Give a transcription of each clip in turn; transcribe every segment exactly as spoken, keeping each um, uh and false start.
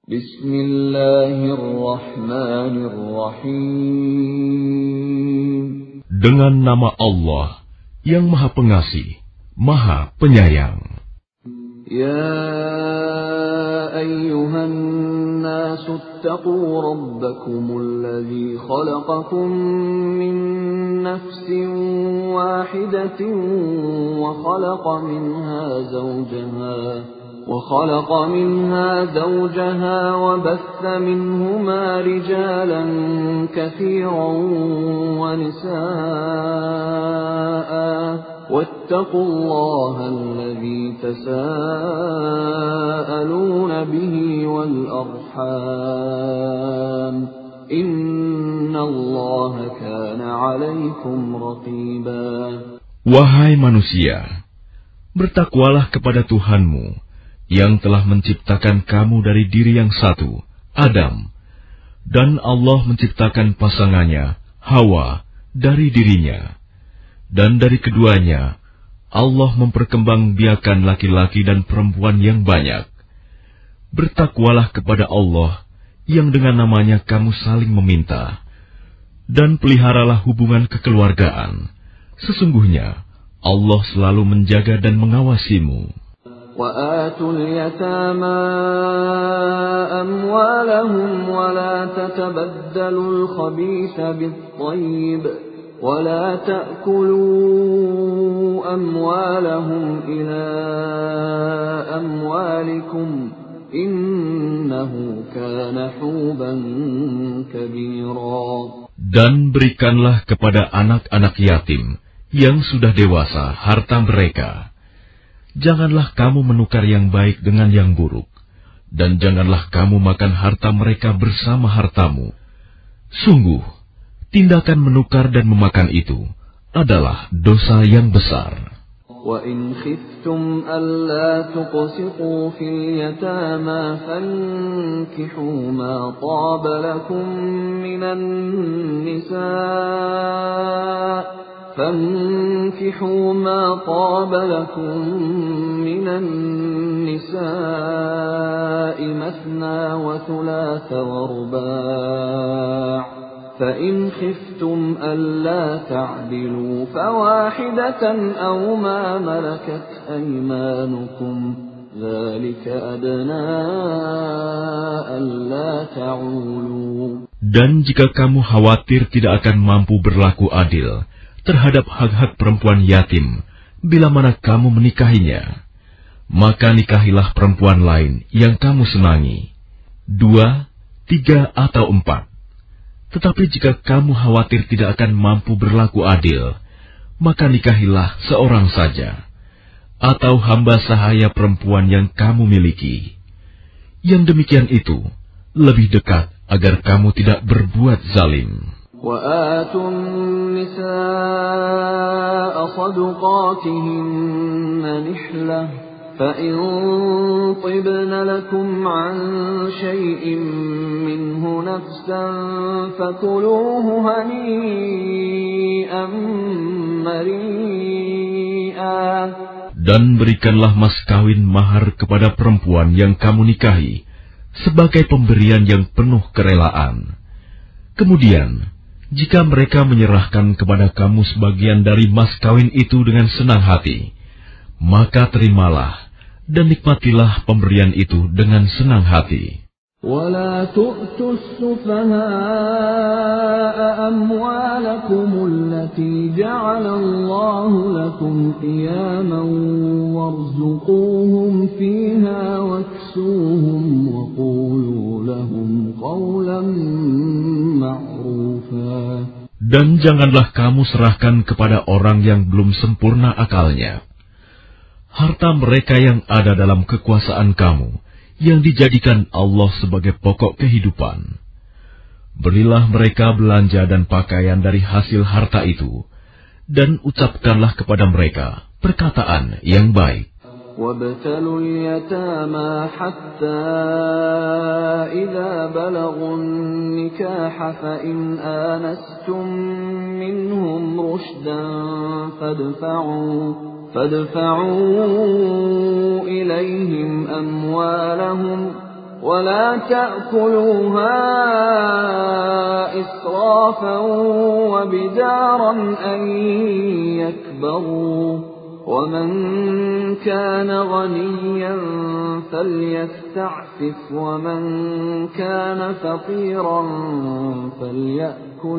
Bismillahirrahmanirrahim. Dengan nama Allah yang Maha Pengasih, Maha Penyayang. Ya ayyuhan nasu attaqu rabbakumul ladzi khalaqakum min nafsin wahidatin wa khalaqa minha zawjaha وخلق منها زوجها وبث منهما رجالا كثيرا ونساء واتقوا الله الذي تساءلون به والأرحام إن الله كان عليكم رقيبا. Wahai manusia, bertakwalah kepada Tuhanmu yang telah menciptakan kamu dari diri yang satu, Adam, dan Allah menciptakan pasangannya, Hawa, dari dirinya. Dan dari keduanya, Allah memperkembangbiakan laki-laki dan perempuan yang banyak. Bertakwalah kepada Allah yang dengan namanya kamu saling meminta, dan peliharalah hubungan kekeluargaan. Sesungguhnya, Allah selalu menjaga dan mengawasimu. وآتوا اليتامى أموالهم ولا تتبدلوا الخبيث بالطيب ولا تأكلوا أموالهم إلى أموالكم إنه كان حوبا كبيرا. Dan berikanlah kepada anak-anak yatim yang sudah dewasa harta mereka. Janganlah kamu menukar yang baik dengan yang buruk, dan janganlah kamu makan harta mereka bersama hartamu. Sungguh, tindakan menukar dan memakan itu adalah dosa yang besar. وَإِنْ خِفْتُمْ أَلَّا تُقْسِطُوا فِي الْيَتَامَى فَانكِحُوا مَا طَابَ لَكُم مِّنَ النِّسَاءِ فانكحوا ما طاب لكم من النساء مثنى وثلاث ورباع فإن خفتم ألا تعدلوا فواحدة أو ما ملكت أيمانكم ذلك أدنى ألا تعولوا. Dan jika kamu khawatir tidak akan mampu berlaku adil terhadap hak-hak perempuan yatim, bila mana kamu menikahinya, maka nikahilah perempuan lain yang kamu senangi, dua, tiga, atau empat. Tetapi jika kamu khawatir tidak akan mampu berlaku adil, maka nikahilah seorang saja, atau hamba sahaya perempuan yang kamu miliki. Yang demikian itu lebih dekat agar kamu tidak berbuat zalim. وآتوا النساء صدقاتهن نحلة فإن طبن لكم عن شيء منه نفسا فكلوه هنيئا مريئا. Dan berikanlah mas kawin mahar kepada perempuan yang kamu nikahi sebagai pemberian yang penuh kerelaan. Kemudian, jika mereka menyerahkan kepada kamu sebagian dari mas kawin itu dengan senang hati, maka terimalah dan nikmatilah pemberian itu dengan senang hati. وَلَا تُؤْتُوا السُّفَهَاءَ أَمْوَالَكُمُ الَّتِي جَعَلَ اللَّهُ لَكُمْ قِيَامًا وَارْزُقُوهُمْ فِيهَا وَاكْسُوهُمْ وَقُولُوا لَهُمْ قَوْلًا مَّعْرُوفًا. Dan janganlah kamu serahkan kepada orang yang belum sempurna akalnya harta mereka yang ada dalam kekuasaan kamu, yang dijadikan Allah sebagai pokok kehidupan. Berilah mereka belanja dan pakaian dari hasil harta itu, dan ucapkanlah kepada mereka perkataan yang baik. وَابْتَلُوا الْيَتَامَى حَتَّى إِذَا بَلَغُوا النِّكَاحَ فَإِنْ آنَسْتُمْ مِنْهُمْ رُشْدًا فَادْفَعُوا فَادْفَعُوا إِلَيْهِمْ أَمْوَالَهُمْ ولا تأكلوها إسرافا وبدارا أن يكبروا ومن كان غنيا فليستعفف ومن كان فقيرا فليأكل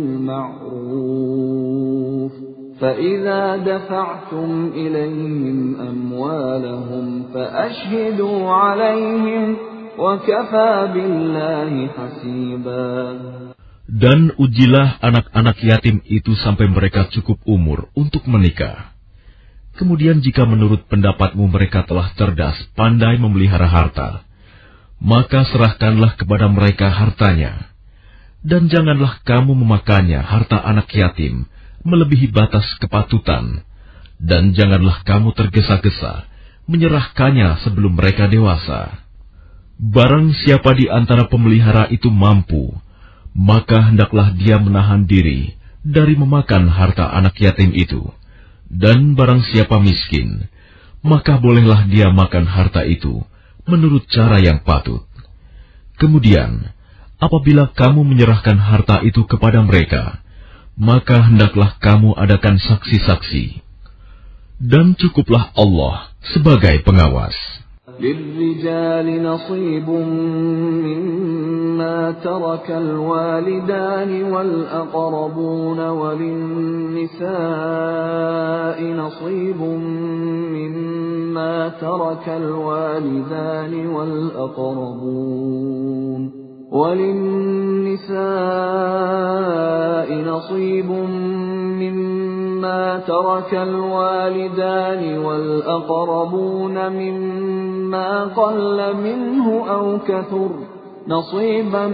بالمعروف فإذا دفعتم إليهم أموالهم فأشهدوا عليهم وكفى بالله حسيبا. Dan ujilah anak-anak yatim itu sampai mereka cukup umur untuk menikah. Kemudian jika menurut pendapatmu mereka telah cerdas, pandai memelihara harta, maka serahkanlah kepada mereka hartanya. Dan janganlah kamu memakannya harta anak yatim melebihi batas kepatutan, dan janganlah kamu tergesa-gesa menyerahkannya sebelum mereka dewasa. Barang siapa di antara pemelihara itu mampu, maka hendaklah dia menahan diri dari memakan harta anak yatim itu. Dan barang siapa miskin, maka bolehlah dia makan harta itu menurut cara yang patut. Kemudian, apabila kamu menyerahkan harta itu kepada mereka, maka hendaklah kamu adakan saksi-saksi. Dan cukuplah Allah sebagai pengawas. للرجال نصيب مما ترك الوالدان والأقربون وللنساء نصيب مما ترك الوالدان والأقربون وللنساء نصيب مما ترك الوالدان والأقربون مما قل منه أو كثر نصيبا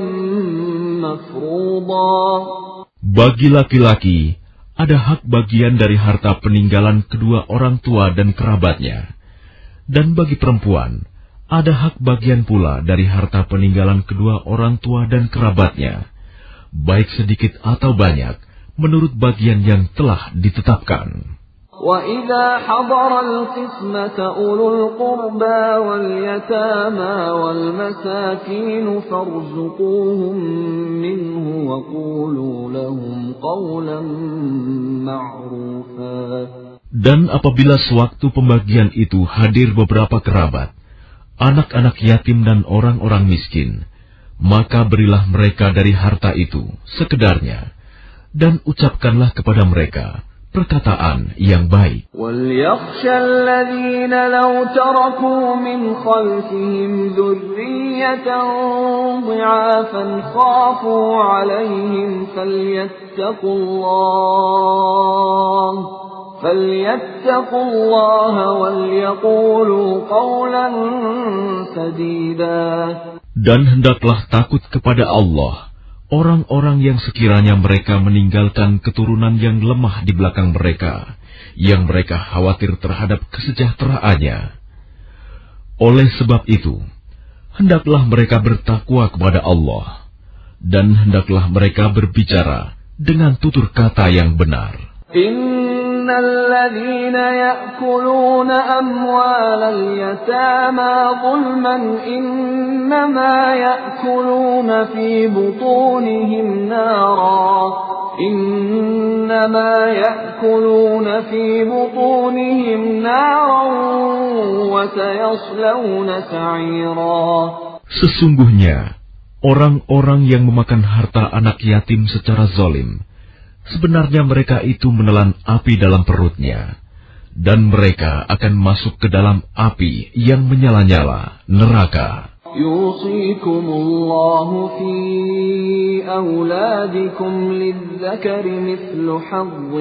مفروضا. Bagi laki-laki ada hak bagian dari harta peninggalan kedua orang tua dan kerabatnya, dan bagi perempuan ada hak bagian pula dari harta peninggalan kedua orang tua dan kerabatnya, baik sedikit atau banyak, menurut bagian yang telah ditetapkan. وَإِذَا حَضَرَ الْقِسْمَةَ أُولُو الْقُرْبَى وَالْيَتَامَى وَالْمَسَاكِينُ فَارْزُقُوهُم مِّنْهُ وَقُولُوا لَهُمْ قَوْلًا مَّعْرُوفًا. Dan apabila sewaktu pembagian itu hadir beberapa kerabat, anak-anak yatim dan orang-orang miskin, maka berilah mereka dari harta itu sekedarnya, dan ucapkanlah kepada mereka perkataan yang baik. وَلْيَخْشَ الَّذِينَ لَوْ تَرَكُوا مِنْ خَلْفِهِمْ ذُرِّيَّةً ضِعَافًا خَافُوا عَلَيْهِمْ فَلْيَتَّقُوا اللَّهَ فَلْيَتَّقُوا اللَّهَ وَلْيَقُولُوا قَوْلًا سَدِيدًا. Dan hendaklah takut kepada Allah orang-orang yang sekiranya mereka meninggalkan keturunan yang lemah di belakang mereka, yang mereka khawatir terhadap kesejahteraannya. Oleh sebab itu, hendaklah mereka bertakwa kepada Allah, dan hendaklah mereka berbicara dengan tutur kata yang benar. إِنَّ الَّذِينَ يَأْكُلُونَ أَمْوَالَ الْيَتَامَى ظُلْمًا إِنَّمَا يَأْكُلُونَ فِي بُطُونِهِمْ نَارًا إِنَّمَا يَأْكُلُونَ فِي بُطُونِهِمْ نَارًا وَسَيَصْلَوْنَ سَعِيرًا. Sesungguhnya orang-orang yang memakan harta anak yatim secara zalim, sebenarnya mereka itu menelan api dalam perutnya, dan mereka akan masuk ke dalam api yang menyala-nyala, neraka. يُوصِيكُمُ اللَّهُ فِي أَوْلَادِكُمْ لِلذَّكَرِ مِثْلُ حَظِّ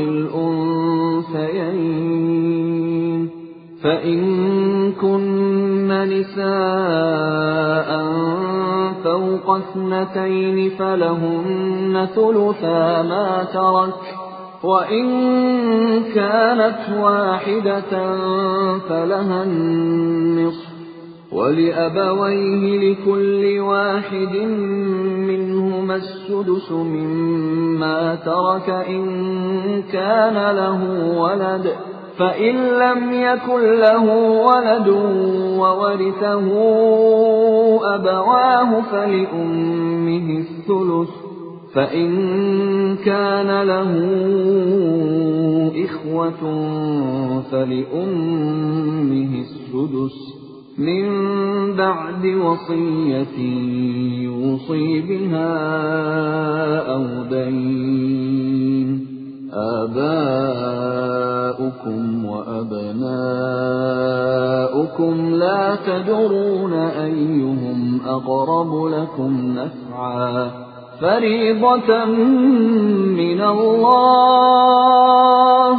الْأُنثَيَيْنِ فَإِن كُنَّ نِسَاءً فَوْقَ اثْنَتَيْنِ فَلَهُنَّ ثُلُثَا مَا تَرَكَ وَإِن كَانَتْ وَاحِدَةً فَلَهَا النِّصْفُ وَلِأَبَوَيْهِ لِكُلِّ وَاحِدٍ مِّنْهُمَا السُّدُسُ مِمَّا تَرَكَ إِن كَانَ لَهُ وَلَدٌ فإن لم يكن له ولد وورثه أبواه فلأمه الثلث فإن كان له إخوة فلأمه السدس من بعد وصية يوصي بها أو دين آباؤكم وأبناؤكم لا تدرون أيهم أقرب لكم نفعا فريضة من الله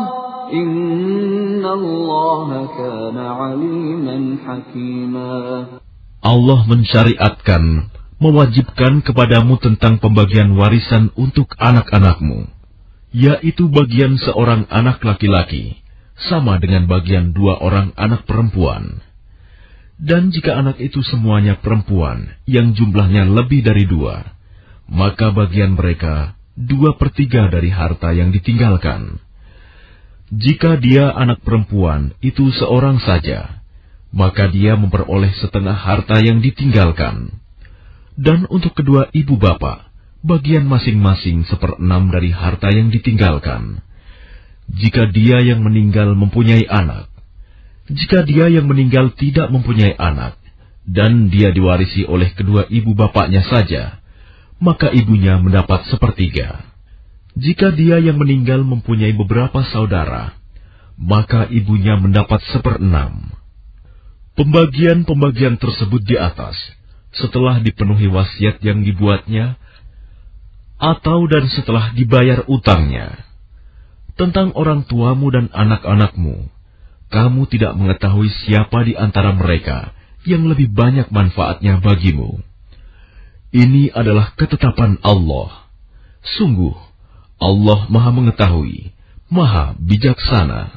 إن الله كان عليما حكيما. Allah mensyariatkan, mewajibkan kepadamu tentang pembagian warisan untuk anak-anakmu, yaitu bagian seorang anak laki-laki, sama dengan bagian dua orang anak perempuan. Dan jika anak itu semuanya perempuan, yang jumlahnya lebih dari dua, maka bagian mereka dua per tiga dari harta yang ditinggalkan. Jika dia anak perempuan itu seorang saja, maka dia memperoleh setengah harta yang ditinggalkan. Dan untuk kedua ibu bapak, bagian masing-masing seperenam dari harta yang ditinggalkan. Jika dia yang meninggal mempunyai anak, jika dia yang meninggal tidak mempunyai anak, dan dia diwarisi oleh kedua ibu bapaknya saja, maka ibunya mendapat sepertiga. Jika dia yang meninggal mempunyai beberapa saudara, maka ibunya mendapat seperenam. Pembagian-pembagian tersebut di atas, setelah dipenuhi wasiat yang dibuatnya, atau dan setelah dibayar utangnya. Tentang orang tuamu dan anak-anakmu, kamu tidak mengetahui siapa di antara mereka yang lebih banyak manfaatnya bagimu. Ini adalah ketetapan Allah. Sungguh, Allah Maha Mengetahui, Maha Bijaksana.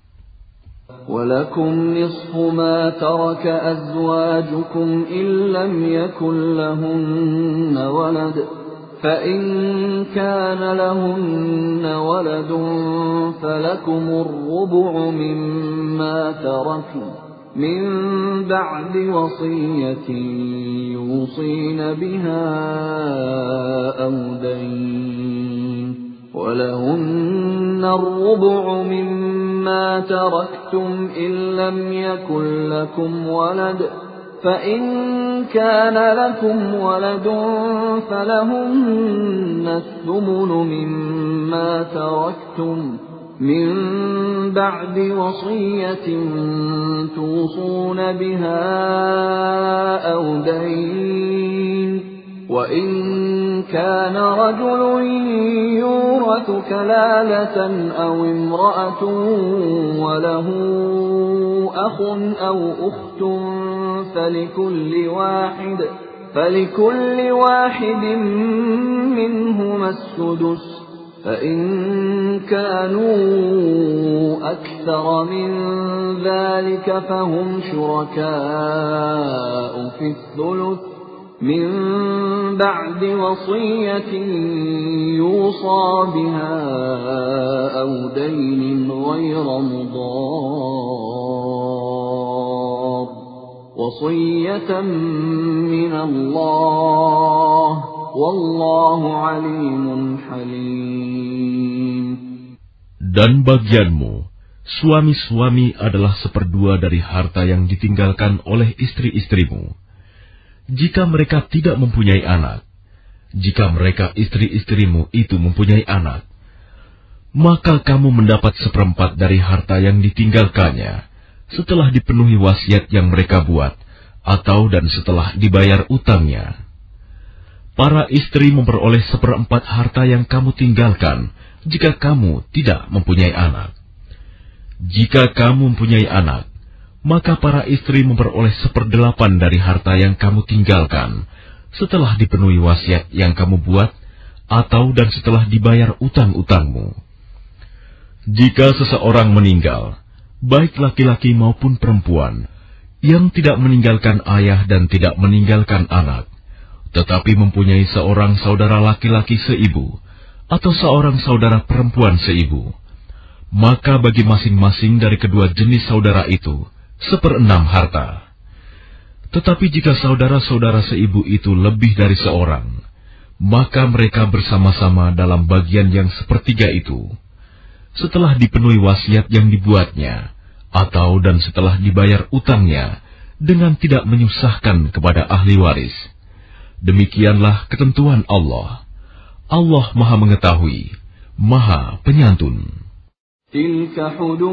وَلَكُمْ نِصْفُ مَا تَرَكَ أَزْوَاجُكُمْ إِن لَّمْ يَكُن لَّهُنَّ وَلَدٌ فَإِن كَانَ لَهُنَّ وَلَدٌ فَلَكُمُ الرُّبُعُ مِمَّا تَرَكْنَ مِن بَعْدِ وَصِيَّةٍ يُوصِينَ بِهَا أَوْ دَيْنٍ وَلَهُنَّ الرُّبُعُ مِمَّا تَرَكْتُمْ إِن لَّمْ يَكُن لَّكُمْ وَلَدٌ فَإِن كَانَ لَكُمْ وَلَدٌ فَلَهُنَّ الثُّمُنُ مِمَّا تَرَكْتُمْ مِن بَعْدِ وَصِيَّةٍ تُوصُونَ بِهَا أَوْ دَيْنٍ وَإِن كَانَ رَجُلٌ يُورَثُ كَلَالَةً أَوْ امْرَأَةٌ وَلَهُ أَخٌ أَوْ أُخْتٌ فَلِكُلِّ واحد فَلِكُلِّ واحد مِّنْهُمَا السُّدُسُ فَإِن كَانُوا أَكْثَرَ مِن ذَلِكَ فَهُمْ شُرَكَاءُ فِي الثُّلُثِ مِن بَعْدِ وَصِيَّةٍ يُوصَى بِهَا أَوْ دَيْنٍ غَيْرَ مُضَارٍّ وَصِيَّةً مِّنَ اللَّهِ وَاللَّهُ عَلِيمٌ حَلِيمٌ. Dan bagianmu, suami-suami adalah seperdua dari harta yang ditinggalkan oleh istri-istrimu. Jika mereka tidak mempunyai anak, jika mereka istri-istrimu itu mempunyai anak, maka kamu mendapat seperempat dari harta yang ditinggalkannya, setelah dipenuhi wasiat yang mereka buat, atau dan setelah dibayar utangnya. Para istri memperoleh seperempat harta yang kamu tinggalkan, jika kamu tidak mempunyai anak. Jika kamu mempunyai anak, maka para istri memperoleh seperdelapan dari harta yang kamu tinggalkan, setelah dipenuhi wasiat yang kamu buat, atau dan setelah dibayar utang-utangmu. Jika seseorang meninggal, baik laki-laki maupun perempuan, yang tidak meninggalkan ayah dan tidak meninggalkan anak, tetapi mempunyai seorang saudara laki-laki seibu, atau seorang saudara perempuan seibu, maka bagi masing-masing dari kedua jenis saudara itu seperenam harta. Tetapi jika saudara-saudara seibu itu lebih dari seorang, maka mereka bersama-sama dalam bagian yang sepertiga itu, setelah dipenuhi wasiat yang dibuatnya, atau dan setelah dibayar utangnya, dengan tidak menyusahkan kepada ahli waris. Demikianlah ketentuan Allah. Allah Maha Mengetahui, Maha Penyantun. Tilka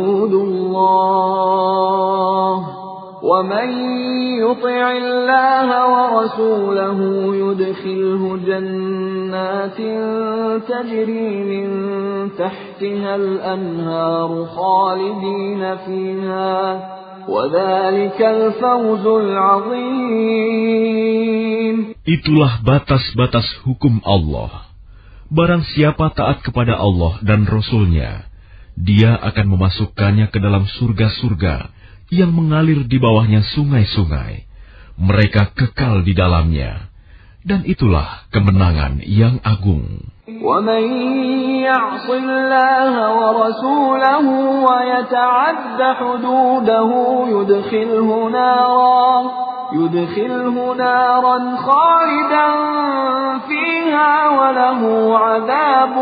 hududullah, wa man yuti'illaha wa rasulahu yudkhilhu jannatin tajri min tahtiha al-anharu khalidina fiha, wa dhalikal fawzul 'azim. Itulah batas-batas hukum Allah. Barang siapa taat kepada Allah dan Rasul-Nya, dia akan memasukkannya ke dalam surga-surga yang mengalir di bawahnya sungai-sungai. Mereka kekal di dalamnya. Dan itulah kemenangan yang agung. وَمَنْ يَعْصِ اللَّهَ وَرَسُولَهُ وَيَتَعَدَّ حُدُودَهُ يُدْخِلْهُ نَارًا يُدْخِلْهُ نَارًا خَالِدًا فِيهَا وَلَهُ عَذَابٌ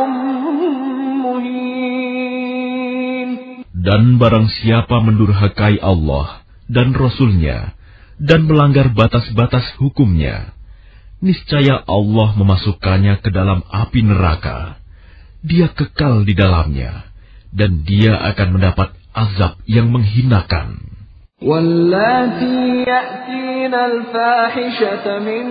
مُهِينٌ. Dan barang siapa mendurhakai Allah dan Rasul-Nya dan melanggar batas-batas hukumnya, niscaya Allah memasukkannya ke dalam api neraka. Dia kekal di dalamnya, dan dia akan mendapat azab yang menghinakan. وَاللَّاتِي يَأْتِينَ الْفَاحِشَةَ مِن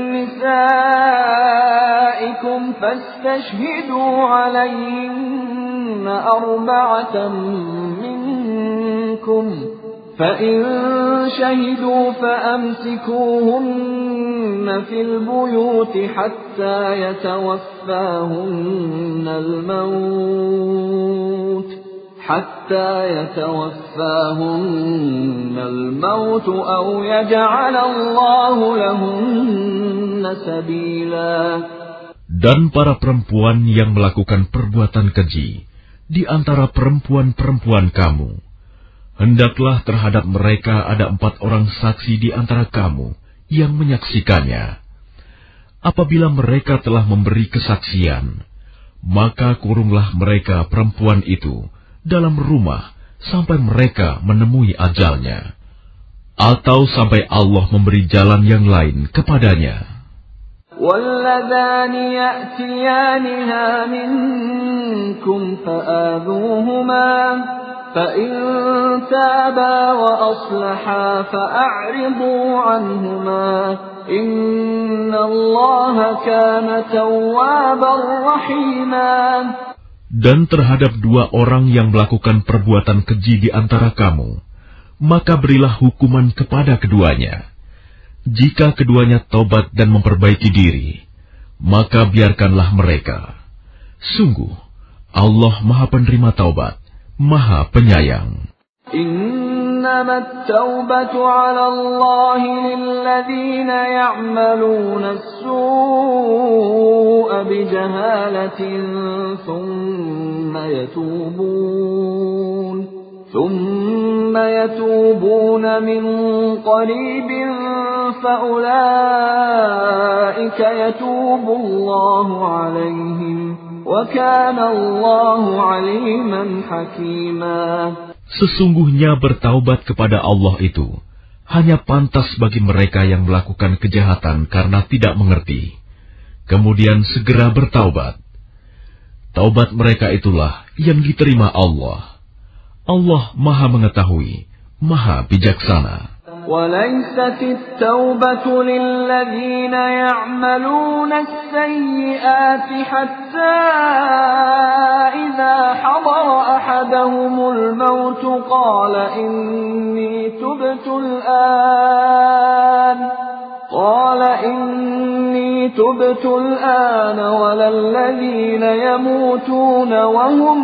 نِّسَائِكُمْ فَاسْتَشْهِدُوا عَلَيْهِنَّ أَرْبَعَةً مِّنكُمْ فَإِن شَهِدُوا فَأَمْسِكُوهُنَّ فِي الْبُيُوتِ حَتَّى يَتَوَفَّاهُنَّ الْمَوْتُ حَتَّى يَتَوَفَّاهُنَّ الْمَوْتُ أَوْ يَجْعَلَ اللَّهُ لَهُنَّ سَبِيلًا. Dan para perempuan yang melakukan perbuatan keji di antara perempuan-perempuan kamu, hendaklah terhadap mereka ada empat orang saksi di antara kamu yang menyaksikannya. Apabila mereka telah memberi kesaksian, maka kurunglah mereka perempuan itu dalam rumah sampai mereka menemui ajalnya, atau sampai Allah memberi jalan yang lain kepadanya. وَاللَّذَانِ يَأْتِيَانِهَا مِنكُمْ فَآذُوهُمَا فَإِن تَابَا وَأَصْلَحَا فَأَعْرِضُوا عَنْهُمَا إِنَّ اللَّهَ كَانَ تَوَّابًا رَحِيمًا. Dan terhadap dua orang yang melakukan perbuatan keji di antara kamu, maka berilah hukuman kepada keduanya. Jika keduanya tobat dan memperbaiki diri, maka biarkanlah mereka. Sungguh, Allah Maha Penerima Taubat, Maha Penyayang. إنما التوبة على الله للذين يعملون السوء بجهالة ثم يتوبون ثم يتوبون من قريب فأولئك يتوب الله عليهم وكان الله عليما حكيما. Sesungguhnya bertaubat kepada Allah itu hanya pantas bagi mereka yang melakukan kejahatan karena tidak mengerti, kemudian segera bertaubat. Taubat mereka itulah yang diterima Allah. Allah Maha Mengetahui, Maha Bijaksana. وَلَيْسَتِ التَّوْبَةُ لِلَّذِينَ يَعْمَلُونَ السَّيِّئَاتِ حَتَّى إِذَا حَضَرَ أَحَدَهُمُ الْمَوْتُ قَالَ إِنِّي تُبْتُ الْآنَ قَالَ إِنِّي تُبْتُ الْآنَ وَلَا الَّذِينَ يَمُوتُونَ وَهُمْ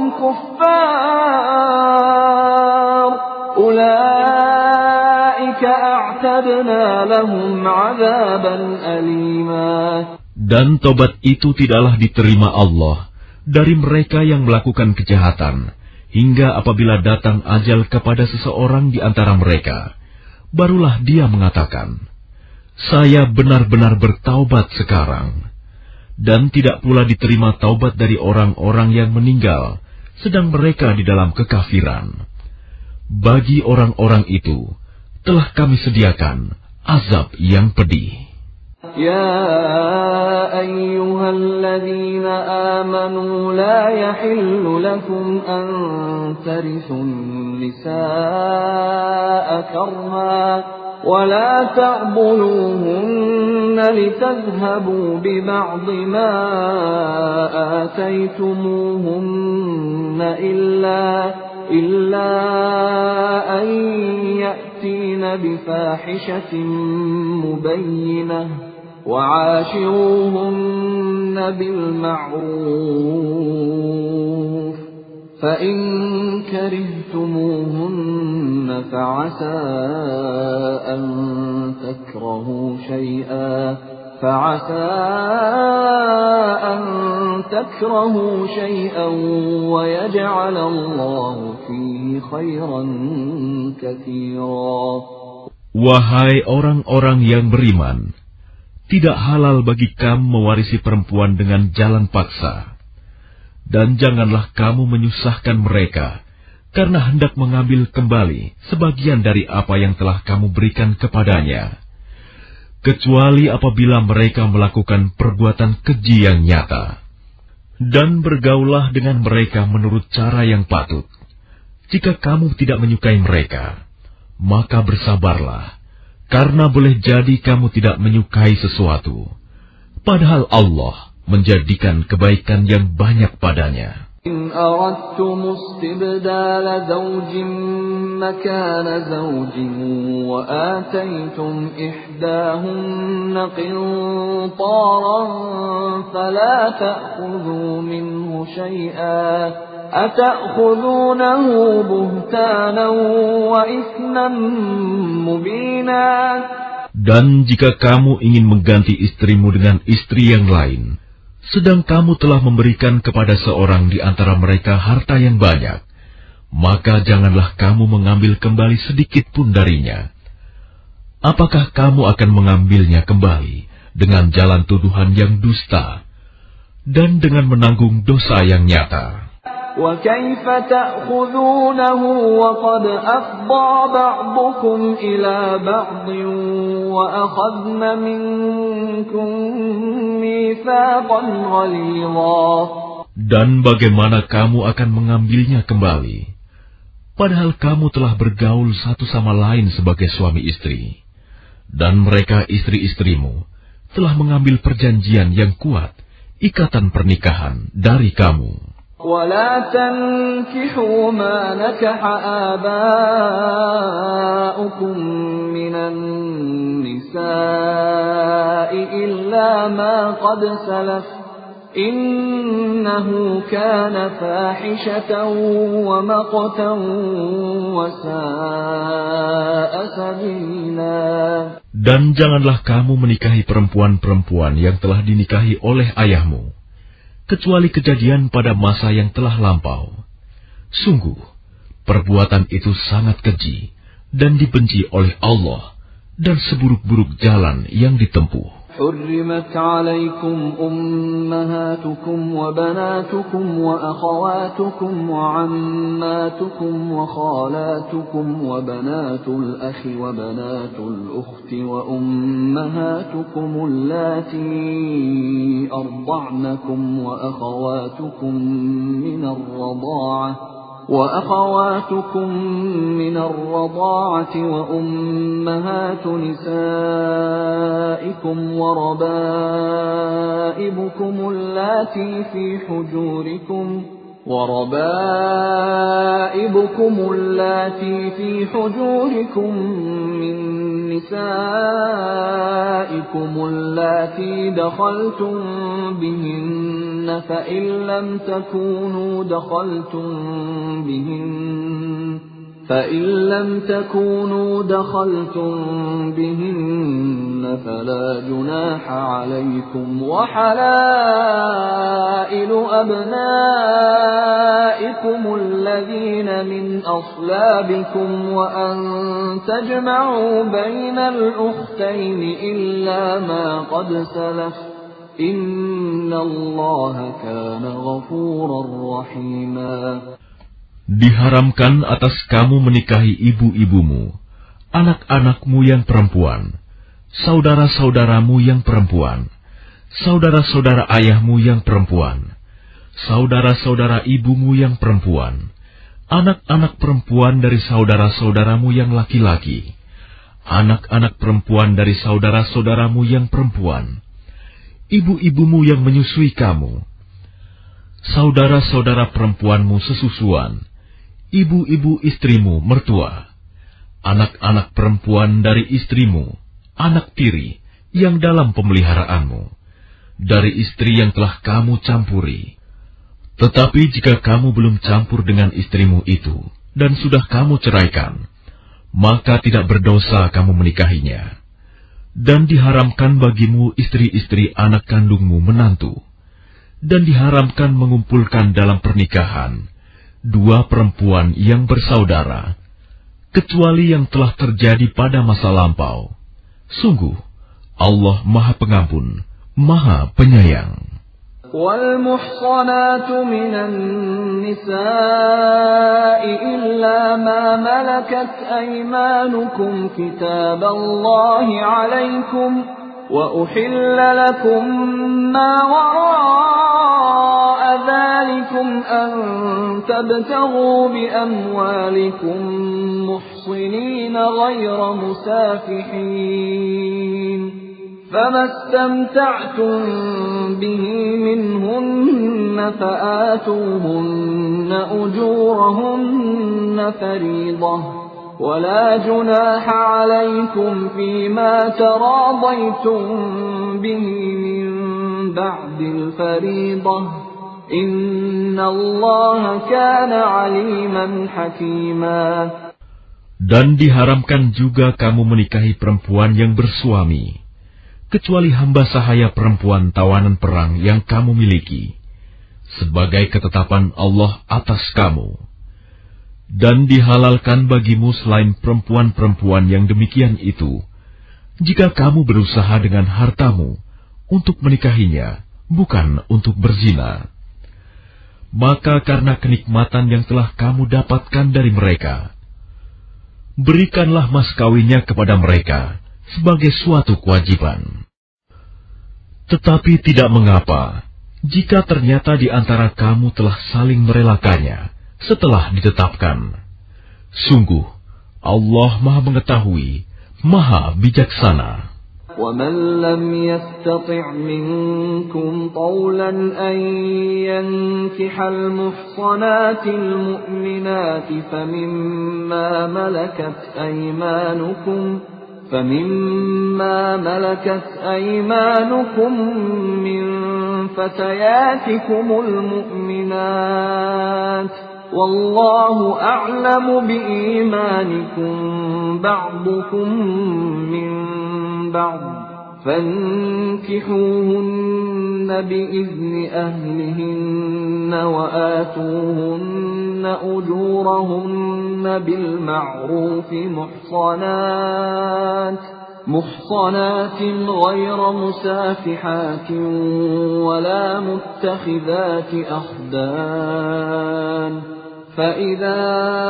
كُفَّارٌ أُولَئِكَ أَعْتَدْنَا لَهُمْ عَذَابًا أَلِيمًا. Dan tobat itu tidaklah diterima Allah dari mereka yang melakukan kejahatan, hingga apabila datang ajal kepada seseorang di antara mereka, barulah dia mengatakan, "Saya benar-benar bertaubat sekarang." Dan tidak pula diterima taubat dari orang-orang yang meninggal, sedang mereka di dalam kekafiran. Bagi orang-orang itu, telah kami sediakan azab yang pedih. يا أيها الذين آمنوا لا يحل لكم أن ترثوا النساء كرها ولا تعضلوهن لتذهبوا ببعض ما آتيتموهن إلا إلا أن يأتين بفاحشة مبينة وعاشروهن بالمعروف فإن كرهتموهن فعسى أن تكرهوا شيئا فعسى أن تكرهوا شيئا ويجعل الله فيه خيرا كثيرا. Wahai orang-orang yang beriman, tidak halal bagi kamu mewarisi perempuan dengan jalan paksa. Dan janganlah kamu menyusahkan mereka, karena hendak mengambil kembali sebagian dari apa yang telah kamu berikan kepadanya, kecuali apabila mereka melakukan perbuatan keji yang nyata. Dan bergaullah dengan mereka menurut cara yang patut. Jika kamu tidak menyukai mereka, maka bersabarlah, karena boleh jadi kamu tidak menyukai sesuatu, padahal Allah menjadikan kebaikan yang banyak padanya. إن أردتم استبدال زوج مكان زوج وآتيتم إحداهن قنطارا فلا تأخذوا منه شيئا أتأخذونه بهتانا وإثما مبينا. Dan jika kamu ingin mengganti istrimu dengan istri yang lain, sedang kamu telah memberikan kepada seorang di antara mereka harta yang banyak, maka janganlah kamu mengambil kembali sedikit pun darinya. Apakah kamu akan mengambilnya kembali dengan jalan tuduhan yang dusta dan dengan menanggung dosa yang nyata? وَكَيْفَ تَأْخُذُونَهُ وَقَدْ أَفْضَىٰ بَعْضُكُمْ إِلَىٰ بَعْضٍ وَأَخَذْنَ مِنكُم مِّيثَاقًا غَلِيظًا. Dan bagaimana kamu akan mengambilnya kembali, padahal kamu telah bergaul satu sama lain sebagai suami istri, dan mereka istri-istrimu telah mengambil perjanjian yang kuat, ikatan pernikahan dari kamu. ولا تنكحوا ما نكح آباؤكم من النساء إلا ما قد سلف إنه كان فاحشة ومقتا وساء سبيلا. Dan janganlah kamu menikahi perempuan-perempuan yang telah dinikahi oleh ayahmu, kecuali kejadian pada masa yang telah lampau. Sungguh, perbuatan itu sangat keji dan dibenci oleh Allah, dan seburuk-buruk jalan yang ditempuh. حرمت عليكم أمهاتكم وبناتكم وأخواتكم وعماتكم وخالاتكم وبنات الأخ وبنات الأخت وأمهاتكم اللاتي أرضعنكم وأخواتكم من الرضاعة وأخواتكم من الرضاعة وأمهات نسائكم وربائبكم اللاتي في حجوركم وربائبكم اللاتي في حجوركم من نسائكم اللاتي دخلتم بهن فإن لم تكونوا دخلتم بهن فإن لم تكونوا دخلتم بهن فلا جناح عليكم وحلائل أبنائكم الذين من أصلابكم وأن تجمعوا بين الأختين إلا ما قد سلف إن الله كان غفورا رحيما. Diharamkan atas kamu menikahi ibu-ibumu, anak-anakmu yang perempuan, saudara-saudaramu yang perempuan, saudara-saudara ayahmu yang perempuan, saudara-saudara ibumu yang perempuan, anak-anak perempuan dari saudara-saudaramu yang laki-laki, anak-anak perempuan dari saudara-saudaramu yang perempuan, ibu-ibumu yang menyusui kamu, saudara-saudara perempuanmu sesusuan, ibu-ibu istrimu mertua, anak-anak perempuan dari istrimu, anak tiri yang dalam pemeliharaanmu, dari istri yang telah kamu campuri. Tetapi jika kamu belum campur dengan istrimu itu, dan sudah kamu ceraikan, maka tidak berdosa kamu menikahinya. Dan diharamkan bagimu istri-istri anak kandungmu menantu, dan diharamkan mengumpulkan dalam pernikahan dua perempuan yang bersaudara, kecuali yang telah terjadi pada masa lampau. Sungguh, Allah Maha Pengampun, Maha Penyayang. والمحصنات من النساء إلا ما ملكت أيمانكم كتاب الله عليكم وأحل لكم ما وراء ذلكم أن تبتغوا بأموالكم محصنين غير مسافحين فما استمتعتم به منهن فآتوهن أجورهن فريضة ولا جناح عليكم فيما تراضيتم به من بعد الفريضة إن الله كان عليما حكيما. Dan diharamkan juga kamu menikahi perempuan yang bersuami, kecuali hamba sahaya perempuan tawanan perang yang kamu miliki, sebagai ketetapan Allah atas kamu. Dan dihalalkan bagimu selain perempuan-perempuan yang demikian itu, jika kamu berusaha dengan hartamu untuk menikahinya, bukan untuk berzina. Maka karena kenikmatan yang telah kamu dapatkan dari mereka, berikanlah mas kawinnya kepada mereka sebagai suatu kewajiban. Tetapi tidak mengapa, jika ternyata di antara kamu telah saling merelakannya setelah ditetapkan. Sungguh, Allah Maha Mengetahui, Maha Bijaksana. وَمَنْ لَمْ يَسْتَطِعْ مِنْكُمْ طَوْلًا أَنْ يَنْكِحَ الْمُحْصَنَاتِ الْمُؤْمِنَاتِ فَمِمَّا مَلَكَتْ أَيْمَانُكُمْ فَمِمَّا مَلَكَتْ أَيْمَانُكُمْ مِنْ فَتَيَاتِكُمُ الْمُؤْمِنَاتِ وَاللَّهُ أَعْلَمُ بِإِيمَانِكُمْ بَعْضُكُمْ مِنْ بَعْضٍ فَانكِحُوهُنَّ بِإِذْنِ أَهْلِهِنَّ وَآتُوهُنَّ أُجُورَهُنَّ بِالْمَعْرُوفِ مُحْصَنَاتٍ محصنات غير مسافحات ولا متخذات أخدان فإذا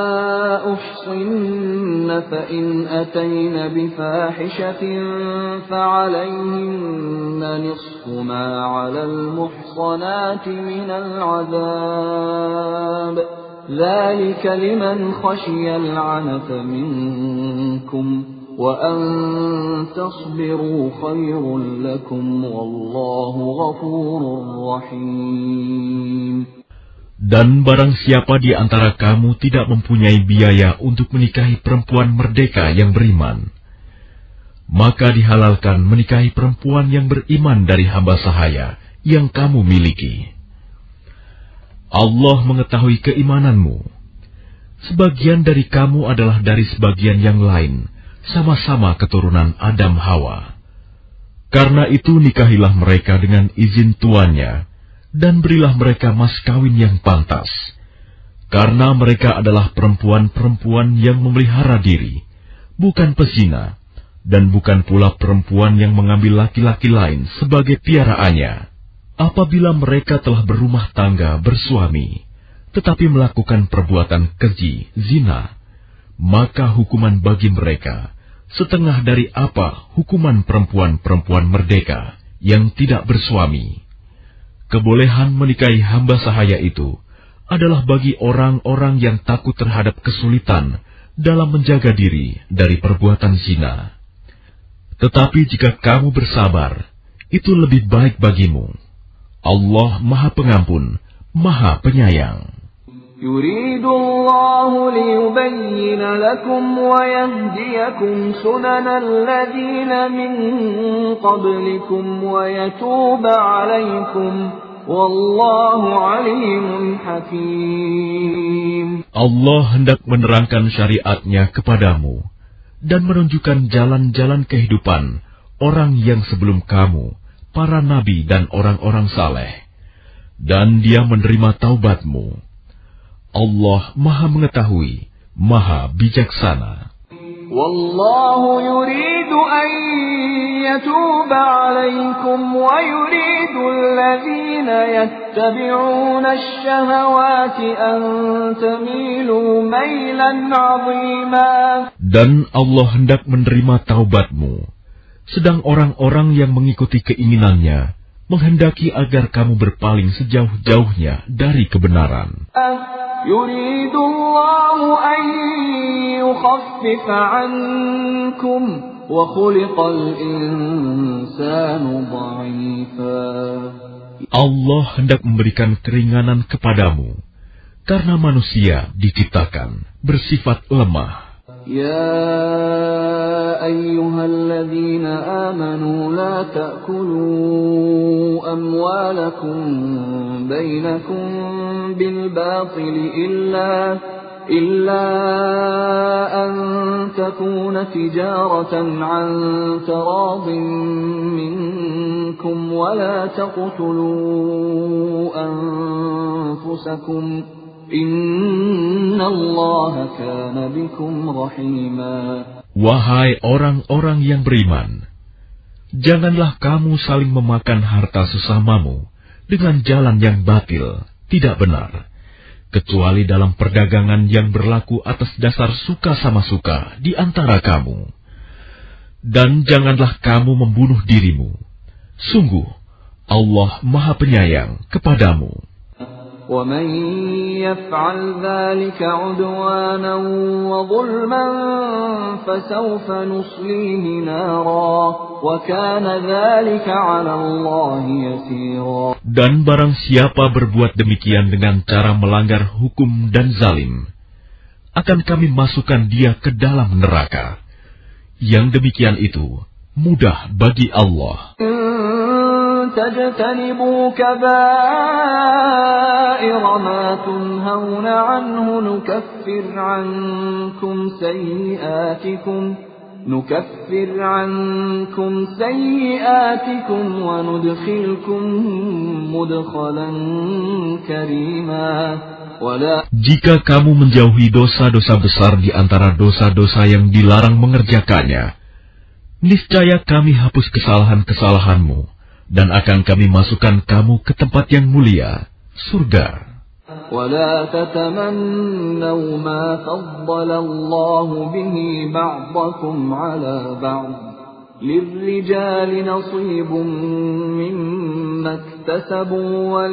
أحصن فإن أتين بفاحشة فعليهن نصف ما على المحصنات من العذاب ذلك لمن خشي العنت منكم وَأَن تَصْبِرُوا خَيْرٌ لَكُمْ وَاللَّهُ غَفُورٌ رَحِيمٌ. Dan barang siapa di antara kamu tidak mempunyai biaya untuk menikahi perempuan merdeka yang beriman, maka dihalalkan menikahi perempuan yang beriman dari hamba sahaya yang kamu miliki. Allah mengetahui keimananmu. sebagian dari kamu adalah dari sebagian yang lain, sama-sama keturunan Adam Hawa. Karena itu nikahilah mereka dengan izin tuannya, dan berilah mereka mas kawin yang pantas. Karena mereka adalah perempuan-perempuan yang memelihara diri, bukan pezina, dan bukan pula perempuan yang mengambil laki-laki lain sebagai piaraannya. Apabila mereka telah berumah tangga bersuami, tetapi melakukan perbuatan keji, zina, maka hukuman bagi mereka setengah dari apa hukuman perempuan-perempuan merdeka yang tidak bersuami. Kebolehan menikahi hamba sahaya itu adalah bagi orang-orang yang takut terhadap kesulitan dalam menjaga diri dari perbuatan zina. Tetapi jika kamu bersabar, itu lebih baik bagimu. Allah Maha Pengampun, Maha Penyayang. يريد الله ليبين لكم ويهديكم سنن الذين من قبلكم ويتوب عليكم والله عليم حكيم. Allah hendak menerangkan syariatnya kepadamu dan menunjukkan jalan-jalan kehidupan orang yang sebelum kamu, para nabi dan orang-orang saleh, dan Dia menerima taubatmu. Allah Maha Mengetahui, Maha Bijaksana. Wallahu yuridu an yatuba alaikum wa yuridu alladhina yattabi'una ash-shahawati an tamilu mailan 'azima. Dan Allah hendak menerima taubatmu, sedang orang-orang yang mengikuti keinginannya menghendaki agar kamu berpaling sejauh-jauhnya dari kebenaran. Yuridu Allahu an yukhaffifa 'ankum wa khuliqal insanu dha'ifa. Allah hendak memberikan keringanan kepadamu karena manusia diciptakan bersifat lemah. يا أيها الذين آمنوا لا تأكلوا أموالكم بينكم بالباطل إلا إلا أن تكون تجارة عن تراض منكم ولا تقتلوا أنفسكم Inna Allah kana bikum rahima. Wahai orang-orang yang beriman, janganlah kamu saling memakan harta sesamamu dengan jalan yang batil, tidak benar, kecuali dalam perdagangan yang berlaku atas dasar suka sama suka di antara kamu. Dan janganlah kamu membunuh dirimu. Sungguh, Allah Maha Penyayang kepadamu. وَمَنْ يَفْعَلْ ذَلِكَ عُدْوَانًا وَظُلْمًا فَسَوْفَ نُصْلِيهِ نَارًا وَكَانَ ذَلِكَ عَلَى اللَّهِ يَسِيرًا. Dan barang siapa berbuat demikian dengan cara melanggar hukum dan zalim, akan kami masukkan dia ke dalam neraka. Yang demikian itu mudah bagi Allah. تجتنبوا كبائر ما تنهون عنه نكفر عنكم سيئاتكم نكفر عنكم سيئاتكم وندخلكم مدخلا كريما. Jika kamu menjauhi dosa-dosa besar di antara dosa-dosa yang dilarang mengerjakannya, niscaya kami hapus kesalahan-kesalahanmu dan akan kami masukkan kamu ke tempat yang mulia, surga. وَلَا تَتَمَنَّوْا مَا فَضَّلَ اللَّهُ بِهِ بَعْضَكُمْ عَلَى بَعْضٍ لِلرِّجَالِ نَصِيبٌ مِّمَّا اكْتَسَبُوا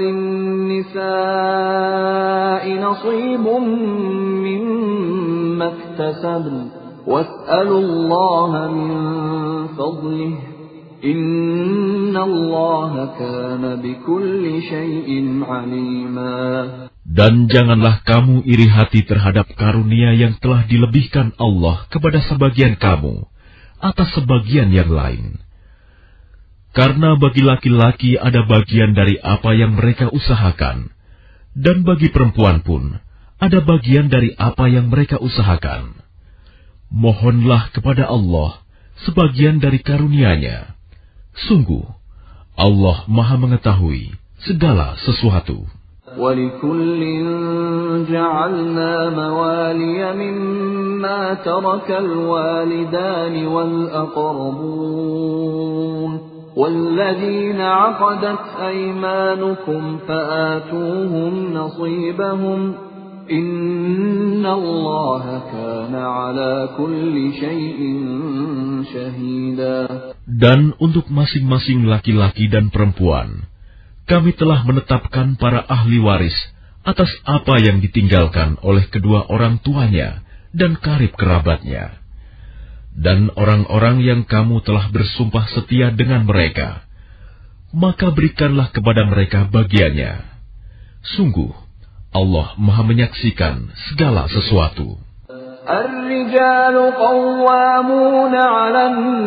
وَلِلنِّسَاءِ نَصِيبٌ مِّمَّا اكْتَسَبْنَ وَاسْأَلُوا اللَّهَ مِن فَضْلِهِ Inna Allah kana bikulli syai'in 'alima. Dan janganlah kamu iri hati terhadap karunia yang telah dilebihkan Allah kepada sebagian kamu atas sebagian yang lain. Karena bagi laki-laki ada bagian dari apa yang mereka usahakan, dan bagi perempuan pun ada bagian dari apa yang mereka usahakan. Mohonlah kepada Allah sebagian dari karunia-Nya. Sungguh, Allah Maha Mengetahui segala sesuatu. وَلِكُلٍّ جَعَلْنَا مَوَالِيَ مِمَّا تَرَكَ الْوَالِدَانِ وَالْأَقْرَبُونَ وَالَّذِينَ عَقَدَتْ أَيْمَانُكُمْ فَآتُوهُمْ نَصِيبَهُمْ إِنَّ اللَّهَ كَانَ عَلَى كُلِّ شَيْءٍ شَهِيدًا. Dan untuk masing-masing laki-laki dan perempuan, kami telah menetapkan para ahli waris atas apa yang ditinggalkan oleh kedua orang tuanya dan karib kerabatnya. Dan orang-orang yang kamu telah bersumpah setia dengan mereka, maka berikanlah kepada mereka bagiannya. Sungguh, Allah Maha Menyaksikan segala sesuatu. الرجال قوامون على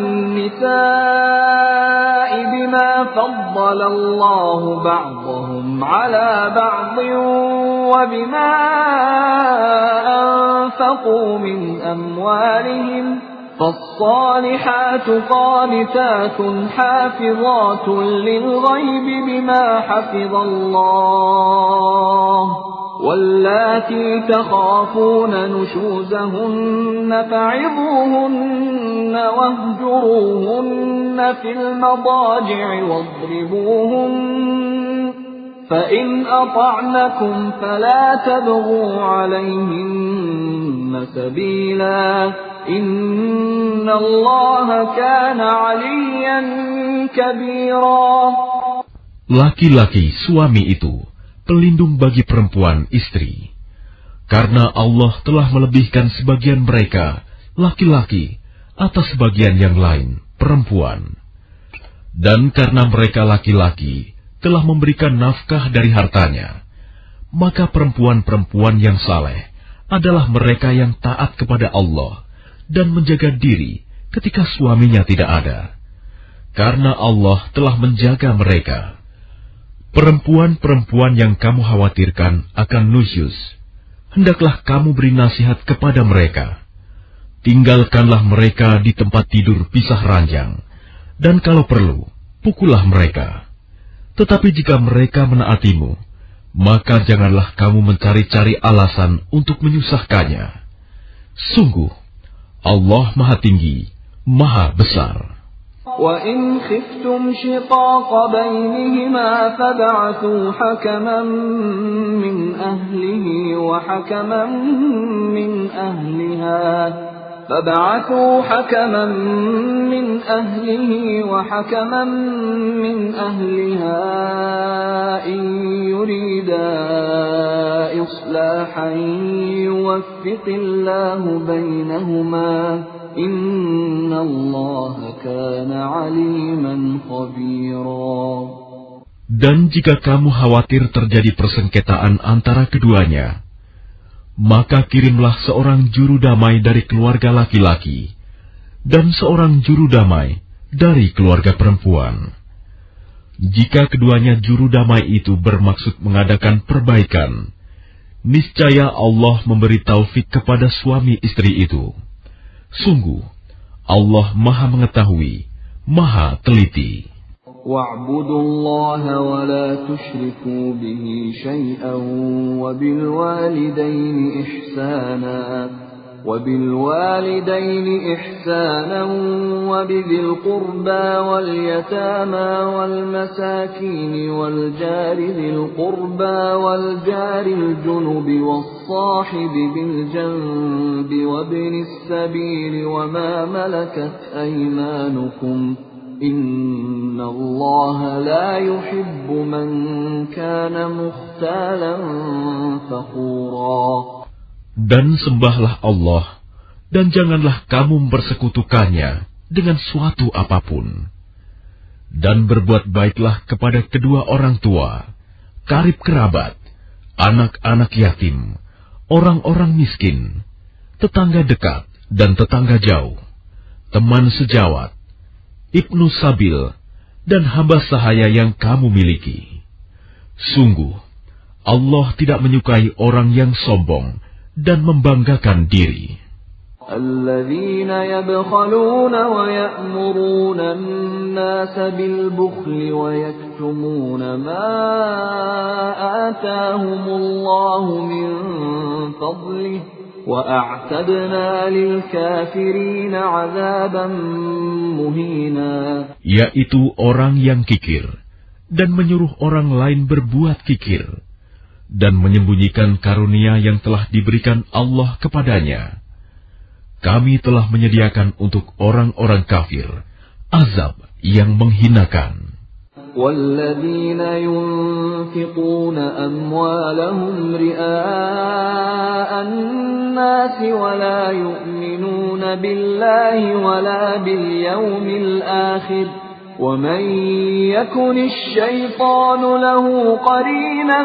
النساء بما فضل الله بعضهم على بعض وبما أنفقوا من أموالهم فالصالحات قانتات حافظات للغيب بما حفظ الله واللاتي تخافون نشوزهن فعظوهن واهجروهن في المضاجع واضربوهن فإن أطعنكم فلا تبغوا عليهن سبيلا إن الله كان عليا كبيرا. Laki-laki suami itu pelindung bagi perempuan istri, karena Allah telah melebihkan sebagian mereka, laki-laki, atas sebagian yang lain, perempuan. Dan karena mereka laki-laki telah memberikan nafkah dari hartanya, maka perempuan-perempuan yang saleh adalah mereka yang taat kepada Allah dan menjaga diri ketika suaminya tidak ada, karena Allah telah menjaga mereka. Perempuan-perempuan yang kamu khawatirkan akan nusyuz, hendaklah kamu beri nasihat kepada mereka. Tinggalkanlah mereka di tempat tidur pisah ranjang, dan kalau perlu, pukullah mereka. Tetapi jika mereka menaatimu, maka janganlah kamu mencari-cari alasan untuk menyusahkannya. Sungguh, Allah Maha Tinggi, Maha Besar. وَإِنْ خِفْتُمْ شِقَاقَ بَيْنِهِمَا فَابْعَثُوا حَكَمًا مِّنْ أَهْلِهِ وَحَكَمًا مِّنْ أَهْلِهَا فَابْعَثُوا حَكَمًا مِّنْ أَهْلِهِ وَحَكَمًا مِّنْ أَهْلِهَا إِنْ يُرِيدَا إِصْلَاحًا يُوَفِّقِ اللَّهُ بَيْنَهُمَا إِنَّ اللَّهَ كَانَ عَلِيمًا خَبِيرًا. Dan jika kamu khawatir terjadi persengketaan antara keduanya, maka kirimlah seorang juru damai dari keluarga laki-laki dan seorang juru damai dari keluarga perempuan. Jika keduanya juru damai itu bermaksud mengadakan perbaikan, niscaya Allah memberi taufik kepada suami istri itu. Sungguh, Allah Maha Mengetahui, Maha Teliti. وَاعْبُدُوا اللَّهَ وَلَا تُشْرِكُوا بِهِ شَيْئًا وَبِالْوَالِدَيْنِ إِحْسَانًا وَبِالْوَالِدَيْنِ إِحْسَانًا وَبِذِي الْقُرْبَى وَالْيَتَامَى وَالْمَسَاكِينِ وَالْجَارِ ذِي الْقُرْبَى وَالْجَارِ الْجُنُبِ وَالصَّاحِبِ بِالْجَنبِ وَابْنِ السَّبِيلِ وَمَا مَلَكَتْ أَيْمَانُكُمْ إِنَّ اللَّهَ لَا يُحِبُّ مَنْ كَانَ مُخْتَالًا فَخُورًا. Dan sembahlah Allah, dan janganlah kamu mempersekutukannya dengan suatu apapun. Dan berbuat baiklah kepada kedua orang tua, karib kerabat, anak-anak yatim, orang-orang miskin, tetangga dekat dan tetangga jauh, teman sejawat, ibnu sabil, dan hamba sahaya yang kamu miliki. Sungguh, Allah tidak menyukai orang yang sombong dan membanggakan diri. الذين يبخلون ويأمرون الناس بالبخل ويكتمون ما آتاهم الله من فضله وأعتدنا للكافرين عذابا مهينا. Yaitu orang yang kikir dan menyuruh orang lain berbuat kikir dan menyembunyikan karunia yang telah diberikan Allah kepadanya. Kami telah menyediakan untuk orang-orang kafir azab yang menghinakan. وَالَّذِينَ يُنْفِقُونَ أَمْوَالَهُمْ رِئَاءَ النَّاسِ وَلَا يُؤْمِنُونَ بِاللَّهِ وَلَا بِالْيَوْمِ الْآخِرِ وَمَنْ يَكُنِ الشَّيْطَانُ لَهُ قَرِينًا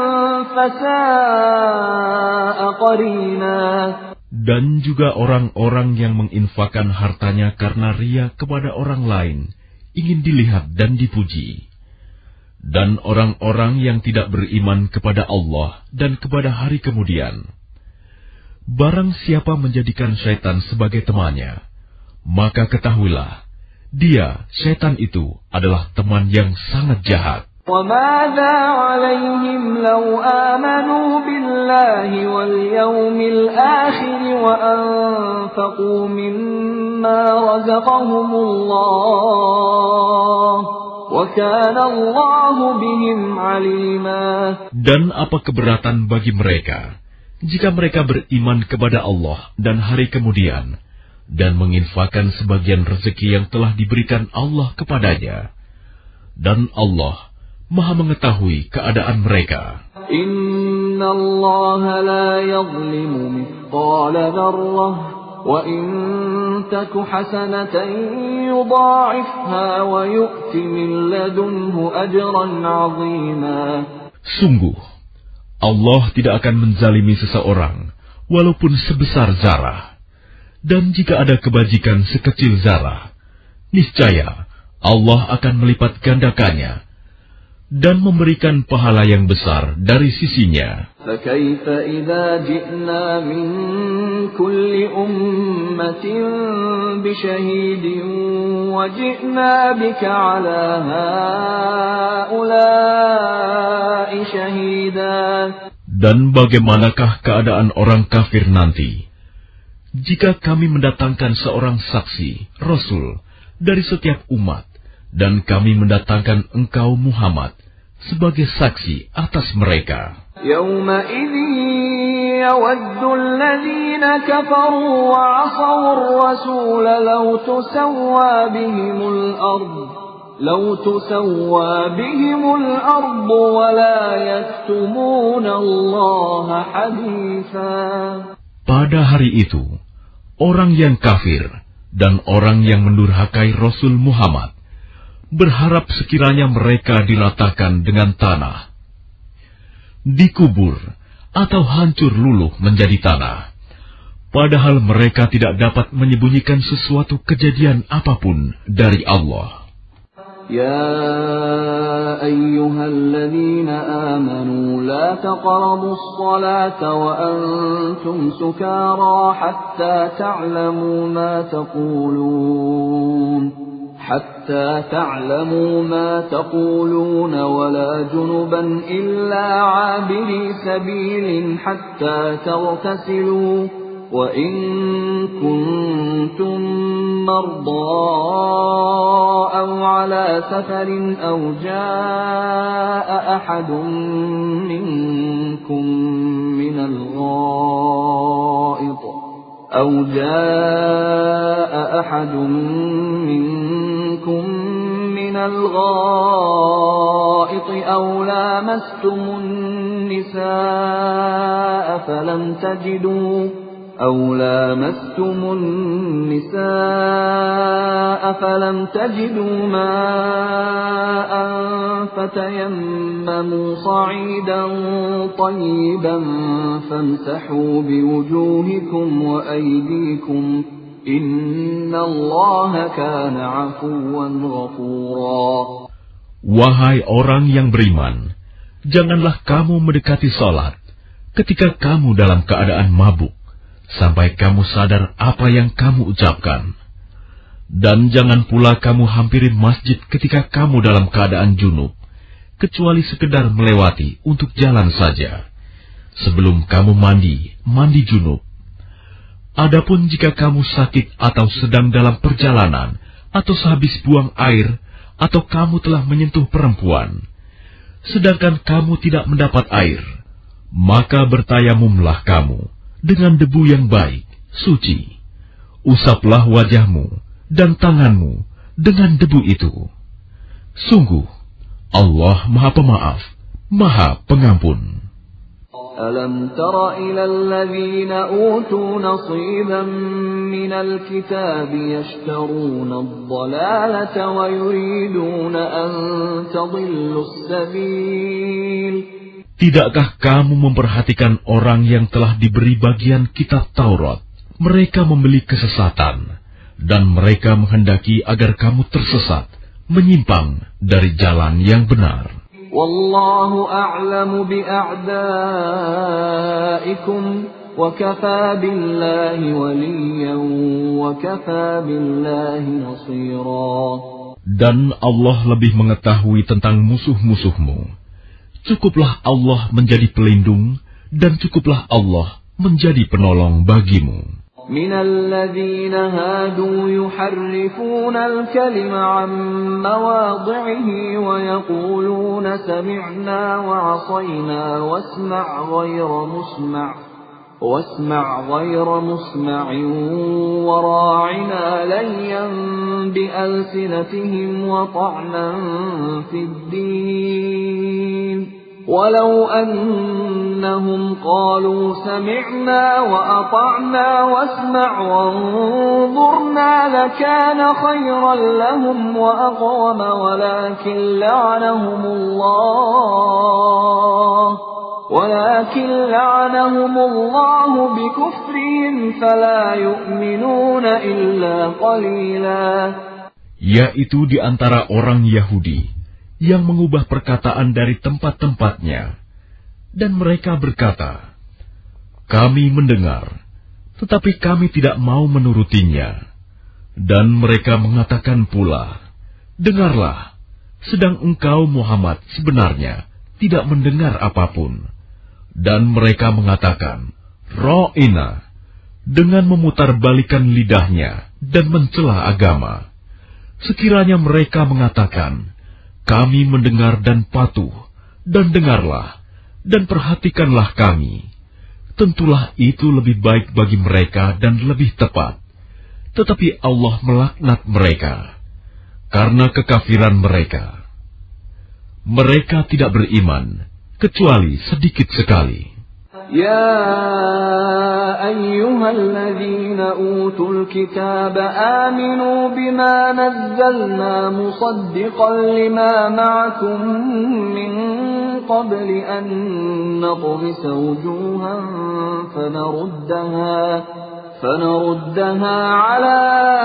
فَسَاءَ قَرِينًا. Dan juga orang-orang yang menginfakkan hartanya karena ria kepada orang lain, ingin dilihat dan dipuji. Dan orang-orang yang tidak beriman kepada Allah dan kepada hari kemudian. Barang siapa menjadikan syaitan sebagai temannya, maka ketahuilah, dia, syaitan itu, adalah teman yang sangat jahat. وَمَاذَا عَلَيْهِمْ لَوْ آمَنُوا بِاللَّهِ وَالْيَوْمِ الْآخِرِ وَأَنفَقُوا مِمَّا رَزَقَهُمُ اللَّهُ وَكَانَ اللَّهُ بِهِمْ عَلِيمًا. Dan apa keberatan bagi mereka jika mereka beriman kepada Allah dan hari kemudian dan menginfakkan sebagian rezeki yang telah diberikan Allah kepadanya, dan Allah Maha mengetahui keadaan mereka. Inna Allah la yazlimu mithqala dzarrah wa in taku hasanatan yudha'ifha wa yu'ti min ladunhu ajran 'azima. Sungguh, Allah tidak akan menzalimi seseorang walaupun sebesar zarah. Dan jika ada kebajikan sekecil zarah, niscaya Allah akan melipat gandakannya dan memberikan pahala yang besar dari sisinya. فَكَيْفَ إِذَا جِئْنَا مِنْ كُلِّ أُمَّةٍ بِشَهِيدٍ وَجِئْنَا بِكَ عَلَى هَؤُلَاءِ شَهِيدًا. Dan bagaimanakah keadaan orang kafir nanti jika kami mendatangkan seorang saksi, Rasul, dari setiap umat, dan kami mendatangkan engkau Muhammad sebagai saksi atas mereka. Yawma'idhin yawaddu alladhina kafaru wa 'asaw ar-rasul law tusawwa bihimul ard law tusawwa bihimul ard wa la yaktumuna Allah haditha. Pada hari itu, orang yang kafir dan orang yang mendurhakai Rasul Muhammad berharap sekiranya mereka diratakan dengan tanah, dikubur atau hancur luluh menjadi tanah, padahal mereka tidak dapat menyembunyikan sesuatu kejadian apapun dari Allah. Ya ayyuhalladzina amanu la taqrabus salata wa antum sukara hatta ta'lamu ma taqulun حتى تعلموا ما تقولون ولا جنبا إلا عابري سبيل حتى تغتسلوا وإن كنتم مرضى أو على سفر أو جاء أحد منكم من الغائط أو جاء أحد منكم من الغائط أو لامستم النساء فلم تجدوا أو لامستم النساء فلم تجدوا ماء فتيمموا صعيدا طيبا فامسحوا بوجوهكم وأيديكم إن الله كان عفوا غفورا. Wahai orang yang beriman, janganlah kamu mendekati sholat ketika kamu dalam keadaan mabuk, sampai kamu sadar apa yang kamu ucapkan. Dan jangan pula kamu hampiri masjid ketika kamu dalam keadaan junub, kecuali sekedar melewati untuk jalan saja. Sebelum kamu mandi, mandi junub. Adapun jika kamu sakit atau sedang dalam perjalanan, atau sehabis buang air, atau kamu telah menyentuh perempuan, sedangkan kamu tidak mendapat air, maka bertayamumlah kamu dengan debu yang baik, suci. Usaplah wajahmu dan tanganmu dengan debu itu. Sungguh, Allah Maha Pemaaf, Maha Pengampun. Alam tara ila alladhina utu nasiban minal kitab yashtaruna ad-dalalata wa yuriduna an tadillu as-sabil. Tidakkah kamu memperhatikan orang yang telah diberi bagian kitab Taurat? Mereka membeli kesesatan, dan mereka menghendaki agar kamu tersesat, menyimpang dari jalan yang benar. Wallahu a'lamu bi'a'daikum wa kafa billahi waliyan wa kafa billahi nasira. Dan Allah lebih mengetahui tentang musuh-musuhmu. Cukuplah Allah menjadi pelindung, dan cukuplah Allah menjadi penolong bagimu. من الذين هادوا يحرفون الكلم عن مواضعه ويقولون سمعنا وعصينا واسمع غير مسمع واسمع غير مسمع وراعنا ليا بألسنتهم وطعنا في الدين ولو أنهم قالوا سمعنا وأطعنا واسمع وانظرنا لكان خيرا لهم وأقوم ولكن لعنهم الله ولكن لعنهم الله بكفرهم فلا يؤمنون إلا قليلا. Yaitu di antara orang Yahudi yang mengubah perkataan dari tempat-tempatnya, dan mereka berkata, kami mendengar, tetapi kami tidak mau menurutinya. Dan mereka mengatakan pula, dengarlah, sedang engkau Muhammad sebenarnya tidak mendengar apapun. Dan mereka mengatakan, Ra'ina, dengan memutarbalikan lidahnya dan mencela agama. Sekiranya mereka mengatakan, kami mendengar dan patuh, dan dengarlah, dan perhatikanlah kami. Tentulah itu lebih baik bagi mereka dan lebih tepat. Tetapi Allah melaknat mereka, karena kekafiran mereka. Mereka tidak beriman, kecuali sedikit sekali. يا أيها الذين أوتوا الكتاب آمنوا بما نزلنا مصدقا لما معكم من قبل أن نطمس وجوها فنردها فنردها على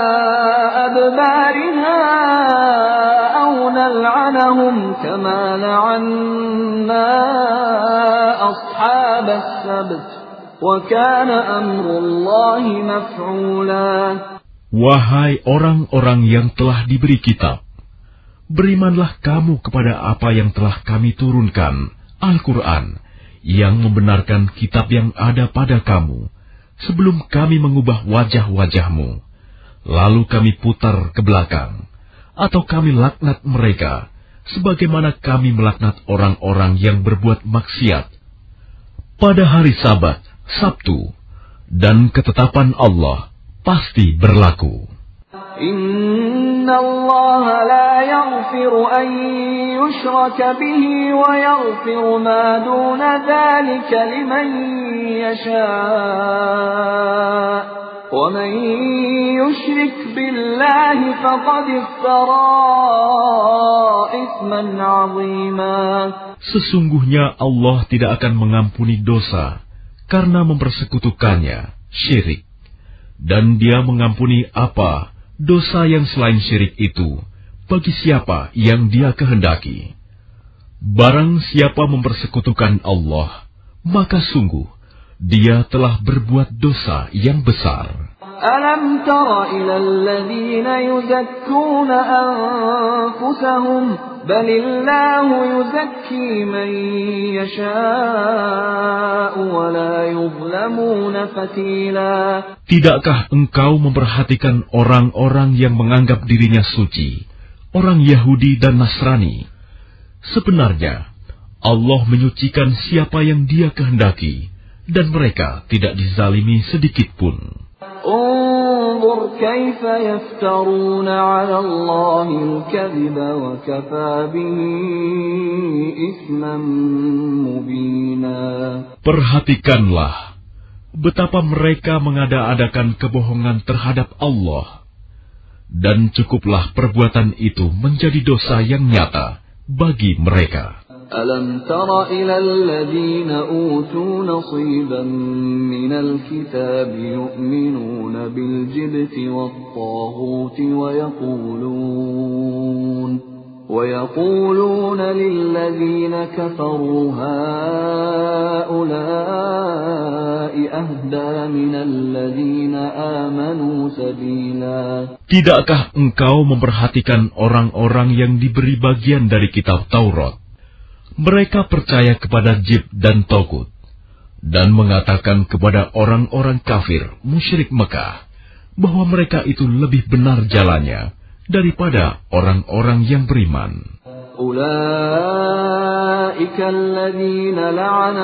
أدبارها أو نلعنهم كما لعنا أصحاب السبت وكان أمر الله مفعولا. Wahai orang-orang yang telah diberi kitab, berimanlah kamu kepada apa yang telah kami turunkan, Al-Quran, yang membenarkan kitab yang ada pada kamu, sebelum kami mengubah wajah-wajahmu, lalu kami putar ke belakang, atau kami laknat mereka, sebagaimana kami melaknat orang-orang yang berbuat maksiat. Pada hari Sabat, Sabtu, dan ketetapan Allah pasti berlaku. Inna Allah la yaghfiru an yushraka bihi wa yaghfiru ma duna dhalika liman yasha' wa man yushrik billahi faqad iftara ithman 'azima. Sesungguhnya Allah tidak akan mengampuni dosa karena mempersekutukannya, syirik. Dan Dia mengampuni apa dosa yang selain syirik itu bagi siapa yang Dia kehendaki. Barang siapa mempersekutukan Allah, maka sungguh dia telah berbuat dosa yang besar. Alam tara ila alladhina yuzakkuna anfusahum balillahu yuzakki man yasha'u wa la yuzlamuna fatila. Tidakkah engkau memperhatikan orang-orang yang menganggap dirinya suci, orang Yahudi dan Nasrani? Sebenarnya Allah menyucikan siapa yang Dia kehendaki, dan mereka tidak dizalimi sedikit pun. Unzur kaifa yaftaruna 'ala Allahi al-kadhiba wa kafa bihi itsman mubina. Perhatikanlah betapa mereka mengada-adakan kebohongan terhadap Allah, dan cukuplah perbuatan itu menjadi dosa yang nyata bagi mereka. Alam tara ila alladhina utu nasiban minal kitab yu'minuna bil jibti wat taghuti wa yaqulun wa yaquluna lil ladzina kafaru haula'i ahda minal ladzina amanu sabila. Tidakkah engkau memperhatikan orang-orang yang diberi bagian dari kitab Taurat? Mereka percaya kepada Jib dan Togut, dan mengatakan kepada orang-orang kafir musyrik Mekah bahwa mereka itu lebih benar jalannya daripada orang-orang yang beriman. Ulaika alladzina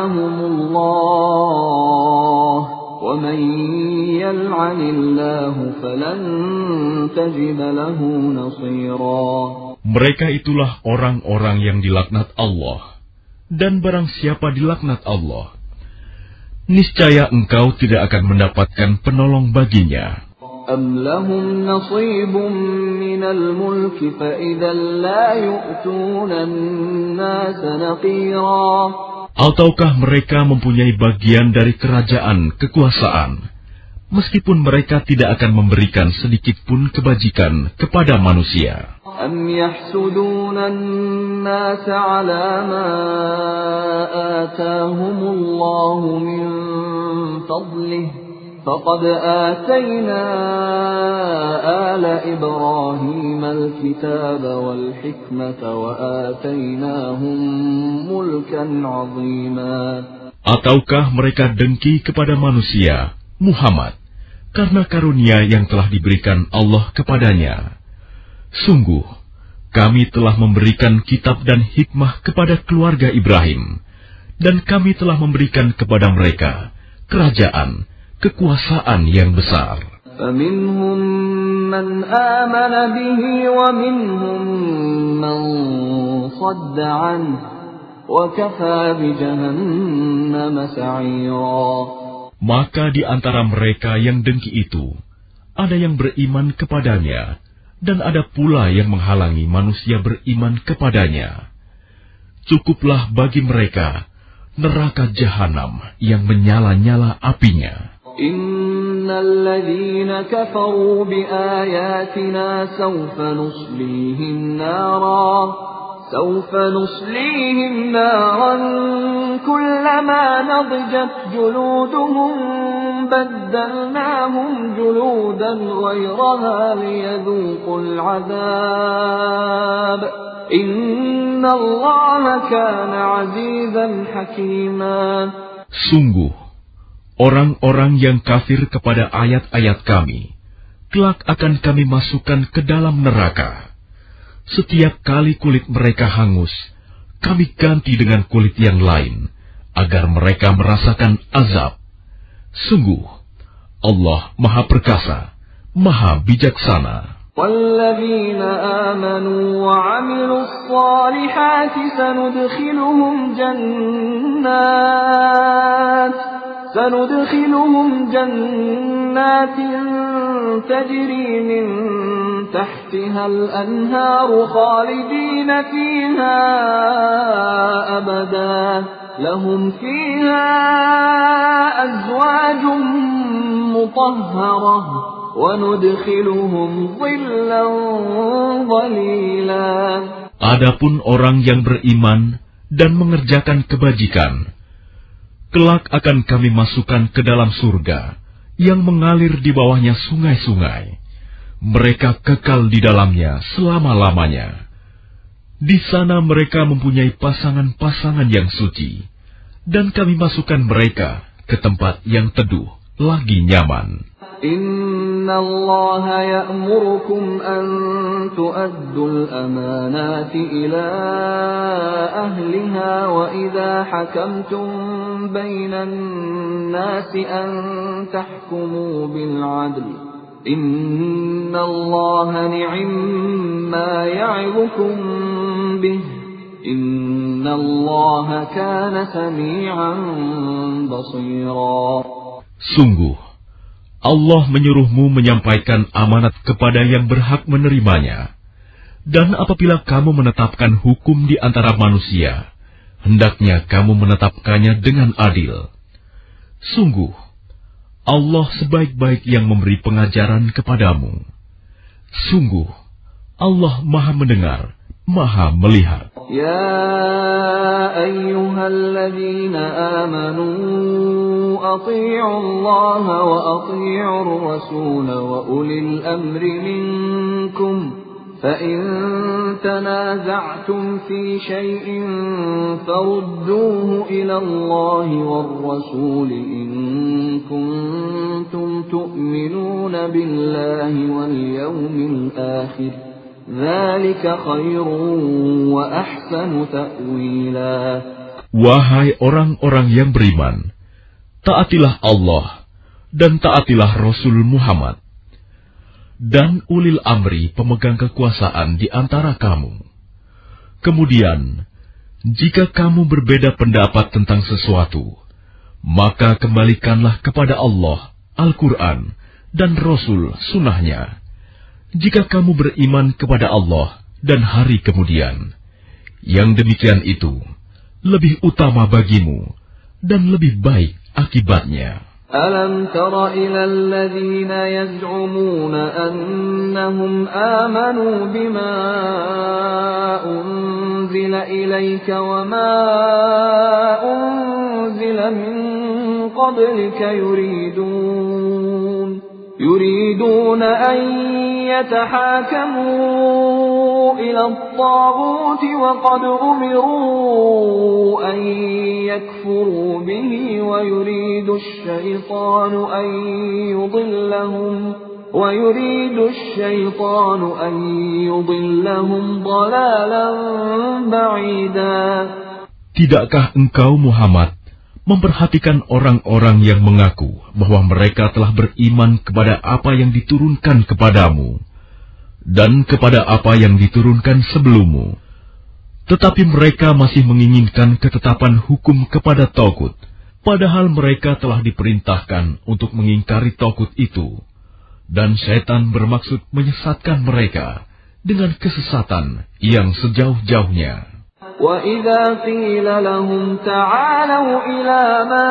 la'anahumullah wa man yal'anillahu falan tajida lahu nasira. Mereka itulah orang-orang yang dilaknat Allah, dan barang siapa dilaknat Allah, niscaya engkau tidak akan mendapatkan penolong baginya. Am lahum nasibun minal mulki fa idzan la yu'tuna an-nasa naqira. Ataukah mereka mempunyai bagian dari kerajaan kekuasaan, meskipun mereka tidak akan memberikan sedikit pun kebajikan kepada manusia. Am yahsuduna an-nasa 'ala ma atahumullahu min fadlihi faqad atayna ala Ibrahim al-kitaba wal hikmata wa atainahum mulkan 'azima. Ataukah mereka dengki kepada manusia, Muhammad, karena karunia yang telah diberikan Allah kepadanya? Sungguh, kami telah memberikan kitab dan hikmah kepada keluarga Ibrahim, dan kami telah memberikan kepada mereka kerajaan, kekuasaan yang besar. فَمِنْهُمْ مَنْ آمَنَ بِهِ وَمِنْهُمْ مَنْ صَدَّ عَنْهُ وَكَفَى بِجَهَنَّمَ سَعِيرًا. Maka di antara mereka yang dengki itu, ada yang beriman kepadanya, dan ada pula yang menghalangi manusia beriman kepadanya. Cukuplah bagi mereka neraka jahanam yang menyala-nyala apinya. Innal ladzina kafaru biayatina sawfa nuslihim nara سوف نصليهم نارا كلما نضجت جلودهم بدلناهم جلودا غيرها ليذوقوا العذاب إن الله كان عزيزا حكيما. Sungguh, orang-orang yang kafir kepada ayat-ayat kami, kelak akan kami masukkan ke dalam neraka. Setiap kali kulit mereka hangus, kami ganti dengan kulit yang lain, agar mereka merasakan azab. Sungguh, Allah Maha Perkasa, Maha Bijaksana. وَالَّذِينَ آمَنُوا وَعَمِلُوا الصَّالِحَاتِ سَنُدْخِلُهُمْ جَنَّاتٍ سندخلهم جنات تجري من تحتها الأنهار خالدين فيها أبدا لهم فيها أزواج مطهرة وندخلهم ظلا ظليلا. Adapun orang yang beriman dan mengerjakan kebajikan, kelak akan kami masukkan ke dalam surga yang mengalir di bawahnya sungai-sungai. Mereka kekal di dalamnya selama-lamanya. Di sana mereka mempunyai pasangan-pasangan yang suci, dan kami masukkan mereka ke tempat yang teduh lagi nyaman. Inna Allah ya'murukum an tu'addul amanati ila ahliha wa idha hakamtum bainan nasi an tahkumu bil adl. Inna Allah ni'imma ya'idukum bih. Inna Allah kana sami'an basira. Sungguh, Allah menyuruhmu menyampaikan amanat kepada yang berhak menerimanya. Dan apabila kamu menetapkan hukum di antara manusia, hendaknya kamu menetapkannya dengan adil. Sungguh, Allah sebaik-baik yang memberi pengajaran kepadamu. Sungguh, Allah Maha mendengar, Maha melihat. Ya ayyuhalladzina amanu ati'u Allah wa ati'u ar-rasul wa ulil amri minkum. فَإِن تَنَازَعْتُمْ فِي شَيْءٍ فَرُدُّوهُ إِلَى اللَّهِ وَالرَّسُولِ إِن كُنتُمْ تُؤْمِنُونَ بِاللَّهِ وَالْيَوْمِ الْآخِرِ ذَلِكَ خَيْرٌ وَأَحْسَنُ تَأْوِيلًا. Wahai orang-orang yang beriman, taatilah Allah dan taatilah Rasul Muhammad dan ulil amri pemegang kekuasaan di antara kamu. Kemudian, jika kamu berbeda pendapat tentang sesuatu, maka kembalikanlah kepada Allah, Al-Quran, dan Rasul Sunnahnya. Jika kamu beriman kepada Allah dan hari kemudian, yang demikian itu lebih utama bagimu dan lebih baik akibatnya. أَلَمْ تَرَ إِلَى الَّذِينَ يَزْعُمُونَ أَنَّهُمْ آمَنُوا بِمَا أُنزِلَ إِلَيْكَ وَمَا أُنزِلَ مِن قَبْلِكَ يُرِيدُونَ يُرِيدُونَ أَن يَتَحَاكَمُوا إِلَى الطَّاغُوتِ وَقَدْ أُمِرُوا أَن يَكْفُرُوا بِهِ وَيُرِيدُ الشَّيْطَانُ أَن يُضِلَّهُمْ وَيُرِيدُ الشَّيْطَانُ أَن يُضِلَّهُمْ ضَلَالًا بَعِيدًا. Tidakkah engkau Muhammad memperhatikan orang-orang yang mengaku bahwa mereka telah beriman kepada apa yang diturunkan kepadamu dan kepada apa yang diturunkan sebelummu, tetapi mereka masih menginginkan ketetapan hukum kepada Tagut, padahal mereka telah diperintahkan untuk mengingkari Tagut itu, dan setan bermaksud menyesatkan mereka dengan kesesatan yang sejauh-jauhnya. وَإِذَا قِيلَ لَهُمْ تَعَالَوْا إِلَى مَا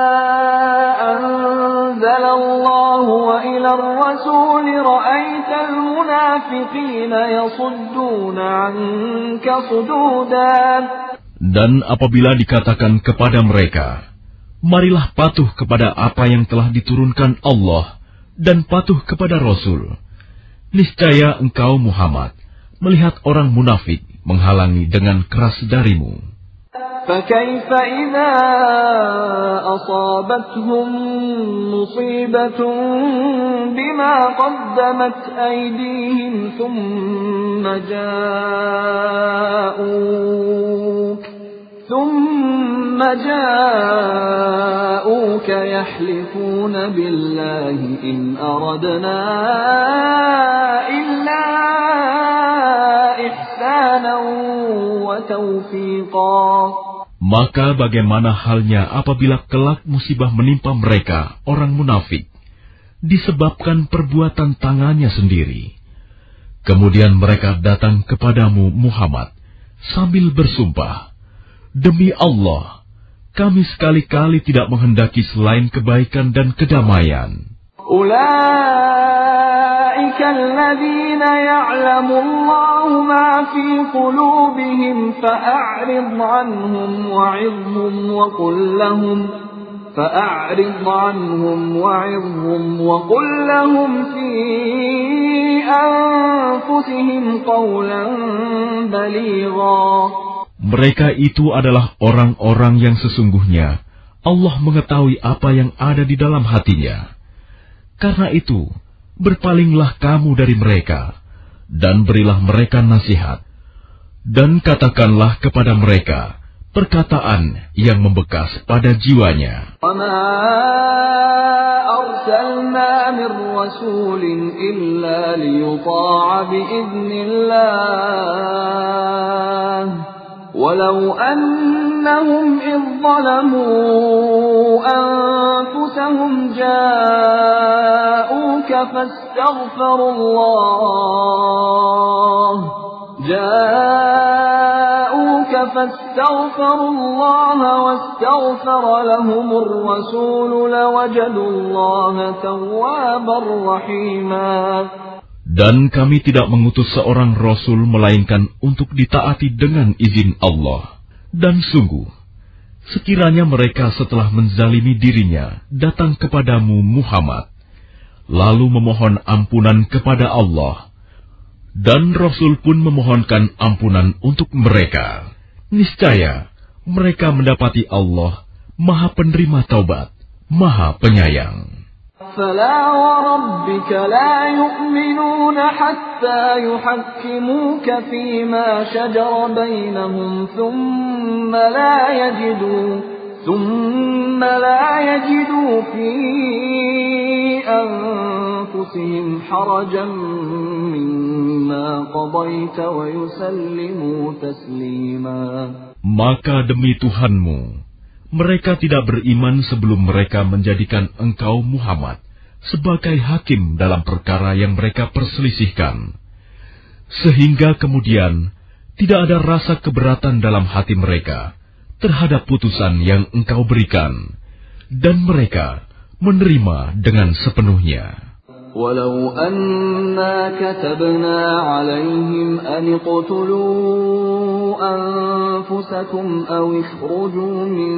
أَنزَلَ اللَّهُ وَإِلَى الرَّسُولِ رَأَيْتَ الْمُنَافِقِينَ يَصُدُّونَ عَنكَ صُدُودًا. Dan apabila dikatakan kepada mereka, marilah patuh kepada apa yang telah diturunkan Allah dan patuh kepada Rasul, niscaya engkau Muhammad melihat orang munafik menghalangi dengan keras darimu. فَكَيْفَ إِذَا أَصَابَتْهُم مُّصِيبَةٌ بِمَا قَدَّمَتْ أَيْدِيهِمْ ثُمَّ جَاءُوكَ ثُمَّ جَاءُوكَ يَحْلِفُونَ بِاللَّهِ إِنْ أَرَدْنَا إِلَّا إِحْسَانًا وَتَوْفِيقًا. Maka bagaimana halnya apabila kelak musibah menimpa mereka, orang munafik, disebabkan perbuatan tangannya sendiri. Kemudian mereka datang kepadamu Muhammad sambil bersumpah, demi Allah, kami sekali-kali tidak menghendaki selain kebaikan dan kedamaian. أولئك الذين يعلم الله ما في قلوبهم فأعرض عنهم وعظهم وقل لهم فأعرض عنهم وعظهم وقل لهم في أنفسهم قولا بليغا. Mereka itu adalah orang-orang yang sesungguhnya Allah mengetahui apa yang ada di dalam hatinya. Karena itu, berpalinglah kamu dari mereka, dan berilah mereka nasihat. Dan katakanlah kepada mereka perkataan yang membekas pada jiwanya. وَمَا أَرْسَلْنَا مِن رَّسُولٍ إِلَّا لِيُطَاعَ بِإِذْنِ اللَّهِ وَلَوْ أَنَّهُمْ إِذ ظَّلَمُوا أَنفُسَهُمْ جَاءُوكَ فَاسْتَغْفَرُوا اللَّهَ جاءوك فاستغفروا الله واستغفر لهم الرسول لوجدوا الله توابا رحيما. Dan kami tidak mengutus seorang Rasul melainkan untuk ditaati dengan izin Allah. Dan sungguh, sekiranya mereka setelah menzalimi dirinya datang kepadamu Muhammad, lalu memohon ampunan kepada Allah, dan Rasul pun memohonkan ampunan untuk mereka, niscaya mereka mendapati Allah Maha Penerima Taubat, Maha Penyayang. فَلَا وَرَبِّكَ لَا يُؤْمِنُونَ حَتَّى يُحَكِّمُوكَ فِيمَا شَجَرَ بَيْنَهُمْ ثُمَّ لَا يَجِدُوا ثُمَّ لَا يَجِدُوا فِي أَنفُسِهِمْ حَرَجًا مِّمَّا قَضَيْتَ وَيُسَلِّمُوا تَسْلِيمًا. Maka demi Tuhanmu, mereka tidak beriman sebelum mereka menjadikan engkau Muhammad sebagai hakim dalam perkara yang mereka perselisihkan. Sehingga kemudian tidak ada rasa keberatan dalam hati mereka terhadap putusan yang engkau berikan, dan mereka menerima dengan sepenuhnya. ولو أنا كتبنا عليهم أن اقتلوا أنفسكم أو اخرجوا من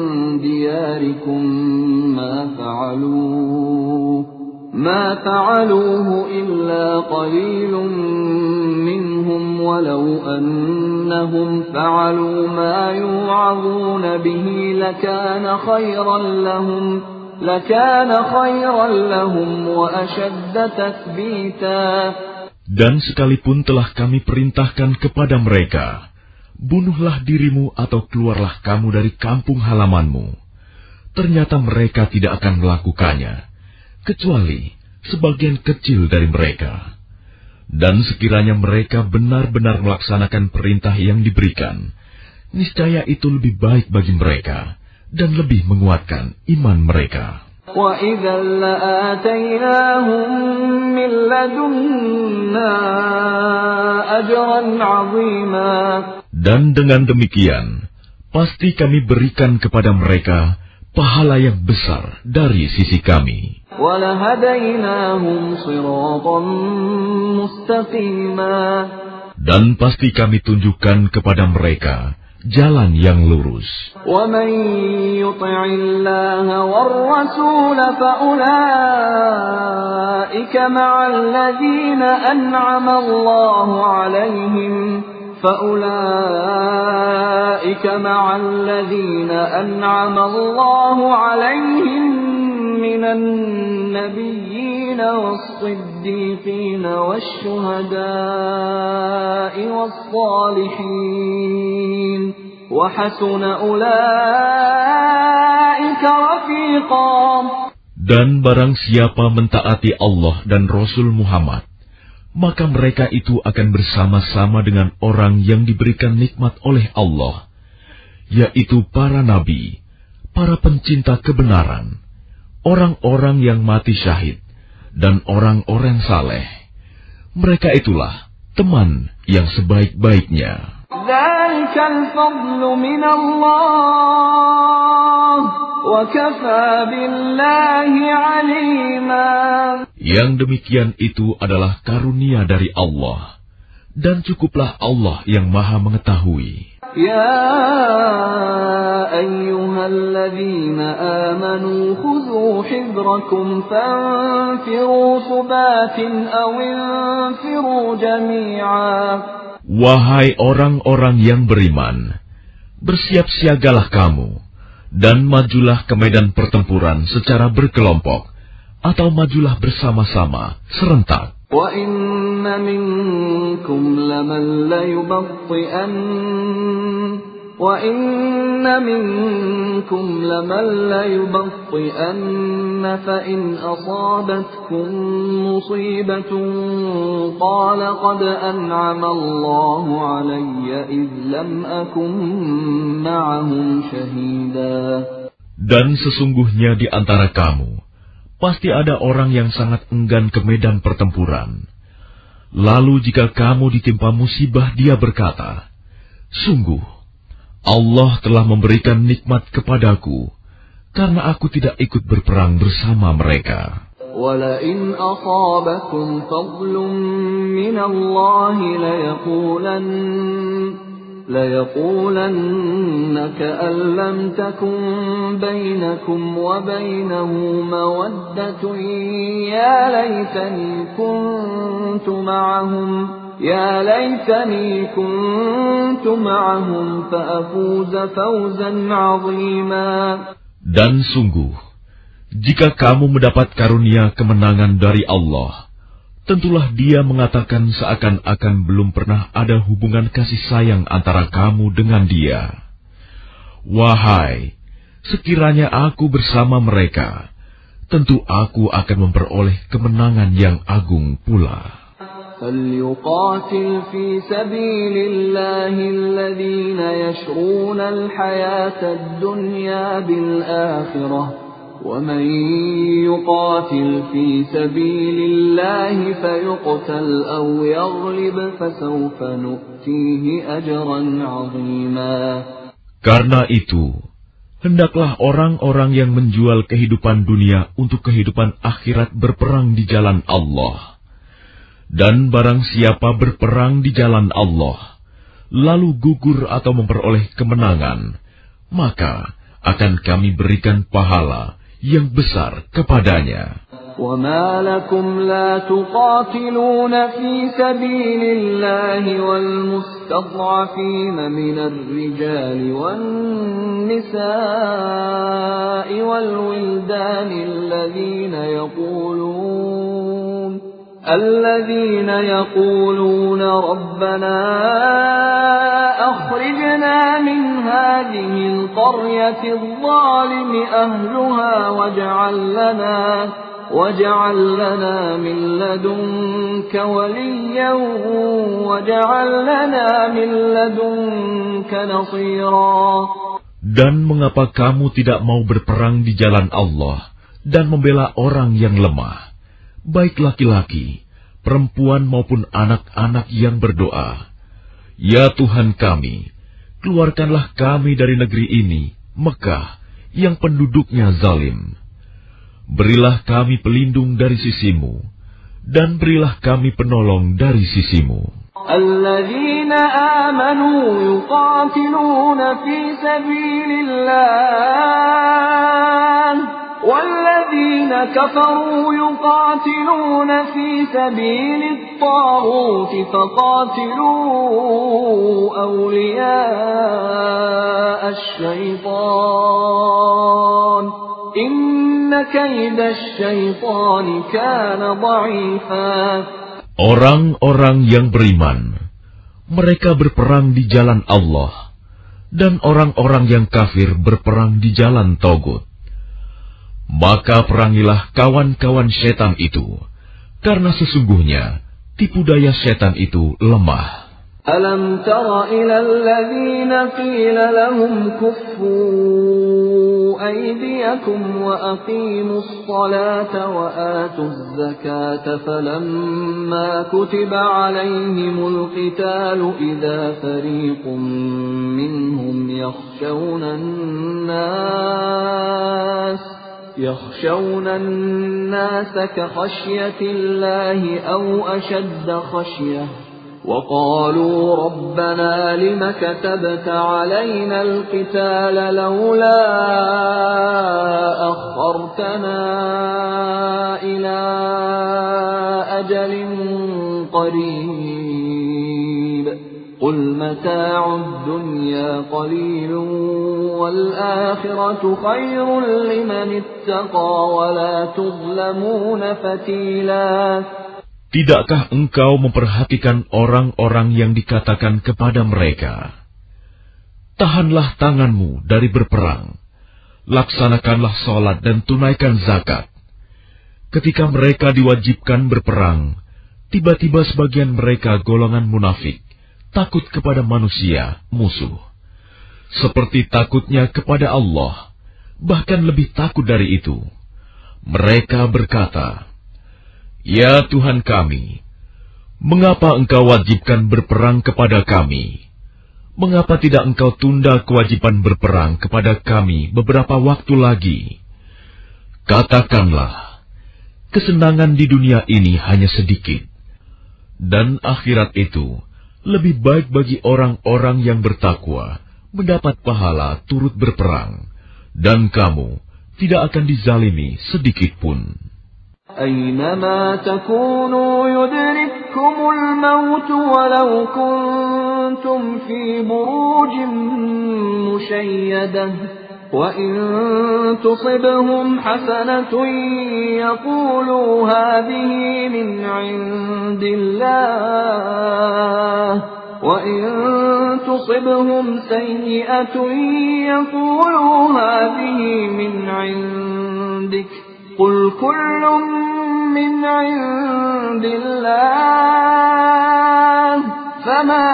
دياركم ما فعلوه ما فعلوه إلا قليل منهم ولو أنهم فعلوا ما يوعظون به لكان خيرا لهم لَكَانَ خَيْرًا لَهُمْ وَأَشَدَّ تَثْبِيتًا. Dan sekalipun telah kami perintahkan kepada mereka, bunuhlah dirimu atau keluarlah kamu dari kampung halamanmu, ternyata mereka tidak akan melakukannya, kecuali sebagian kecil dari mereka. Dan sekiranya mereka benar-benar melaksanakan perintah yang diberikan, niscaya itu lebih baik bagi mereka dan lebih menguatkan iman mereka. وَإِذًا لَآتَيْنَاهُم مِّن لَّدُنَّا أَجْرًا عَظِيمًا. Dan dengan demikian, pasti kami berikan kepada mereka pahala yang besar dari sisi kami. وَلَهَدَيْنَاهُمْ صِرَاطًا مُّسْتَقِيمًا. Dan pasti kami tunjukkan kepada mereka jalan yang lurus. وَمَن يُطِعِ اللَّهَ وَالرَّسُولَ فَأُولَٰئِكَ مَعَ الَّذِينَ أَنْعَمَ اللَّهُ عَلَيْهِمْ فَأُولَٰئِكَ مَعَ الَّذِينَ أَنْعَمَ اللَّهُ عَلَيْهِمْ مِنَ النَّبِيِّينَ وَالصِّدِّيقِينَ وَالشُّهَدَاءِ وَالصَّالِحِينَ وَحَسُنَ أُولَٰئِكَ رَفِيقًا. Dan barang siapa mentaati Allah dan Rasul Muhammad, maka mereka itu akan bersama-sama dengan orang yang diberikan nikmat oleh Allah, yaitu para nabi, para pencinta kebenaran, orang-orang yang mati syahid, dan orang-orang saleh. Mereka itulah teman yang sebaik-baiknya. Dzalikal fadlu minallah wa kafa billahi alima. Yang demikian itu adalah karunia dari Allah, dan cukuplah Allah yang Maha mengetahui. Ya ayyuhalladzina amanu khudhu hidrakum fanfiru thubatin aw infiru jami'a. Wahai orang-orang yang beriman, bersiap-siagalah kamu, dan majulah ke medan pertempuran secara berkelompok, atau majulah bersama-sama, serentak. وَإِنَّ مِنكُمْ لَمَن لَّيُبَطِّئَنَّ وَإِنَّ مِنكُمْ لَمَن لَّيُبَطِّئَنَّ فَإِنْ أَصَابَتْكُم مُّصِيبَةٌ قَالَ قَدْ أَنْعَمَ اللَّهُ عَلَيَّ إِذْ لَمْ أَكُن مَّعَهُمْ شَهِيدًا. Dan sesungguhnya di antara kamu pasti ada orang yang sangat enggan ke medan pertempuran. Lalu jika kamu ditimpa musibah, dia berkata, "Sungguh, Allah telah memberikan nikmat kepadaku, karena aku tidak ikut berperang bersama mereka." وَلَئِنْ أَصَابَكُمْ فَضْلٌ مِّنَ اللَّهِ لَيَقُولَنَّ لَيَقُولَنَّ كَأَن لَّمْ تَكُن بَيْنَكُمْ وَبَيْنَهُ مَوَدَّةٌ يَا لَيْتَنِي كُنتُ مَعَهُمْ يَا لَيْتَنِي كُنتُ مَعَهُمْ فَأَفُوزَ فَوْزًا عَظِيمًا. Dan sungguh, jika kamu mendapat karunia kemenangan dari Allah, tentulah Dia mengatakan seakan-akan belum pernah ada hubungan kasih sayang antara kamu dengan Dia. Wahai, sekiranya aku bersama mereka, tentu aku akan memperoleh kemenangan yang agung pula. فَلْيُقَاتِلْ فِي سَبِيلِ اللَّهِ الَّذِينَ يَشْرُونَ الْحَيَاةَ الدُّنْيَا بِالْآخِرَةِ وَمَن يُقَاتِلْ فِي سَبِيلِ اللَّهِ فَيُقْتَلْ أَوْ يَغْلِبْ فَسَوْفَ نُؤْتِيهِ أَجْرًا عَظِيمًا. Karena itu, hendaklah orang-orang yang menjual kehidupan dunia untuk kehidupan akhirat berperang di jalan Allah. Dan barang siapa berperang di jalan Allah, lalu gugur atau memperoleh kemenangan, maka akan kami berikan pahala yang besar kepadanya. وَمَا لَكُمْ لَا تُقَاتِلُونَ فِي سَبِيلِ اللَّهِ وَالْمُسْتَضْعَفِينَ مِنَ الرِّجَالِ وَالنِّسَاءِ وَالْوِلْدَانِ الَّذِينَ يَقُولُونَ الَّذِينَ يَقُولُونَ رَبَّنَا أَخْرِجْنَا مِنْ هَذِهِ الْقَرْيَةِ الظَّالِمِ أَهْلُهَا وَاجْعَل لَّنَا وَاجْعَل لَّنَا مِن لَّدُنكَ وَلِيًّا وَاجْعَل لَّنَا مِن لَّدُنكَ نَصِيرًا. Dan mengapa kamu tidak mau berperang di jalan Allah dan membela orang yang lemah, baik laki-laki, perempuan maupun anak-anak yang berdoa, "Ya Tuhan kami, keluarkanlah kami dari negeri ini, Mekah, yang penduduknya zalim. Berilah kami pelindung dari sisimu, dan berilah kami penolong dari sisimu." Alladzina amanu yuqatiluna fi sabilillah وَالَّذِينَ كَفَرُوا يُقَاتِلُونَ فِي سَبِيلِ الطَّاغُوتِ فَقَاتِلُوا أَوْلِيَاءَ الشَّيْطَانِ إِنَّ كَيْدَ الشَّيْطَانِ كَانَ ضَعِيفًا. Orang-orang yang beriman, mereka berperang di jalan Allah, dan orang-orang yang kafir berperang di jalan Togut. Maka perangilah kawan-kawan setan itu, karena sesungguhnya tipu daya setan itu lemah. Alam tara ila alladhina qila lahum kuffu أيديكم وأقيموا الصلاة وآتوا الزكاة فلما كتب عليهم القتال إذا فريق منهم يخشون الناس يخشون الناس كخشية الله أو أشد خشية وقالوا ربنا لم كتبت علينا القتال لولا أخرتنا إلى أجل قريب قل متاع الدنيا قليل والآخرة خير لمن اتقى ولا تظلمون فتيلا. Tidakkah engkau memperhatikan orang-orang yang dikatakan kepada mereka, tahanlah tanganmu dari berperang, laksanakanlah sholat dan tunaikan zakat. Ketika mereka diwajibkan berperang, tiba-tiba sebagian mereka golongan munafik, takut kepada manusia, musuh. Seperti takutnya kepada Allah, bahkan lebih takut dari itu. Mereka berkata, Ya Tuhan kami, mengapa Engkau wajibkan berperang kepada kami? Mengapa tidak Engkau tunda kewajiban berperang kepada kami beberapa waktu lagi? Katakanlah, kesenangan di dunia ini hanya sedikit, dan akhirat itu lebih baik bagi orang-orang yang bertakwa, mendapat pahala turut berperang, dan kamu tidak akan dizalimi sedikit pun. أينما تكونوا يدرككم الموت ولو كنتم في بروج مشيدة وإن تصبهم حسنة يقولوا هذه من عند الله وإن تصبهم سيئة يقولوا هذه من عندك قل كل من عند الله فما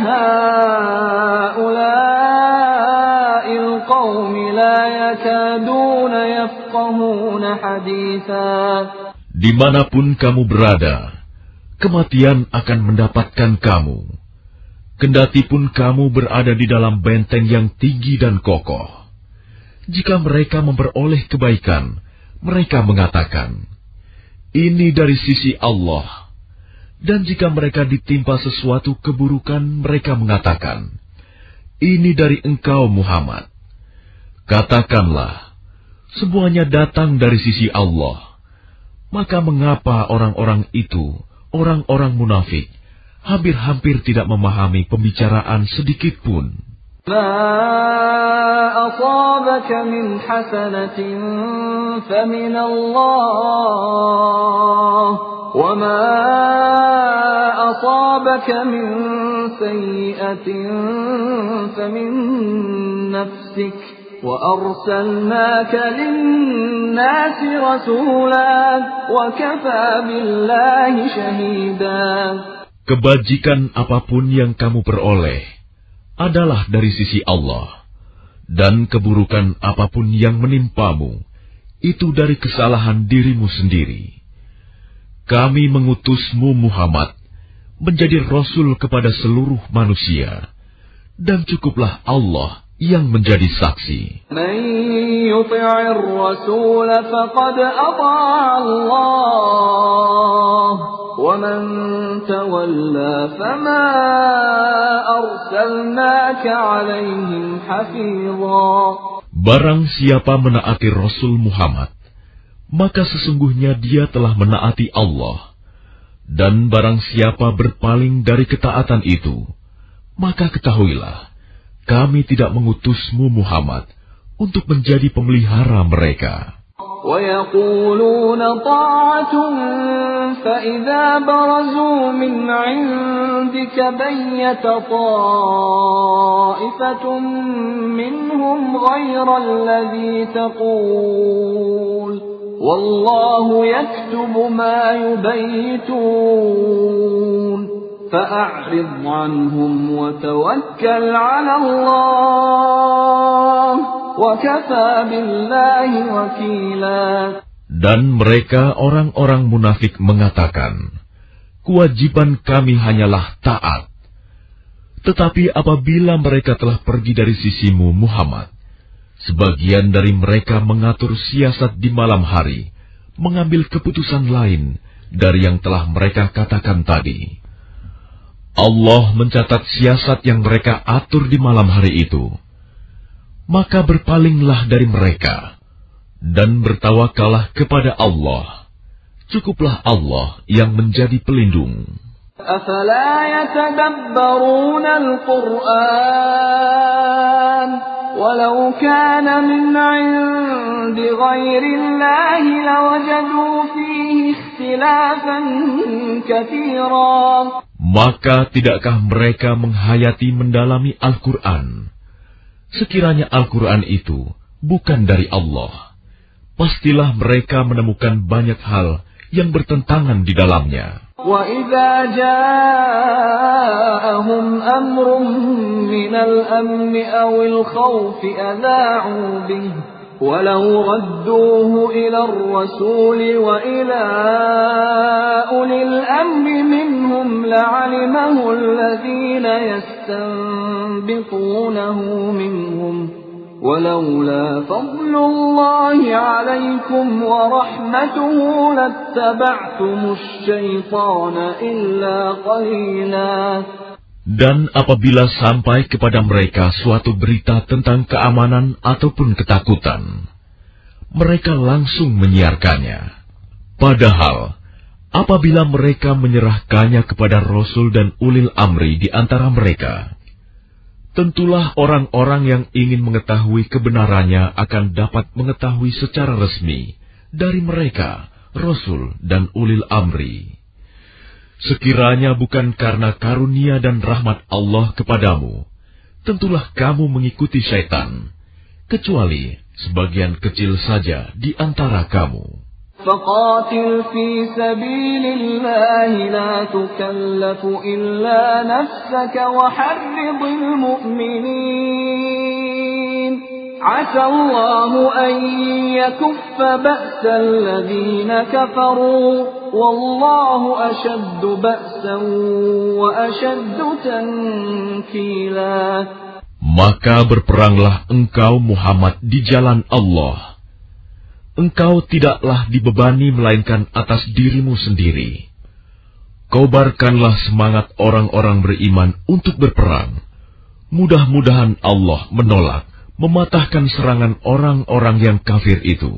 لهؤلاء القوم لا يكادون يفقهون حديثا. Dimanapun kamu berada, kematian akan mendapatkan kamu. Kendatipun kamu berada di dalam benteng yang tinggi dan kokoh. Jika mereka memperoleh kebaikan, mereka mengatakan, ini dari sisi Allah. Dan jika mereka ditimpa sesuatu keburukan, mereka mengatakan, ini dari engkau Muhammad. Katakanlah, semuanya datang dari sisi Allah. Maka mengapa orang-orang itu, orang-orang munafik, hampir-hampir tidak memahami pembicaraan sedikit pun? ما أصابك من حسنة فمن الله وما أصابك من سيئة فمن نفسك وأرسلناك للناس رسولا وكفى بالله شهيدا. Kebajikan apapun yang kamu peroleh adalah dari sisi Allah, dan keburukan apapun yang menimpamu, itu dari kesalahan dirimu sendiri. Kami mengutusmu Muhammad, menjadi Rasul kepada seluruh manusia, dan cukuplah Allah yang menjadi saksi. Man yuti'ir rasul faqad ata'a Allah. وَمَنْ تَوَلَّى فَمَا أَرْسَلْنَاكَ عَلَيْهِمْ حَفِيظًا. Barang siapa menaati Rasul Muhammad, maka sesungguhnya dia telah menaati Allah. Dan barang siapa berpaling dari ketaatan itu, maka ketahuilah, kami tidak mengutusmu Muhammad untuk menjadi pemelihara mereka. وَيَقُولُونَ طَاعَةٌ فَإِذَا بَرَزُوا مِنْ عِنْدِكَ بَيَّتَ طَائِفَةٌ مِّنْهُمْ غَيْرَ الَّذِي تَقُولُ وَاللَّهُ يَكْتُبُ مَا يُبَيِّتُونَ فَأَعْرِضْ عَنْهُمْ وَتَوَكَّلْ عَلَى اللَّهِ وكفى بالله وكيلا. Dan mereka orang-orang munafik mengatakan, kewajiban kami hanyalah taat. Tetapi apabila mereka telah pergi dari sisimu, Muhammad, sebagian dari mereka mengatur siasat di malam hari, mengambil keputusan lain dari yang telah mereka katakan tadi. Allah mencatat siasat yang mereka atur di malam hari itu. Maka berpalinglah dari mereka, dan bertawakallah kepada Allah. Cukuplah Allah yang menjadi pelindung. أفلا يتدبرون القرآن ولو كان من عند غير الله لوجدوا فيه اختلافا كثيرا. Maka tidakkah mereka menghayati mendalami Al-Quran? Sekiranya Al-Quran itu bukan dari Allah, pastilah mereka menemukan banyak hal yang bertentangan di dalamnya. وَإِذَا جَاءَهُمْ أَمْرٌ مِّنَ الْأَمْنِ أَوِ الْخَوْفِ أَذَاعُوا بِهِ وَلَوْ رَدُّوهُ إِلَى الرَّسُولِ وَإِلَى أُولِي الْأَمْرِ مِنْهُمْ لَعَلِمَهُ الَّذِينَ يَسْتَنبِطُونَهُ مِنْهُمْ وَلَوْلَا فَضْلُ اللَّهِ عَلَيْكُمْ وَرَحْمَتُهُ لَاتَّبَعْتُمُ الشَّيْطَانَ إِلَّا قَلِيلًا. Dan apabila sampai kepada mereka suatu berita tentang keamanan ataupun ketakutan, mereka langsung menyiarkannya. Padahal, apabila mereka menyerahkannya kepada Rasul dan ulil amri di antara mereka, tentulah orang-orang yang ingin mengetahui kebenarannya akan dapat mengetahui secara resmi dari mereka, Rasul dan ulil amri. Sekiranya bukan karena karunia dan rahmat Allah kepadamu, tentulah kamu mengikuti syaitan, kecuali sebagian kecil saja di antara kamu. فَقَاتِلْ فِي سَبِيلِ اللَّهِ لَا تُكَلَّفُ إِلَّا نَفْسَكَ وَحَرِّضِ الْمُؤْمِنِينَ عَسَى اللَّهُ أَن يَكُفَّ بَأْسَ الَّذِينَ كَفَرُوا وَاللَّهُ أَشَدُّ بَأْسًا وَأَشَدُّ تَنكِيلًا. Maka berperanglah engkau Muhammad di jalan Allah. Engkau tidaklah dibebani melainkan atas dirimu sendiri. Kobarkanlah semangat orang-orang beriman untuk berperang. Mudah-mudahan Allah menolak, mematahkan serangan orang-orang yang kafir itu.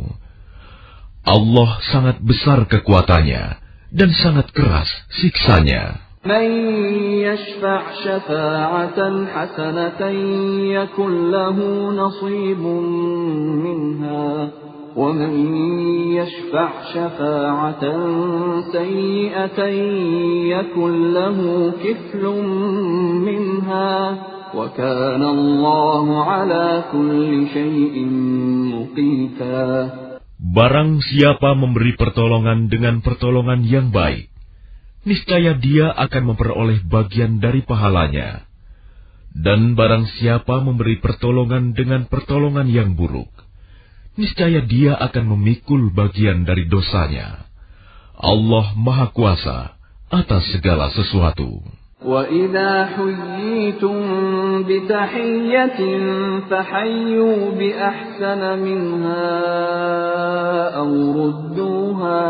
Allah sangat besar kekuatannya dan sangat keras siksanya. مَن يَشْفَعْ شَفَاعَةً حَسَنَةً يَكُنْ لَهُ نَصِيبٌ مِّنْهَا وَمَن يَشْفَعْ شَفَاعَةً سَيِّئَةً يَكُنْ لَهُ كِفْلٌ مِّنْهَا وَكَانَ اللَّهُ عَلَى كُلِّ شَيْءٍ مُقِيتًا. Barang siapa memberi pertolongan dengan pertolongan yang baik, niscaya dia akan memperoleh bagian dari pahalanya. Dan barang siapa memberi pertolongan dengan pertolongan yang buruk, niscaya dia akan memikul bagian dari dosanya. Allah Maha Kuasa atas segala sesuatu. وَإِذَا حُيِّيتُم بِتَحِيَّةٍ فَحَيُّوا بِأَحْسَنَ مِنْهَا أَوْ رُدُّوهَا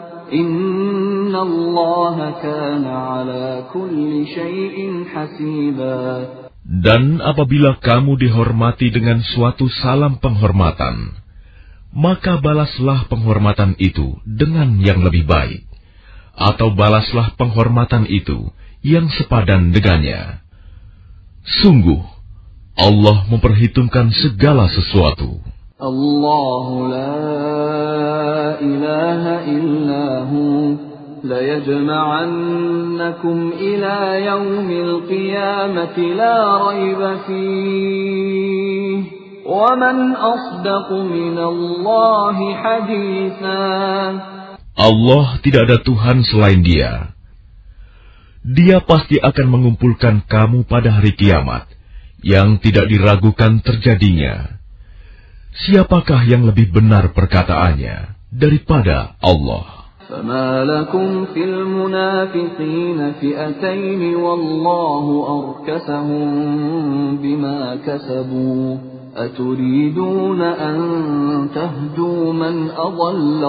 إِنَّ اللَّهَ كَانَ عَلَى كُلِّ شَيْءٍ حَسِيبًا. Dan apabila kamu dihormati dengan suatu salam penghormatan, maka balaslah penghormatan itu dengan yang lebih baik, atau balaslah penghormatan itu yang sepadan dengannya. Sungguh, Allah memperhitungkan segala sesuatu. Allahu la ilaha illa hu la yajma'annakum ila yaumil qiyamati la rayba fihi. وَمَنْ أَصْدَقُ مِنَ اللَّهِ حَدِيثًا. Allah tidak ada Tuhan selain Dia. Dia pasti akan mengumpulkan kamu pada hari kiamat, yang tidak diragukan terjadinya. siapakah yang lebih benar perkataannya daripada Allah? فما لكم في المنافقين فئتين والله أركسهم بما كسبوا أتريدون أن تهدوا من أضل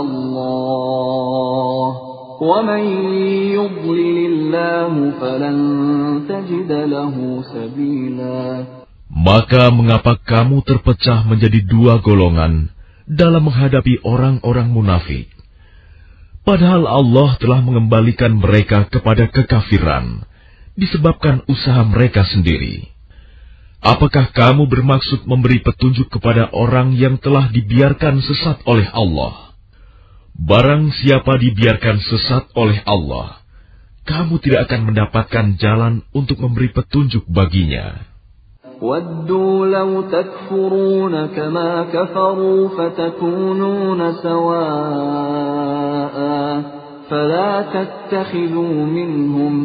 الله ومن يضلل الله فلن تجد له سبيلا. Maka mengapa kamu terpecah menjadi dua golongan dalam menghadapi orang-orang munafik? Padahal Allah telah mengembalikan mereka kepada kekafiran disebabkan usaha mereka sendiri. Apakah kamu bermaksud memberi petunjuk kepada orang yang telah dibiarkan sesat oleh Allah? Barang siapa dibiarkan sesat oleh Allah, kamu tidak akan mendapatkan jalan untuk memberi petunjuk baginya. وَدُّوا لَوْ تَكْفُرُونَ كَمَا كَفَرُوا فَتَكُونُونَ سَوَاءً فَلَا تَتَّخِذُوا مِنْهُمْ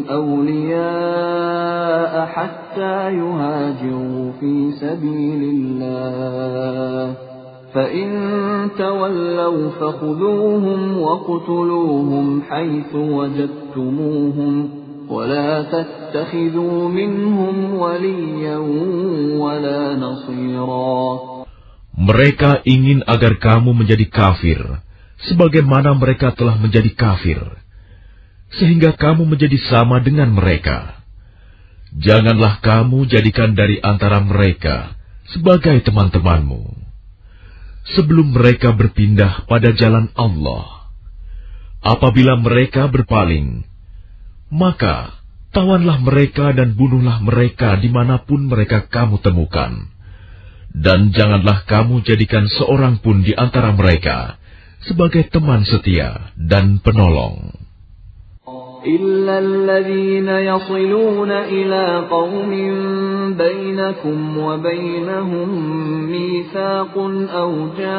أَوْلِيَاءَ حَتَّى يُهَاجِرُوا فِي سَبِيلِ اللَّهِ فَإِنْ تَوَلَّوْا فَخُذُوهُمْ وَاقْتُلُوهُمْ حَيْثُ وَجَدتُّمُوهُمْ ولا تتخذوا منهم وليا ولا نصيرا. Mereka ingin agar kamu menjadi kafir, sebagaimana mereka telah menjadi kafir, sehingga kamu menjadi sama dengan mereka. Janganlah kamu jadikan dari antara mereka sebagai teman-temanmu, sebelum mereka berpindah pada jalan Allah. Apabila mereka berpaling, maka tawanlah mereka dan bunuhlah mereka dimanapun mereka kamu temukan. Dan janganlah kamu jadikan seorang pun di antara mereka sebagai teman setia dan penolong. إِلَّا الَّذِينَ يَصِلُونَ إِلَى قَوْمٍ بَيْنَكُمْ وَبَيْنَهُم مِّيثَاقٌ أَوْ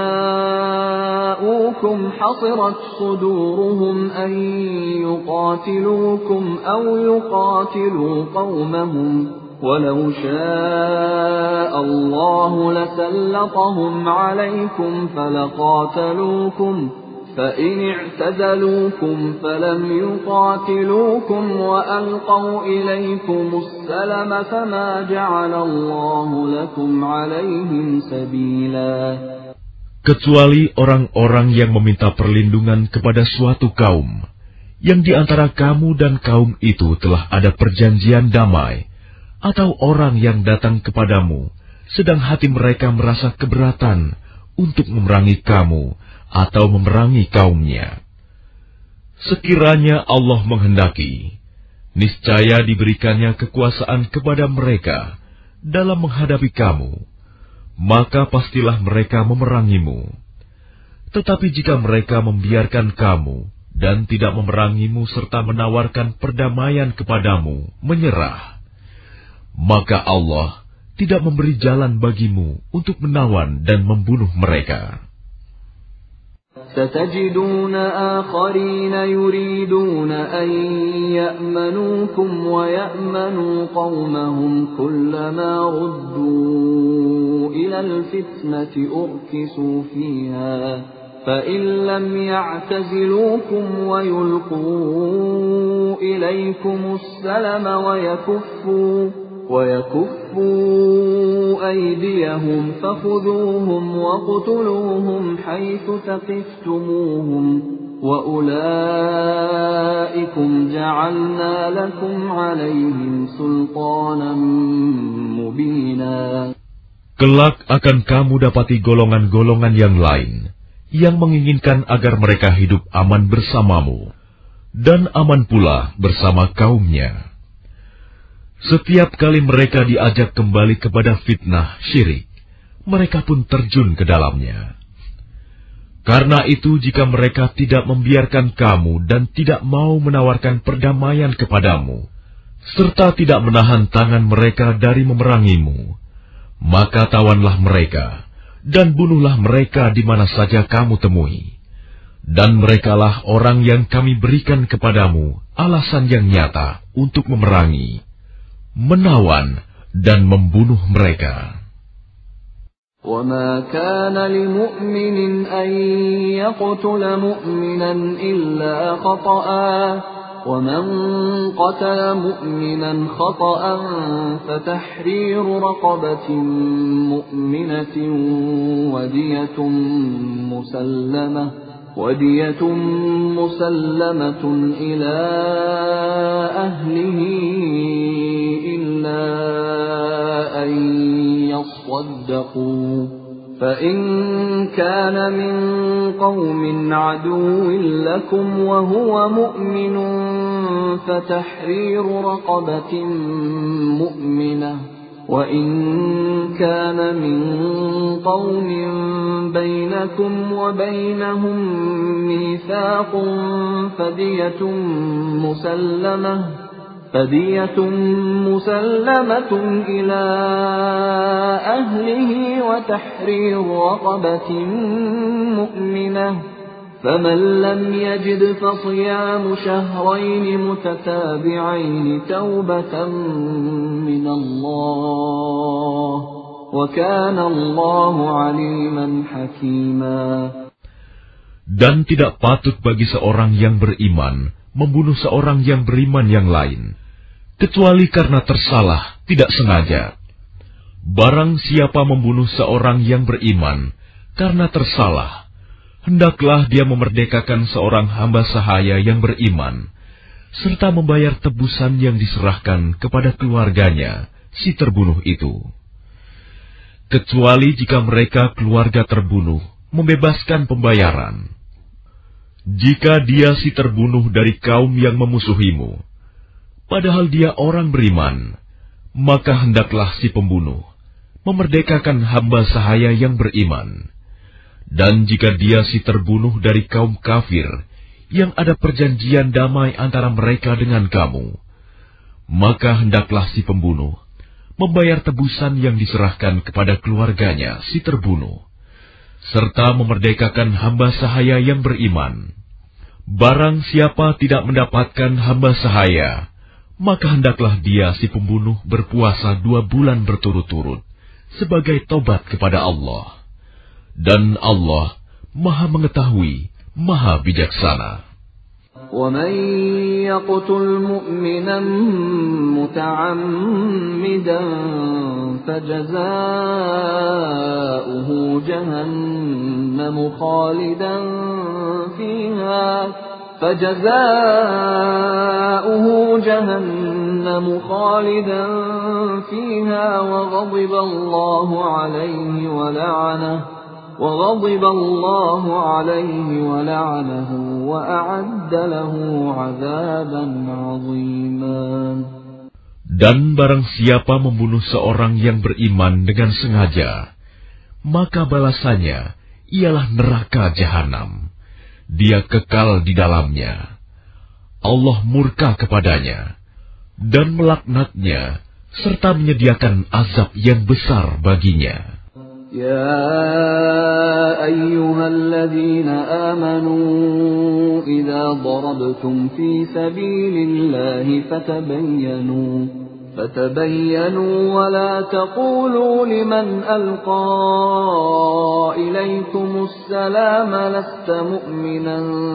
جَاءُوكُمْ حَصِرَتْ صُدُورُهُمْ أَن يُقَاتِلُوكُمْ أَوْ يُقَاتِلُوا قَوْمَهُمْ وَلَوْ شَاءَ اللَّهُ لَسَلَّطَهُمْ عَلَيْكُمْ فَلَقَاتَلُوكُمْ فَإِنِ اعْتَزَلُوكُمْ فَلَمْ يُقَاتِلُوكُمْ وَأَلْقَوْا إِلَيْكُمُ السَّلَمَ فَمَا جَعَلَ اللَّهُ لَكُمْ عَلَيْهِمْ سَبِيلًا. Kecuali orang-orang yang meminta perlindungan kepada suatu kaum, yang di antara kamu dan kaum itu telah ada perjanjian damai, atau orang yang datang kepadamu, sedang hati mereka merasa keberatan untuk memerangi kamu, atau memerangi kaumnya. Sekiranya Allah menghendaki, niscaya diberikannya kekuasaan kepada mereka dalam menghadapi kamu, maka pastilah mereka memerangimu. Tetapi jika mereka membiarkan kamu dan tidak memerangimu serta menawarkan perdamaian kepadamu, menyerah, maka Allah tidak memberi jalan bagimu untuk menawan dan membunuh mereka. ستجدون آخرين يريدون أن يأمنوكم ويأمنوا قومهم كلما ردوا إلى الفتنة أركسوا فيها فإن لم يعتزلوكم ويلقوا إليكم السلم ويكفوا ويكفوا أيديهم فخذوهم واقتلوهم حيث ثقفتموهم وأولئكم جعلنا لكم عليهم سلطانا مبينا. Kelak akan kamu dapati golongan-golongan yang lain yang menginginkan agar mereka hidup aman bersamamu dan aman pula bersama kaumnya. Setiap kali mereka diajak kembali kepada fitnah syirik, mereka pun terjun ke dalamnya. Karena itu, jika mereka tidak membiarkan kamu dan tidak mau menawarkan perdamaian kepadamu, serta tidak menahan tangan mereka dari memerangimu, maka tawanlah mereka dan bunuhlah mereka di mana saja kamu temui. Dan merekalah orang yang kami berikan kepadamu alasan yang nyata untuk memerangi, menawan, dan membunuh mereka. وَمَا كَانَ لِمُؤْمِنٍ أَن يَقْتُلَ مُؤْمِنًا إِلَّا خَطَأً وَمَنْ قَتَلَ مُؤْمِنًا خَطَأً فَتَحْرِيرُ رَقَبَةٍ مُؤْمِنَةٍ وَدِيَةٌ مُسَلَّمَةٌ وَدِيَةٌ مُسَلَّمَةٌ إِلَى أَهْلِهِ إِلَّا أَن يَصَّدَّقُوا فَإِن كَانَ مِن قَوْمٍ عَدُوٍّ لَّكُمْ وَهُوَ مُؤْمِنٌ فَتَحْرِيرُ رَقَبَةٍ مُؤْمِنَةٍ وَإِن كَانَ مِن قَوْمٍ بَيْنَكُمْ وَبَيْنَهُم مِّيثَاقٌ فَدِيَةٌ مُّسَلَّمَةٌ فَدِيَةٌ مُّسَلَّمَةٌ إِلَى أَهْلِهِ وَتَحْرِيرُ رَقَبَةٍ مُّؤْمِنَةٍ فَمَن لَّمْ يَجِدْ فَصِيَامُ شَهْرَيْنِ مُتَتَابِعَيْنِ تَوْبَةً مِّنَ اللَّهِ وَكَانَ اللَّهُ عَلِيمًا حَكِيمًا. Dan tidak patut bagi seorang yang beriman membunuh seorang yang beriman yang lain, kecuali karena tersalah, tidak sengaja. Barang siapa membunuh seorang yang beriman karena tersalah, hendaklah dia memerdekakan seorang hamba sahaya yang beriman, serta membayar tebusan yang diserahkan kepada keluarganya, si terbunuh itu. Kecuali jika mereka keluarga terbunuh membebaskan pembayaran. Jika dia si terbunuh dari kaum yang memusuhimu, padahal dia orang beriman, maka hendaklah si pembunuh memerdekakan hamba sahaya yang beriman. Dan jika dia si terbunuh dari kaum kafir, yang ada perjanjian damai antara mereka dengan kamu, maka hendaklah si pembunuh membayar tebusan yang diserahkan kepada keluarganya si terbunuh, serta memerdekakan hamba sahaya yang beriman. Barang siapa tidak mendapatkan hamba sahaya, maka hendaklah dia si pembunuh berpuasa dua bulan berturut-turut sebagai tobat kepada Allah. Dan Allah Maha Mengetahui, Maha Bijaksana. وَمَن يَقْتُلْ مُؤْمِنًا مُتَعَمِّدًا فَجَزَاؤُهُ جَهَنَّمُ خَالِدًا فِيهَا فَجَزَاؤُهُ جَهَنَّمُ خَالِدًا فِيهَا وَغَضِبَ اللَّهُ عَلَيْهِ وَلَعَنَهُ وَغَضِبَ اللَّهُ عَلَيْهِ وَلَعَنَهُ وَأَعَدَّ لَهُ عَذَابًا عَظِيمًا. Dan barang siapa membunuh seorang yang beriman dengan sengaja, maka balasannya ialah neraka jahanam. Dia kekal di dalamnya. Allah murka kepadanya dan melaknatnya serta menyediakan azab yang besar baginya. يا أيها الذين آمنوا إذا ضربتم في سبيل الله فتبينوا فتبينوا ولا تقولوا لمن ألقى إليكم السلام لست مؤمنا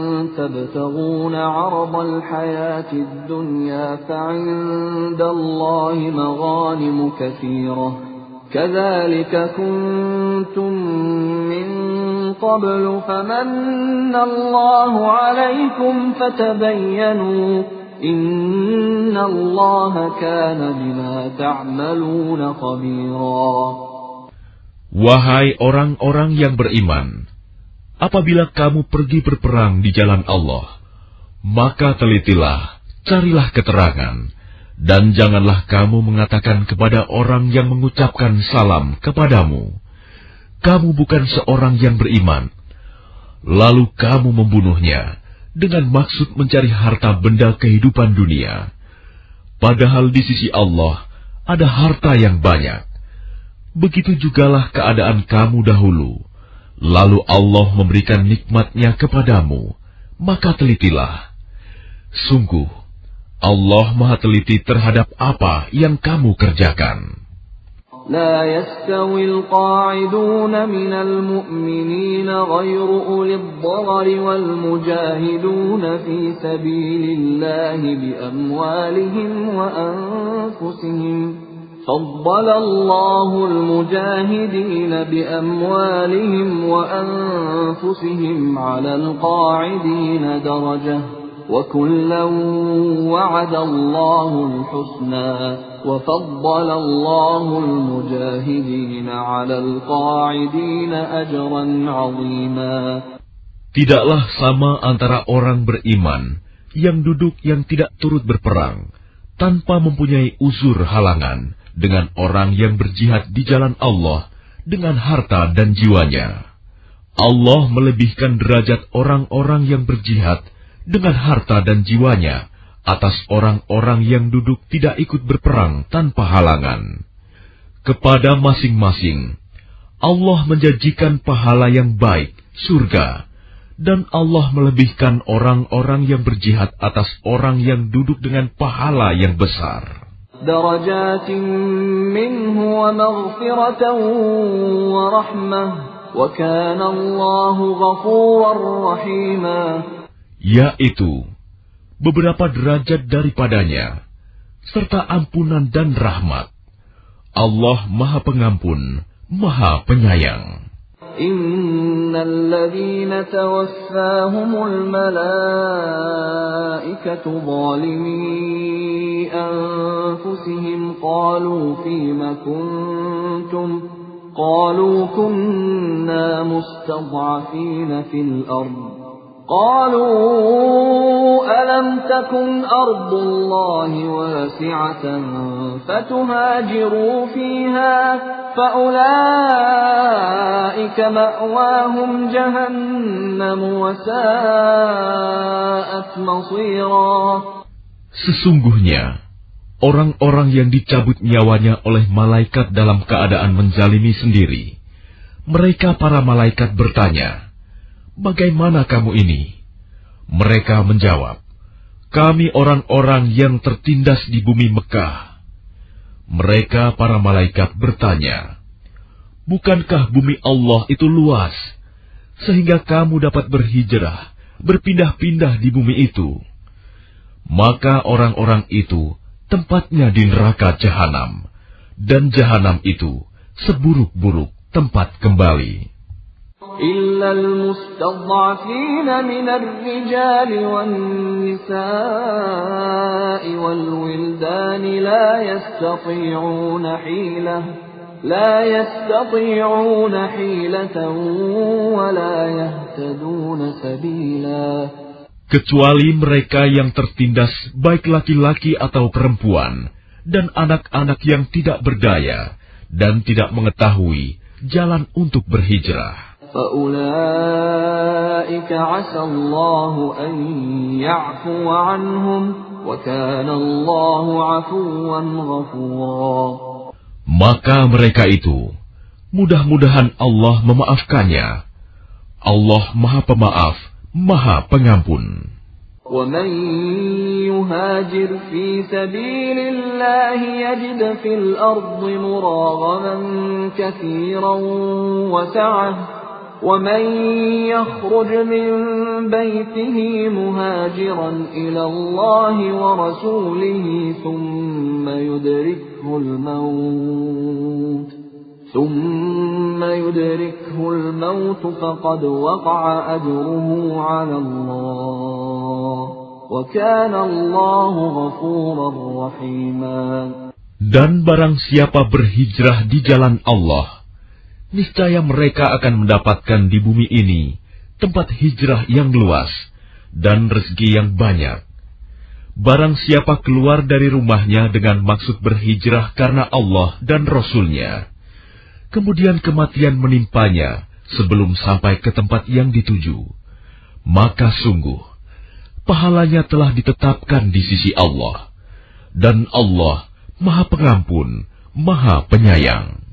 تبتغون عرض الحياة الدنيا فعند الله مغانم كثيرة كذلك كنتم من قبل فمن الله عليكم فتبينوا إن الله كان بما تعملون خبيرا. Wahai orang-orang yang beriman, apabila kamu pergi berperang di jalan Allah, maka telitilah, carilah keterangan. Dan janganlah kamu mengatakan kepada orang yang mengucapkan salam kepadamu, kamu bukan seorang yang beriman, lalu kamu membunuhnya dengan maksud mencari harta benda kehidupan dunia. Padahal di sisi Allah ada harta yang banyak. Begitu jugalah keadaan kamu dahulu, lalu Allah memberikan nikmat-Nya kepadamu, maka telitilah. Sungguh, Allah Maha Teliti terhadap apa yang kamu kerjakan. لا يستوي القاعدون من المؤمنين غير أولي الضرر والمجاهدون في سبيل الله بأموالهم وأنفسهم فضل الله المجاهدين بأموالهم وأنفسهم على القاعدين درجة وكلا وعد الله الحسنى وفضل الله المجاهدين على القاعدين أجرا عظيما. Tidaklah sama antara orang beriman yang duduk yang tidak turut berperang tanpa mempunyai uzur halangan dengan orang yang berjihad di jalan Allah dengan harta dan jiwanya. Allah melebihkan derajat orang-orang yang berjihad dengan harta dan jiwanya atas orang-orang yang duduk tidak ikut berperang tanpa halangan. Kepada masing-masing, Allah menjanjikan pahala yang baik, surga, dan Allah melebihkan orang-orang yang berjihad atas orang yang duduk dengan pahala yang besar. Darajatin minhu wa maghfiratan wa rahmah, wa kana Allahu ghafurar rahima. Yaitu beberapa derajat daripadanya, serta ampunan dan rahmat. Allah Maha Pengampun, Maha Penyayang. Innal ladzina tawaffahumul malaikatu zalimi anfusihim qalu fima kuntum qalu kunna mustad'afina fil ardh قالوا ألم تكن أرض الله واسعة فتهاجروا فيها فأولئك مأواهم جهنم وساءت مصيرا. Sesungguhnya orang-orang yang dicabut nyawanya oleh malaikat dalam keadaan menzalimi sendiri, mereka para malaikat bertanya, "Bagaimana kamu ini?" Mereka menjawab, "Kami orang-orang yang tertindas di bumi Mekah." Mereka para malaikat bertanya, "Bukankah bumi Allah itu luas, sehingga kamu dapat berhijrah, berpindah-pindah di bumi itu?" Maka orang-orang itu tempatnya di neraka Jahanam, dan Jahanam itu seburuk-buruk tempat kembali. إلا المستضعفين من الرجال والنساء والولدان لا يستطيعون حيلة لا يستطيعون حيلة ولا يهتدون سبيلا. Kecuali mereka yang tertindas baik laki-laki atau perempuan dan anak-anak yang tidak berdaya dan tidak mengetahui jalan untuk berhijrah. فَأُولَئِكَ عَسَى اللَّهُ أَن يَعْفُوَ عَنْهُمْ وَكَانَ اللَّهُ عَفُوًّا غَفُورًا. Maka mereka itu, mudah-mudahan Allah memaafkannya. Allah Maha Pemaaf, Maha Pengampun. وَمَن يُهَاجِرْ فِي سَبِيلِ اللَّهِ يَجِدْ فِي الْأَرْضِ مُرَاغَمًا كَثِيرًا وَسَعَةً وَمَن يَخْرُجْ مِن بَيْتِهِ مُهَاجِرًا إِلَى اللَّهِ وَرَسُولِهِ ثُمَّ يُدْرِكْهُ الْمَوْتُ ثُمَّ يُدْرِكْهُ الْمَوْتُ فَقَدْ وَقَعَ أَجْرُهُ عَلَى اللَّهِ وَكَانَ اللَّهُ غَفُورًا رَّحِيمًا. Dan barang siapa berhijrah di jalan Allah, niscaya mereka akan mendapatkan di bumi ini tempat hijrah yang luas dan rezeki yang banyak. Barang siapa keluar dari rumahnya dengan maksud berhijrah karena Allah dan Rasul-Nya, kemudian kematian menimpanya sebelum sampai ke tempat yang dituju, maka sungguh pahalanya telah ditetapkan di sisi Allah, dan Allah Maha Pengampun, Maha Penyayang.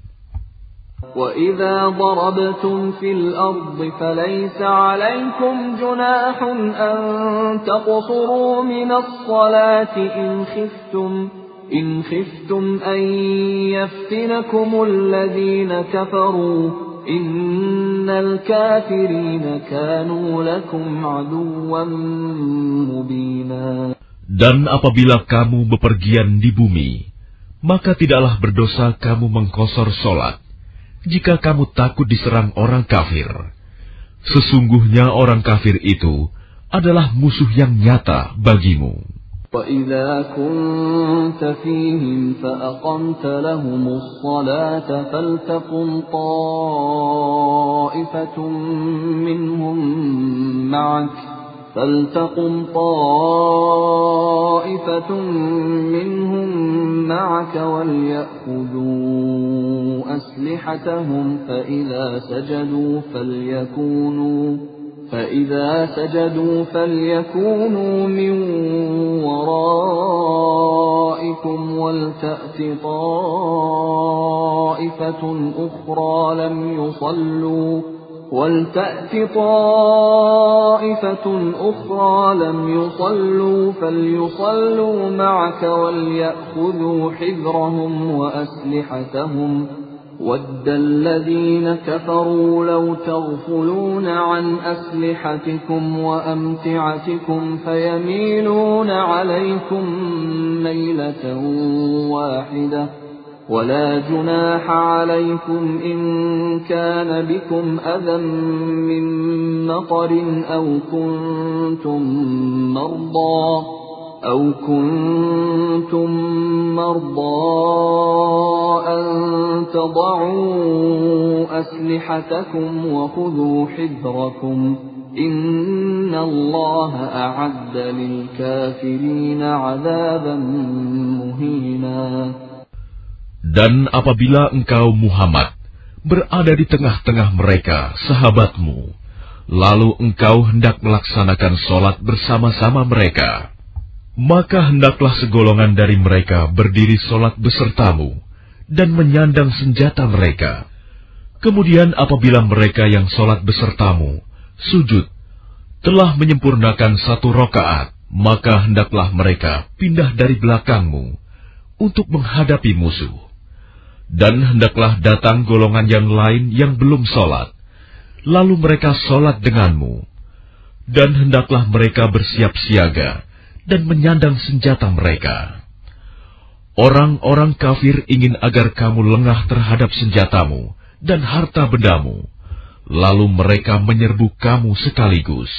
وَإِذَا ضَرَبْتُمْ فِي الْأَرْضِ فَلَيْسَ عَلَيْكُمْ جُنَاحٌ أَن تَقْصُرُوا مِنَ الصَّلَاةِ إِنْ خِفْتُمْ إن خفتم أن يفتنكم الذين كفروا إن الكافرين كانوا لكم عدوا مبينا. Dan apabila kamu bepergian di bumi, maka tidaklah berdosa kamu mengkosor solat, jika kamu takut diserang orang kafir. Sesungguhnya orang kafir itu adalah musuh yang nyata bagimu. وَإِذَا كُنْتَ فِيهِمْ فَأَقَمْتَ لَهُمُ الصَّلَاةَ فَلْتَقُمْ طَائِفَةٌ مِّنْهُمْ مَعَكَ فَلْتَقُمْ طَائِفَةٌ مِّنْهُمْ مَعَكَ وَلْيَأْخُذُوا أَسْلِحَتَهُمْ فَإِذَا سَجَدُوا فَلْيَكُونُوا فَإِذَا سَجَدُوا فَلْيَكُونُوا مِنْ وَرَائِكُمْ وَلْتَأْتِ طَائِفَةٌ أُخْرَى لَمْ يُصَلُّوا وَلْتَأْتِ طَائِفَةٌ أُخْرَى لَمْ يُصَلُّوا فَلْيُصَلُّوا مَعَكَ وَلْيَأْخُذُوا حِذْرَهُمْ وَأَسْلِحَتَهُمْ وَدَّ الَّذِينَ كَفَرُوا لَوْ تَغْفُلُونَ عَنْ أَسْلِحَتِكُمْ وَأَمْتِعَتِكُمْ فَيَمِيلُونَ عَلَيْكُمْ مَيْلَةً وَاحِدَةً وَلَا جُنَاحَ عَلَيْكُمْ إِن كَانَ بِكُمْ أَذًى مِّن مَّطَرٍ أَوْ كُنتُم مَّرْضَىٰ أَوْ كُنتُم مَّرْضَىٰ أَن تَضَعُوا أَسْلِحَتَكُمْ وَخُذُوا حِذْرَكُمْ إِنَّ اللَّهَ أَعَدَّ لِلْكَافِرِينَ عَذَابًا مُّهِينًا. Dan apabila engkau Muhammad berada di tengah-tengah mereka, sahabatmu, lalu engkau hendak melaksanakan sholat bersama-sama mereka, maka hendaklah segolongan dari mereka berdiri sholat besertamu dan menyandang senjata mereka. Kemudian apabila mereka yang sholat besertamu sujud telah menyempurnakan satu rakaat, maka hendaklah mereka pindah dari belakangmu untuk menghadapi musuh. Dan hendaklah datang golongan yang lain yang belum sholat, lalu mereka sholat denganmu. Dan hendaklah mereka bersiap siaga dan menyandang senjata mereka. Orang-orang kafir ingin agar kamu lengah terhadap senjatamu dan harta bendamu, lalu mereka menyerbu kamu sekaligus.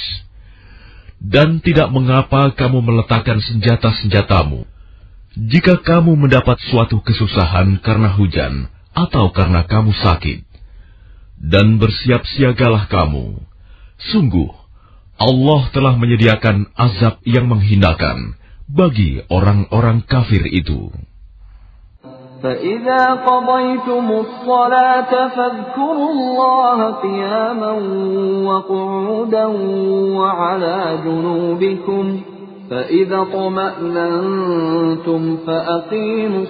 Dan tidak mengapa kamu meletakkan senjata-senjatamu, jika kamu mendapat suatu kesusahan karena hujan atau karena kamu sakit. Dan bersiap siagalah kamu. Sungguh, Allah telah menyediakan azab yang menghinakan bagi orang-orang kafir itu. فَإِذَا قَضَيْتُمُ الصَّلَاةَ فَاذْكُرُوا اللَّهَ قِيَامًا وَقُعُودًا وَعَلَى جُنُوبِكُمْ فَإِذَا اطْمَأْنَنْتُمْ فَأَقِيمُوا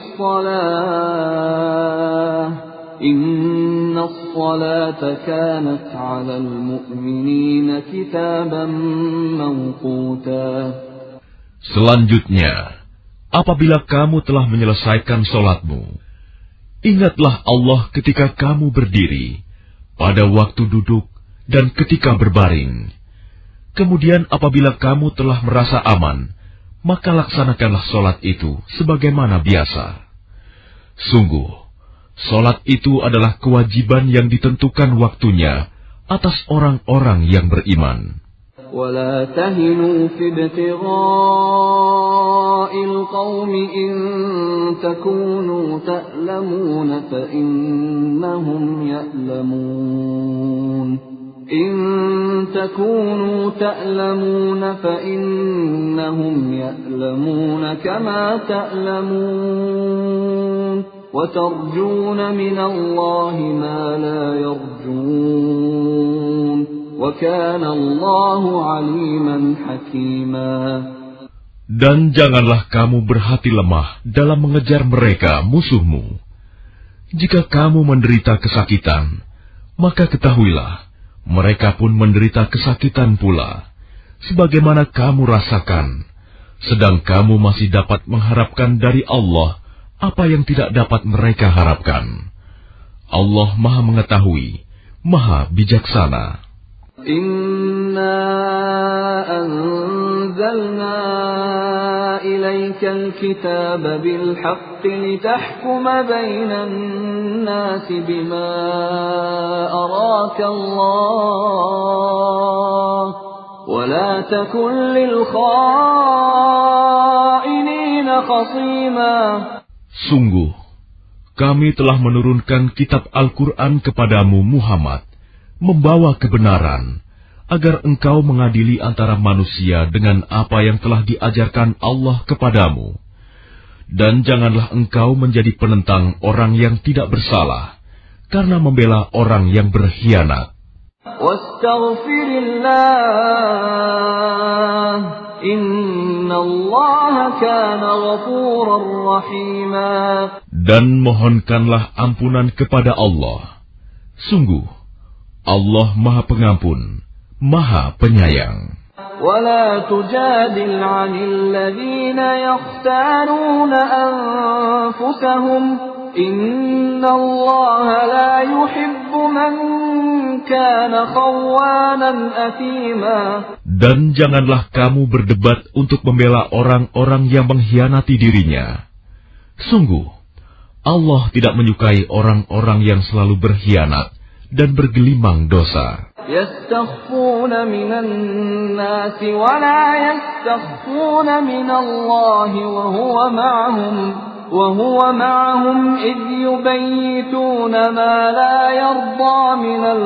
الصَّلَاةَ إِنَّ الصَّلَاةَ كَانَتْ عَلَى الْمُؤْمِنِينَ كِتَابًا مَّوْقُوتًا. Selanjutnya, apabila kamu telah menyelesaikan sholatmu, ingatlah Allah ketika kamu berdiri, pada waktu duduk, dan ketika berbaring. Kemudian apabila kamu telah merasa aman, maka laksanakanlah sholat itu sebagaimana biasa. Sungguh, sholat itu adalah kewajiban yang ditentukan waktunya atas orang-orang yang beriman. وَلَا تَهِنُوا فِي ابْتِغَاءِ الْقَوْمِ إِن تَكُونُوا تَأْلَمُونَ فَإِنَّهُمْ يَأْلَمُونَ إِن تَكُونُوا تَأْلَمُونَ فَإِنَّهُمْ يَأْلَمُونَ كَمَا تَأْلَمُونَ وَتَرْجُونَ مِنَ اللَّهِ مَا لَا يَرْجُونَ وَكَانَ اللَّهُ عَلِيمًا حَكِيمًا. Dan janganlah kamu berhati lemah dalam mengejar mereka musuhmu. Jika kamu menderita kesakitan, maka ketahuilah, mereka pun menderita kesakitan pula, sebagaimana kamu rasakan. sedang kamu masih dapat mengharapkan dari Allah apa yang tidak dapat mereka harapkan. Allah Maha Mengetahui, Maha Bijaksana. Inna anzalna ilaikal kitaba bil haqqi litahkuma bainan nasi bima araka Allah wa la takun lil kha'inina khasima. Sungguh, kami telah menurunkan kitab Al-Quran kepadamu Muhammad, membawa kebenaran, agar engkau mengadili antara manusia dengan apa yang telah diajarkan Allah kepadamu. Dan janganlah engkau menjadi penentang orang yang tidak bersalah, karena membela orang yang berkhianat. Wastaghfirillah, innallaha kana ghafurar rahima. Dan mohonkanlah ampunan kepada Allah. Sungguh, Allah Maha Pengampun, Maha Penyayang. ولا تجادل عن الذين يختارون أنفسهم إن الله لا يحب من كان خوانا أثيما. Dan janganlah kamu berdebat untuk membela orang-orang yang mengkhianati dirinya. Sungguh, Allah tidak menyukai orang-orang yang selalu berkhianat dan bergelimang dosa. Yastakhfuna minan nasi wa la yastakhfuna minallahi wa huwa ma'ahum wa huwa ma'ahum idh yubayyituna ma la yarda minal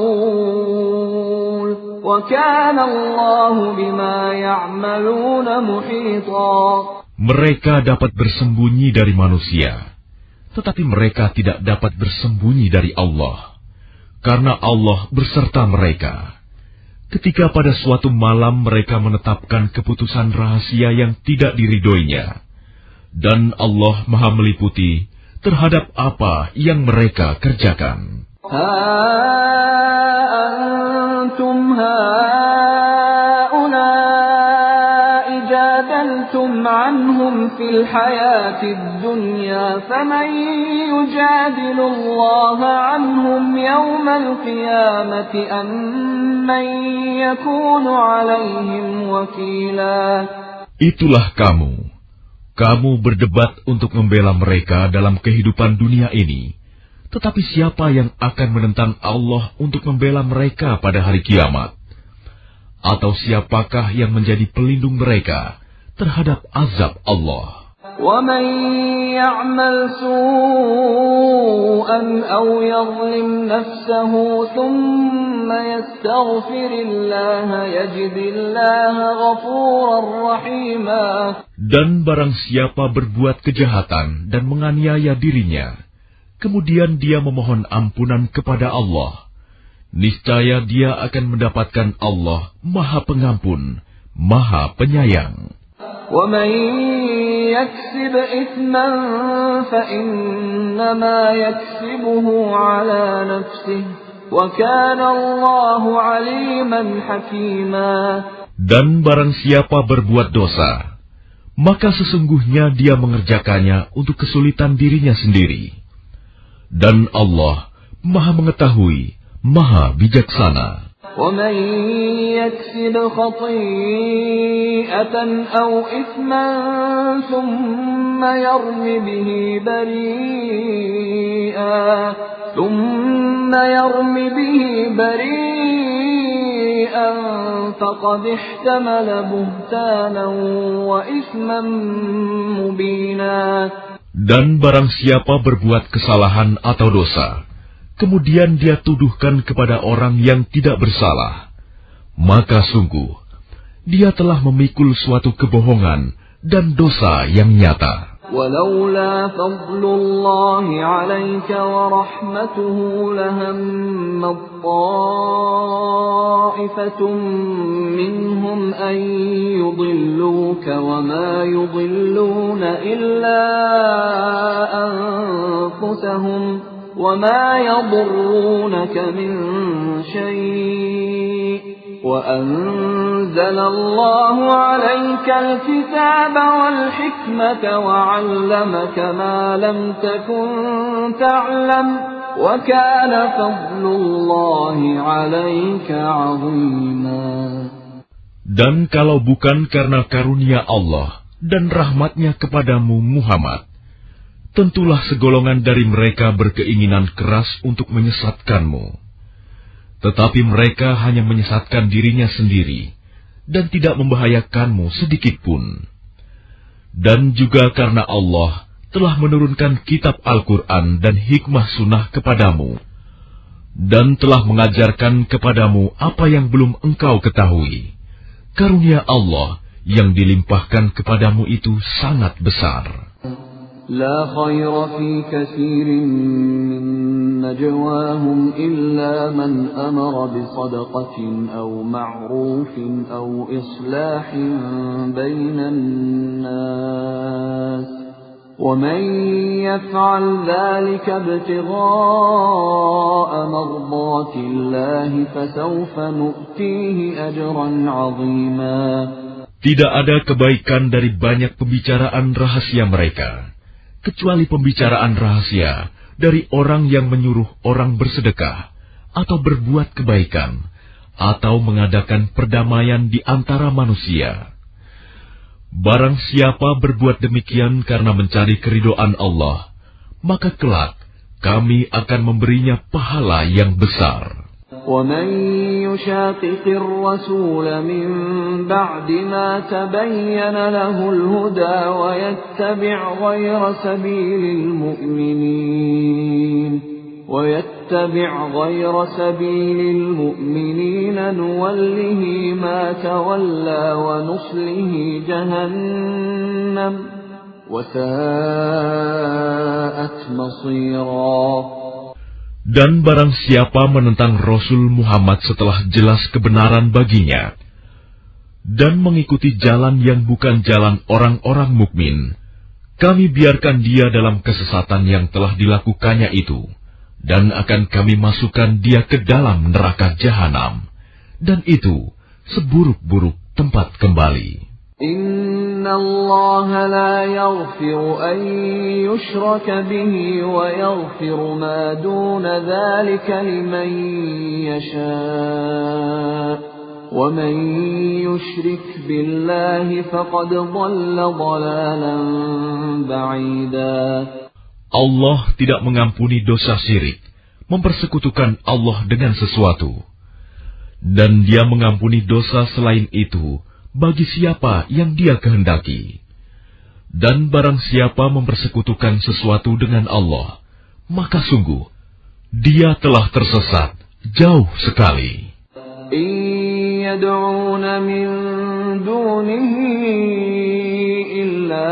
qawl wa kana Allahu bima ya'maluna muhita. Mereka dapat bersembunyi dari manusia, tetapi mereka tidak dapat bersembunyi dari Allah, karena Allah berserta mereka. Ketika pada suatu malam mereka menetapkan keputusan rahasia yang tidak diridhoinya, dan Allah Maha meliputi terhadap apa yang mereka kerjakan. Ha antum haula'i jadaltum anhum fil hayatid dunya faman yujadilu Allah anhum yawmal qiyamati amman yakunu alaihim wakila. Itulah kamu. Kamu berdebat untuk membela mereka dalam kehidupan dunia ini. Tetapi siapa yang akan menentang Allah untuk membela mereka pada hari kiamat? Atau siapakah yang menjadi pelindung mereka terhadap azab Allah? وَمَنْ يَعْمَلْ سُوءًا أَوْ يَظْلِمْ نَفْسَهُ ثُمَّ يَسْتَغْفِرِ اللَّهَ يَجِدِ اللَّهَ غَفُورًا رَحِيمًا. Dan barang siapa berbuat kejahatan dan menganiaya dirinya, kemudian dia memohon ampunan kepada Allah, niscaya dia akan mendapatkan Allah Maha Pengampun, Maha Penyayang. وَمَنْ يَكْسِبْ إِثْمًا فَإِنَّمَا يَكْسِبُهُ عَلَى نَفْسِهِ وَكَانَ اللَّهُ عَلِيمًا حَكِيمًا. Dan barang siapa berbuat dosa, maka sesungguhnya dia mengerjakannya untuk kesulitan dirinya sendiri. Dan Allah Maha Mengetahui, Maha Bijaksana. وَمَنْ يَكْسِبْ خَطِيئَةً أَوْ إِثْمًا ثُمَّ يَرْمِ بِهِ بَرِيئًا ثُمَّ يَرْمِ بِهِ بَرِيئًا فَقَدِ احْتَمَلَ بُهْتَانًا وَإِثْمًا مُبِينًا. Dan barang siapa berbuat kesalahan atau dosa, kemudian dia tuduhkan kepada orang yang tidak bersalah, maka sungguh, dia telah memikul suatu kebohongan dan dosa yang nyata. وَلَوْلَا فَضْلُ اللَّهِ عَلَيْكَ وَرَحْمَتُهُ لَهَمَّتْ طَائِفَةٌ مِّنْهُمْ أَن يُضِلُّوكَ وَمَا يُضِلُّونَ إِلَّا أَنفُسَهُمْ وَمَا يَضُرُّونَكَ مِنْ شَيْءٍ وأنزل الله عليك الكتاب والحكمة وعلمك ما لم تكن تعلم وكان فضل الله عليك عظيما. Dan kalau bukan karena karunia Allah dan rahmatnya kepadamu Muhammad, tentulah segolongan dari mereka berkeinginan keras untuk menyesatkanmu. Tetapi mereka hanya menyesatkan dirinya sendiri dan tidak membahayakanmu sedikit pun. Dan juga karena Allah telah menurunkan kitab Al-Quran dan hikmah sunnah kepadamu, dan telah mengajarkan kepadamu apa yang belum engkau ketahui. Karunia Allah yang dilimpahkan kepadamu itu sangat besar. لا خير في كثير من نجواهم إلا من أمر بصدقة أو معروف أو إصلاح بين الناس ومن يفعل ذلك ابتغاء مرضات الله فسوف نؤتيه أجرا عظيما. Tidak ada kebaikan dari banyak pembicaraan rahasia mereka, kecuali pembicaraan rahasia dari orang yang menyuruh orang bersedekah, atau berbuat kebaikan, atau mengadakan perdamaian di antara manusia. Barang siapa berbuat demikian karena mencari keridhaan Allah, maka kelak kami akan memberinya pahala yang besar. وَمَنْ يُشَاقِقِ الرَّسُولَ مِنْ بَعْدِ مَا تَبَيَّنَ لَهُ الْهُدَى وَيَتَّبِعْ غَيْرَ سَبِيلِ الْمُؤْمِنِينَ وَيَتَّبِعْ غَيْرَ سَبِيلِ الْمُؤْمِنِينَ نُوَلِّهِ مَا تَوَلَّى وَنُصْلِهِ جَهَنَّمَ وَسَاءَتْ مَصِيرًا. Dan barang siapa menentang Rasul Muhammad setelah jelas kebenaran baginya, dan mengikuti jalan yang bukan jalan orang-orang mukmin, kami biarkan dia dalam kesesatan yang telah dilakukannya itu, dan akan kami masukkan dia ke dalam neraka jahanam, dan itu seburuk-buruk tempat kembali. Inna Allah la yaghfiru an yushraka bihi wa yaghfiru ma duna dhalika liman yasha' wa man yushrik billahi faqad dhalla dhalalan ba'ida. Allah tidak mengampuni dosa syirik, mempersekutukan Allah dengan sesuatu, dan Dia mengampuni dosa selain itu bagi siapa yang Dia kehendaki. Dan barang siapa mempersekutukan sesuatu dengan Allah, maka sungguh dia telah tersesat jauh sekali. In yad'una min dunihi illa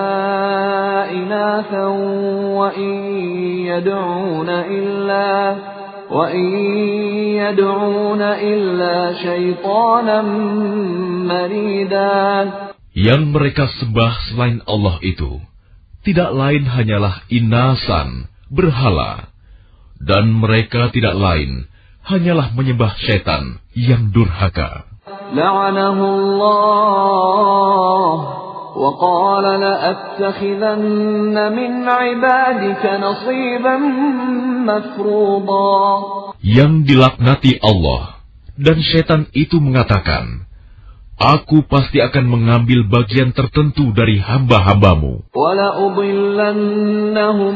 inathan wa in yad'una illa وَإِن يَدْعُونَ إِلَّا شَيْطَانًا مَرِيدًا. Yang mereka sembah selain Allah itu tidak lain hanyalah inasan, berhala, dan mereka tidak lain hanyalah menyembah syaitan yang durhaka. لَعَنَهُ اللَّهُ وَقَالَ لَأَتَّخِذَنَّ مِنْ عِبَادِكَ نَصِيبًا مَفْرُوضًا. Yang dilaknati Allah, dan syaitan itu mengatakan, Aku pasti akan mengambil bagian tertentu dari hamba-hambamu. وَلَأُضِلَّنَّهُمْ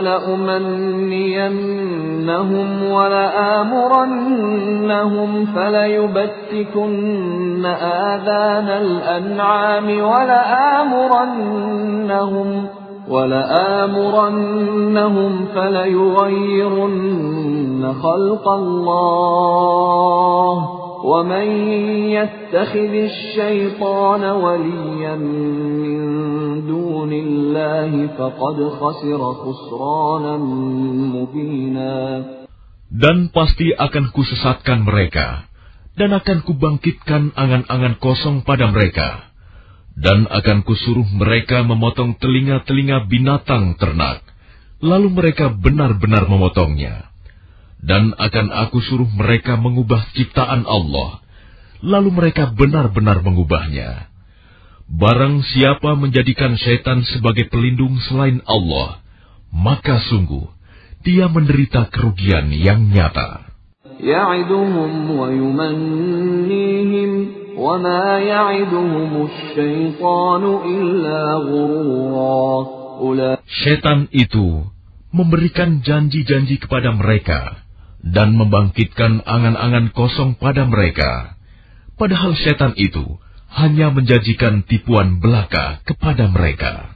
وَلَأُمَنِّيَنَّهُمْ وَلَآمُرَنَّهُمْ فَلَيُبَتِّكُنَّ آذَانَ الْأَنْعَامِ وَلَآمُرَنَّهُمْ وَلَآمُرَنَّهُمْ فَلَيُغَيِّرُنَّ خَلْقَ اللَّهِ وَمَنْ يَتَّخِذِ الشَّيْطَانَ وَلِيًّا مِنْ دُونِ اللَّهِ فَقَدْ خَسِرَ خُسْرَانًا مُبِينًا. Dan pasti akan kusesatkan mereka, dan akan kubangkitkan angan-angan kosong pada mereka, dan akan kusuruh mereka memotong telinga-telinga binatang ternak, lalu mereka benar-benar memotongnya. Dan akan aku suruh mereka mengubah ciptaan Allah, lalu mereka benar-benar mengubahnya. Barang siapa menjadikan syaitan sebagai pelindung selain Allah, maka sungguh dia menderita kerugian yang nyata. Ya'iduhum wa yumannihim wa ma ya'iduhumus syaitanu illa ghurura. Syaitan itu memberikan janji-janji kepada mereka dan membangkitkan angan-angan kosong pada mereka. Padahal syaitan itu hanya menjanjikan tipuan belaka kepada mereka.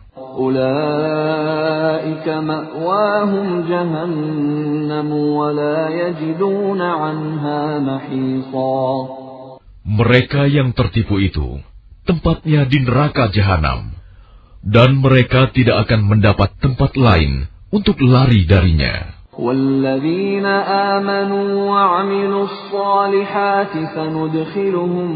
Ulaika ma'wahum jahannam wa la yajiduna 'anha mahisa. Mereka yang tertipu itu tempatnya di neraka jahanam, dan mereka tidak akan mendapat tempat lain untuk lari darinya. وَالَّذِينَ آمَنُوا وَعَمِلُوا الصَّالِحَاتِ سَنُدْخِلُهُمْ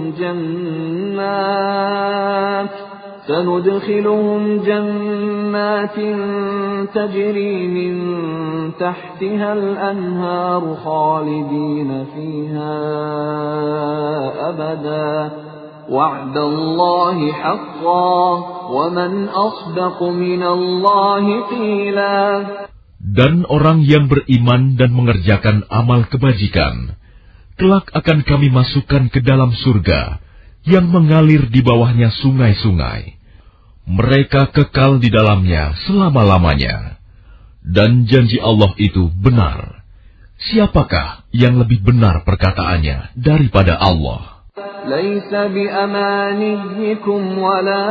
جَنَّاتٍ سَنُدْخِلُهُمْ جَنَّاتٍ تَجْرِي مِنْ تَحْتِهَا الْأَنْهَارُ خَالِدِينَ فِيهَا أَبَدًا وَعْدَ اللَّهِ حَقًّا وَمَنْ أَصْدَقُ مِنَ اللَّهِ قِيلًا. Dan orang yang beriman dan mengerjakan amal kebajikan, kelak akan kami masukkan ke dalam surga yang mengalir di bawahnya sungai-sungai. Mereka kekal di dalamnya selama-lamanya. Dan janji Allah itu benar. Siapakah yang lebih benar perkataannya daripada Allah? ليس بأمانيكم ولا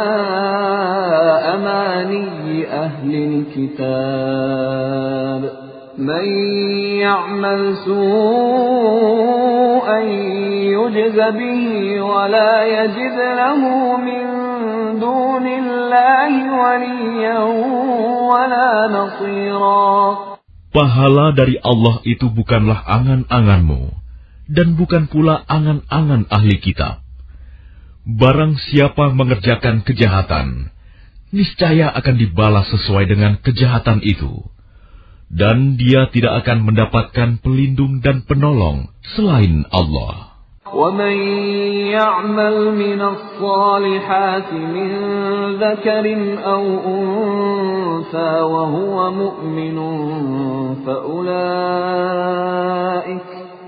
أماني أهل الكتاب من يعمل سوءا يجز به ولا يجد له من دون الله وليا ولا نصيرا. Pahala dari Allah itu bukanlah angan-anganmu, dan bukan pula angan-angan ahli kitab. Barang siapa mengerjakan kejahatan, niscaya akan dibalas sesuai dengan kejahatan itu. Dan dia tidak akan mendapatkan pelindung dan penolong selain Allah. وَمَنْ يَعْمَلْ مِنَ الصَّالِحَاتِ مِنْ ذَكَرٍ أَوْ أُنْثَى وَهُوَ مُؤْمِنٌ فَأُولَئِكَ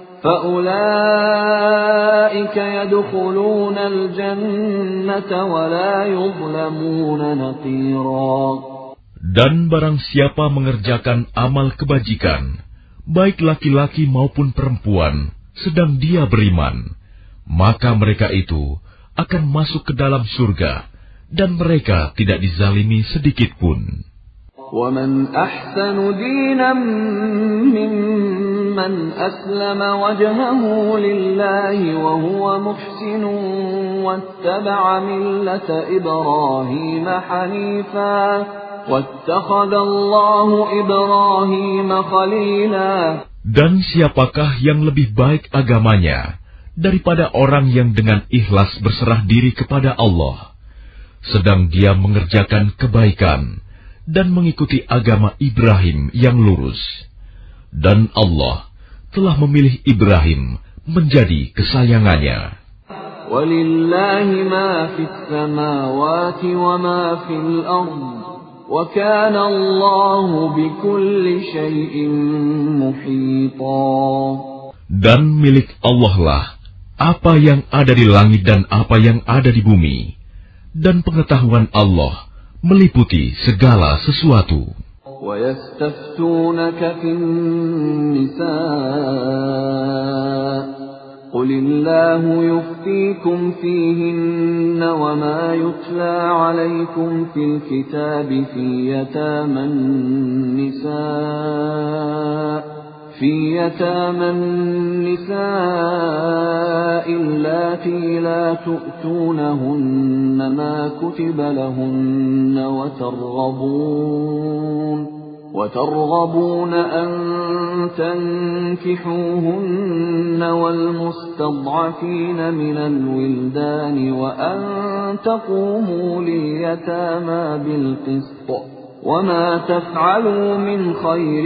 فَأُولَئِكَ يَدْخُلُونَ الْجَنَّةَ وَلَا يُظْلَمُونَ نَقِيرًا. Dan barang siapa mengerjakan amal kebajikan, baik laki-laki maupun perempuan, sedang dia beriman, maka mereka itu akan masuk ke dalam surga, dan mereka tidak dizalimi sedikit pun. وَمَنْ أَحْسَنُ دِينًا مِّمَّنْ أَسْلَمَ وَجْهَهُ لِلَّهِ وَهُوَ مُحْسِنٌ وَاتَّبَعَ مِلَّةَ إِبْرَاهِيمَ حَنِيفًا وَاتَّخَذَ اللَّهُ إِبْرَاهِيمَ خَلِيلًا. Dan siapakah yang lebih baik agamanya daripada orang yang dengan ikhlas berserah diri kepada Allah, sedang dia mengerjakan kebaikan dan mengikuti agama Ibrahim yang lurus. Dan Allah telah memilih Ibrahim menjadi kesayangannya. وَلِلَّهِ مَا فِي السَّمَاوَاتِ وَمَا فِي الْأَرْضِ وَكَانَ اللَّهُ بِكُلِّ شَيْءٍ مُحِيطًا. Dan milik Allah lah apa yang ada di langit dan apa yang ada di bumi, dan pengetahuan Allah meliputi segala sesuatu. وَيَسْتَفْتُونَكَ فِي النِّسَاءِ قُلِ اللَّهُ يُفْتِيكُمْ فِيهِنَّ وَمَا يُتْلَى عَلَيْكُمْ فِي الْكِتَابِ فِي يَتَامَى النِّسَاءِ في يتامى النساء اللاتي لا تؤتونهن ما كتب لهن وترغبون وترغبون أن تنكحوهن والمستضعفين من الولدان وأن تقوموا لليتامى بالقسط وما تفعلوا من خير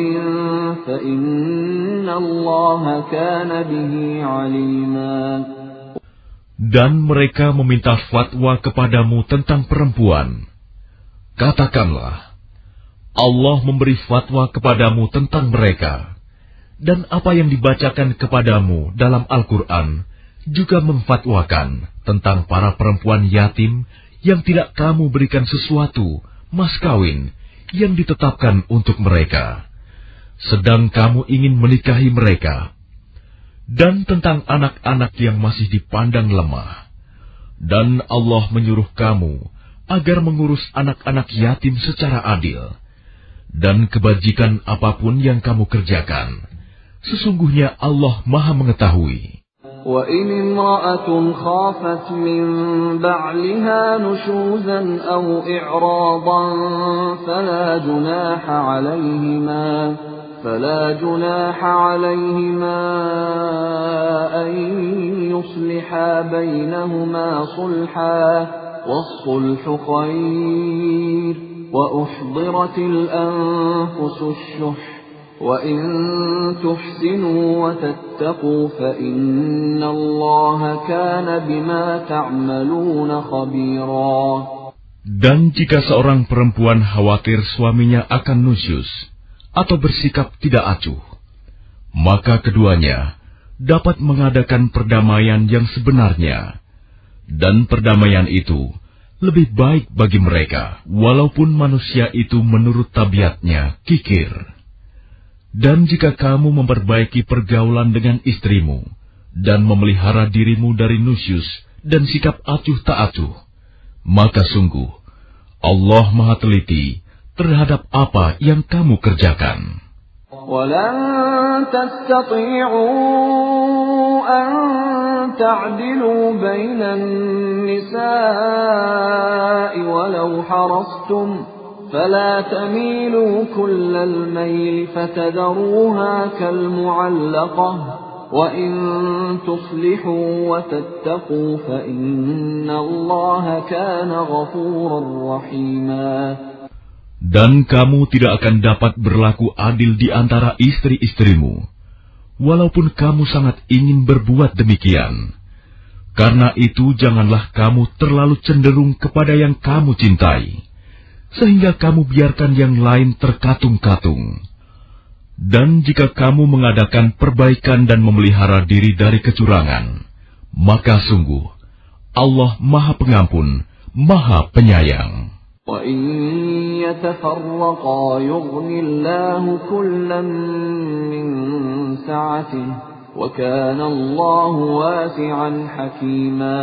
فإن الله كان به عليما. Dan mereka meminta fatwa kepadamu tentang perempuan. Katakanlah, Allah memberi fatwa kepadamu tentang mereka, dan apa yang dibacakan kepadamu dalam Al-Quran juga memfatwakan tentang para perempuan yatim yang tidak kamu berikan sesuatu, mas kawin, yang ditetapkan untuk mereka, sedang kamu ingin menikahi mereka. Dan tentang anak-anak yang masih dipandang lemah. Dan Allah menyuruh kamu agar mengurus anak-anak yatim secara adil. Dan kebajikan apapun yang kamu kerjakan, sesungguhnya Allah Maha mengetahui. وَإِنِ امْرَأَةٌ خَافَتْ مِنْ بَعْلِهَا نُشُوزًا أَوْ إِعْرَاضًا فَلَا جُنَاحَ عَلَيْهِمَا فلا جناح عليهما أن يصلحا بينهما صلحا والصلح خير وأحضرت الأنفس الشح وإن تحسنوا وتتقوا فإن الله كان بما تعملون خبيرا. Dan jika seorang perempuan khawatir suaminya akan nusyus atau bersikap tidak acuh, maka keduanya dapat mengadakan perdamaian yang sebenarnya, dan perdamaian itu lebih baik bagi mereka, walaupun manusia itu menurut tabiatnya kikir. Dan jika kamu memperbaiki pergaulan dengan istrimu, dan memelihara dirimu dari nusyus dan sikap acuh tak acuh, maka sungguh Allah Maha Teliti terhadap apa yang kamu kerjakan. وَلَن تَسْتَطِيعُوا أَن تَعْدِلُوا بَيْنَ النِّسَاءِ وَلَوْ حَرَصْتُمْ فَلَا تَمِيلُوا كُلَّ الْمَيْلِ فَتَذَرُوهَا كَالْمُعَلَّقَةِ وَإِن تُصْلِحُوا وَتَتَّقُوا فَإِنَّ اللَّهَ كَانَ غَفُورًا رَّحِيمًا. Dan kamu tidak akan dapat berlaku adil di antara istri-istrimu, walaupun kamu sangat ingin berbuat demikian. Karena itu janganlah kamu terlalu cenderung kepada yang kamu cintai, sehingga kamu biarkan yang lain terkatung-katung. Dan jika kamu mengadakan perbaikan dan memelihara diri dari kecurangan, maka sungguh Allah Maha Pengampun, Maha Penyayang. وَإِن يَتَفَرَّقَا يُغْنِ اللَّهُ كُلًّا مِّن سَعَتِهِ وَكَانَ اللَّهُ وَاسِعًا حَكِيمًا.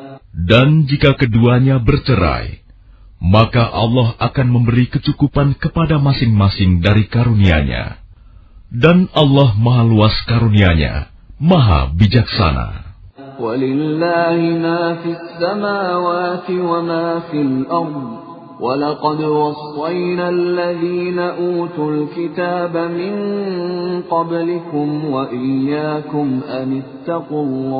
Dan jika keduanya bercerai, maka Allah akan memberi kecukupan kepada masing-masing dari karunia-Nya. Dan Allah Maha luas karunia-Nya, Maha bijaksana. وَلِلَّهِ مَا فِي السَّمَاوَاتِ وَمَا فِي الْأَرْضِ وَلَقَدْ وَصَّيْنَا الَّذِينَ أُوتُوا الْكِتَابَ مِنْ قَبْلِكُمْ وَإِيَّاكُمْ أَنِ اتَّقُوا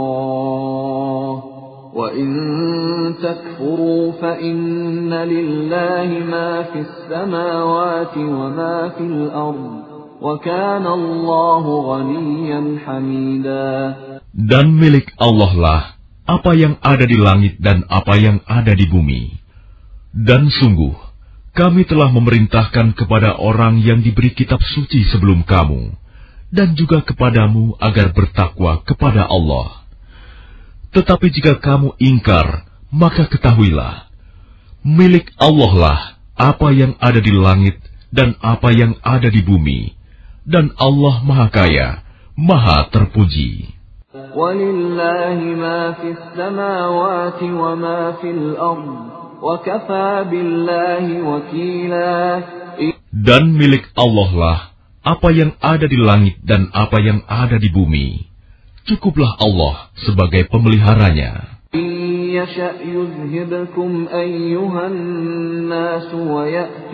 اللَّهَ وَإِنْ تَكْفُرُوا فَإِنَّ لِلَّهِ مَا فِي السَّمَاوَاتِ وَمَا فِي الْأَرْضِ وَكَانَ اللَّهُ غَنِيًّا حَمِيدًا. Dan milik Allah lah apa yang ada di langit dan apa yang ada di bumi. Dan sungguh, kami telah memerintahkan kepada orang yang diberi kitab suci sebelum kamu, dan juga kepadamu agar bertakwa kepada Allah. Tetapi jika kamu ingkar, maka ketahuilah, milik Allah lah apa yang ada di langit dan apa yang ada di bumi, dan Allah Maha Kaya, Maha Terpuji. وَلِلَّهِ مَا فِي السَّمَاوَاتِ وَمَا فِي الْأَرْضِ وَكَفَى بِاللَّهِ وَكِيلًا. Dan milik Allah lah apa yang ada di langit dan apa yang ada di bumi. Cukuplah Allah sebagai pemeliharanya. يَشَأْ يُذْهِبْكُمْ أَيُّهَا النَّاسُ وَيَأْتِ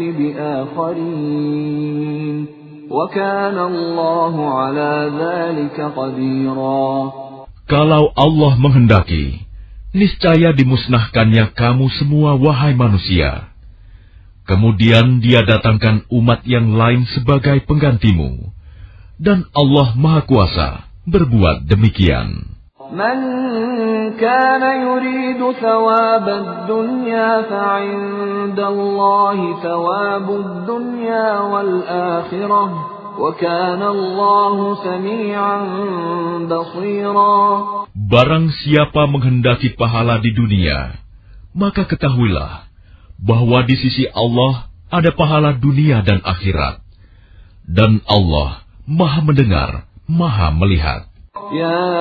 بِآخَرِينَ وَكَانَ اللَّهُ عَلَى ذَلِكَ قَدِيرًا. Kalau Allah menghendaki, niscaya dimusnahkannya kamu semua wahai manusia. Kemudian Dia datangkan umat yang lain sebagai penggantimu. Dan Allah Maha Kuasa berbuat demikian. من كان يريد ثواب الدنيا فعند الله ثواب الدنيا والآخرة وكان الله سميعا بصيرا. Barang siapa menghendaki pahala di dunia, maka ketahuilah bahwa di sisi Allah ada pahala dunia dan akhirat, dan Allah Maha mendengar, Maha melihat. يا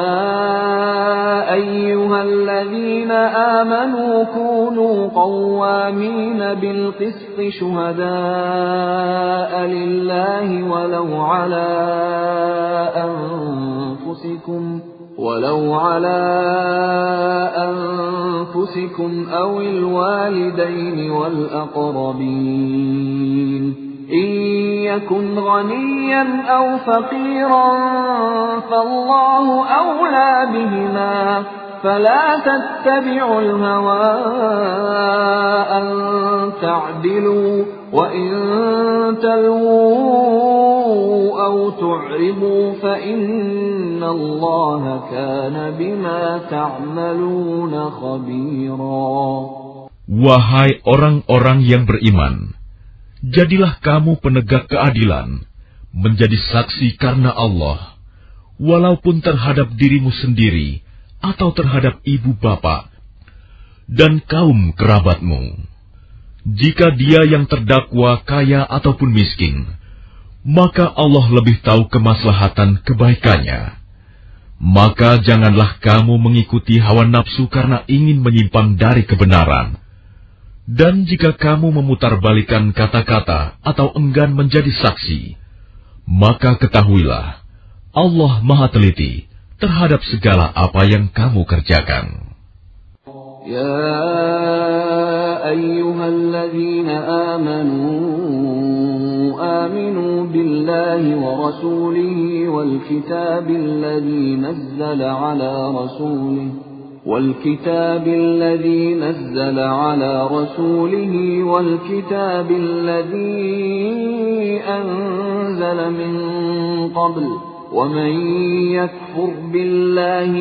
أيها الذين آمنوا كونوا قوامين بالقسط شهداء لله ولو على أنفسكم ولو على أنفسكم أو الوالدين والأقربين إن يكن غنيا أو فقيرا فالله أولى بهما فلا تتبعوا الهوى أن تعدلوا وإن تلووا أو تعرضوا فإن الله كان بما تعملون خبيرا. Wahai orang-orang yang beriman, jadilah kamu penegak keadilan, menjadi saksi karena Allah, walaupun terhadap dirimu sendiri atau terhadap ibu bapa dan kaum kerabatmu. Jika dia yang terdakwa kaya ataupun miskin, maka Allah lebih tahu kemaslahatan kebaikannya. Maka janganlah kamu mengikuti hawa nafsu karena ingin menyimpang dari kebenaran. Dan jika kamu memutarbalikan kata-kata atau enggan menjadi saksi, maka ketahuilah, Allah Maha Teliti terhadap segala apa yang kamu kerjakan. Ya ayyuhalladzina amanu aminu billahi wa rasulihi wal kitabil ladzi nazzala ala rasulihi والكتاب الذي نزل على رسوله والكتاب الذي أنزل من قبل ومن يكفر بالله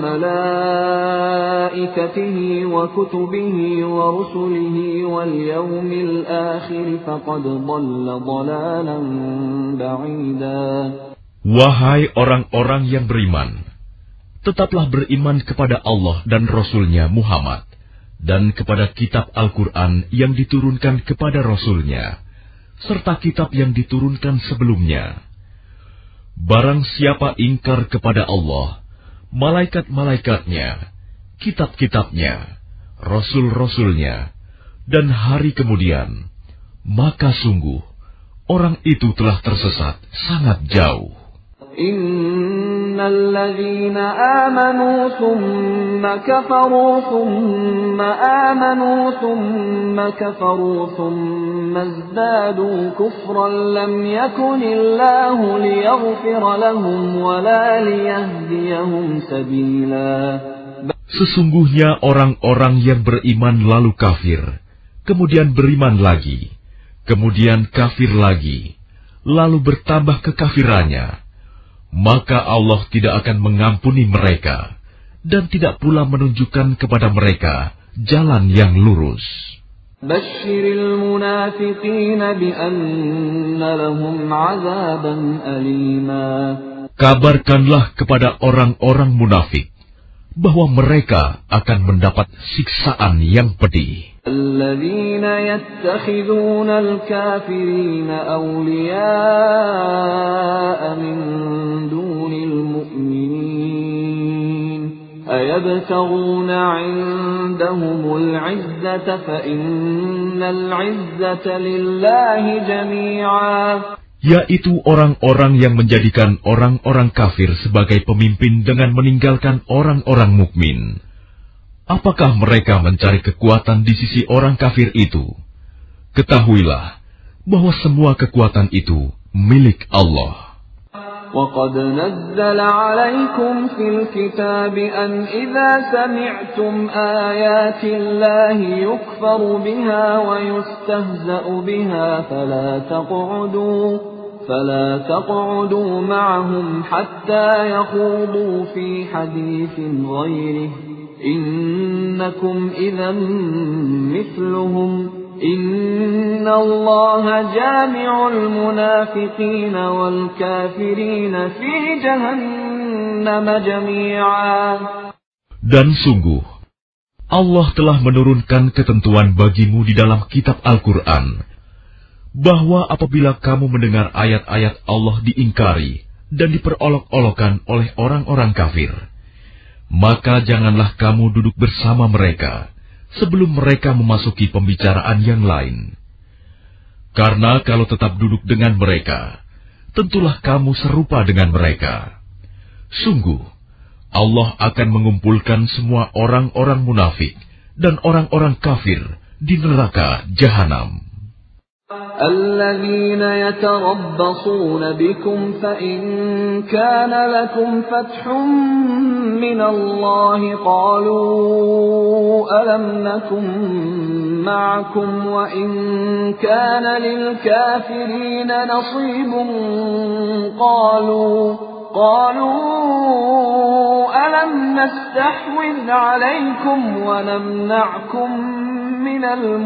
وملائكته وكتبه ورسله واليوم الآخر فقد ضل ضلالا بعيدا. Wahai orang-orang yang beriman, tetaplah beriman kepada Allah dan Rasul-Nya Muhammad, dan kepada kitab Al-Quran yang diturunkan kepada Rasul-Nya, serta kitab yang diturunkan sebelumnya. Barang siapa ingkar kepada Allah, malaikat-malaikatnya, kitab-kitabnya, Rasul-Rasul-Nya, dan hari kemudian, maka sungguh, orang itu telah tersesat sangat jauh. Innal ladzina amanu thumma kafaru thumma amanu thumma kafaru thumma izdadu kufran lam yakunillahu liyaghfira lahum wa la liyahdiyahum sabila. Sesungguhnya orang-orang yang beriman lalu kafir, kemudian beriman lagi, kemudian kafir lagi, lalu bertambah kekafirannya, maka Allah tidak akan mengampuni mereka dan tidak pula menunjukkan kepada mereka jalan yang lurus. Basyiril munafiqina bi anna lahum 'adzaban alima. Kabarkanlah kepada orang-orang munafik bahwa mereka akan mendapat siksaan yang pedih. Alladzina yattakhiduna al-kafirina awliya'a min dunil mu'minin ayabtaghuna 'indahumul 'izzata fa innal 'izzata lillahi jami'a. Yaitu orang-orang yang menjadikan orang-orang kafir sebagai pemimpin dengan meninggalkan orang-orang mukmin. Apakah mereka mencari kekuatan di sisi orang kafir itu? Ketahuilah bahwa semua kekuatan itu milik Allah. وَقَدْ نَزَّلَ عَلَيْكُمْ فِي الْكِتَابِ أَنْ إِذَا سَمِعْتُمْ آيَاتِ اللَّهِ يُكْفَرُ بِهَا وَيُسْتَهْزَأُ بِهَا فَلَا تَقْعُدُوا فلا تقعدوا معهم حتى يخوضوا في حديث غيره إنكم إذا مثلهم إن الله جامع المنافقين والكافرين في جهنم جميعا. Dan sungguh, Allah telah menurunkan ketentuan bagimu di dalam kitab Al-Quran, bahwa apabila kamu mendengar ayat-ayat Allah diingkari dan diperolok-olokkan oleh orang-orang kafir, maka janganlah kamu duduk bersama mereka sebelum mereka memasuki pembicaraan yang lain. Karena kalau tetap duduk dengan mereka, tentulah kamu serupa dengan mereka. Sungguh, Allah akan mengumpulkan semua orang-orang munafik dan orang-orang kafir di neraka Jahanam. الذين يتربصون بكم فإن كان لكم فتح من الله قالوا ألم نكن معكم وإن كان للكافرين نصيب قالوا قالوا ألم نستحوذ عليكم ونمنعكم من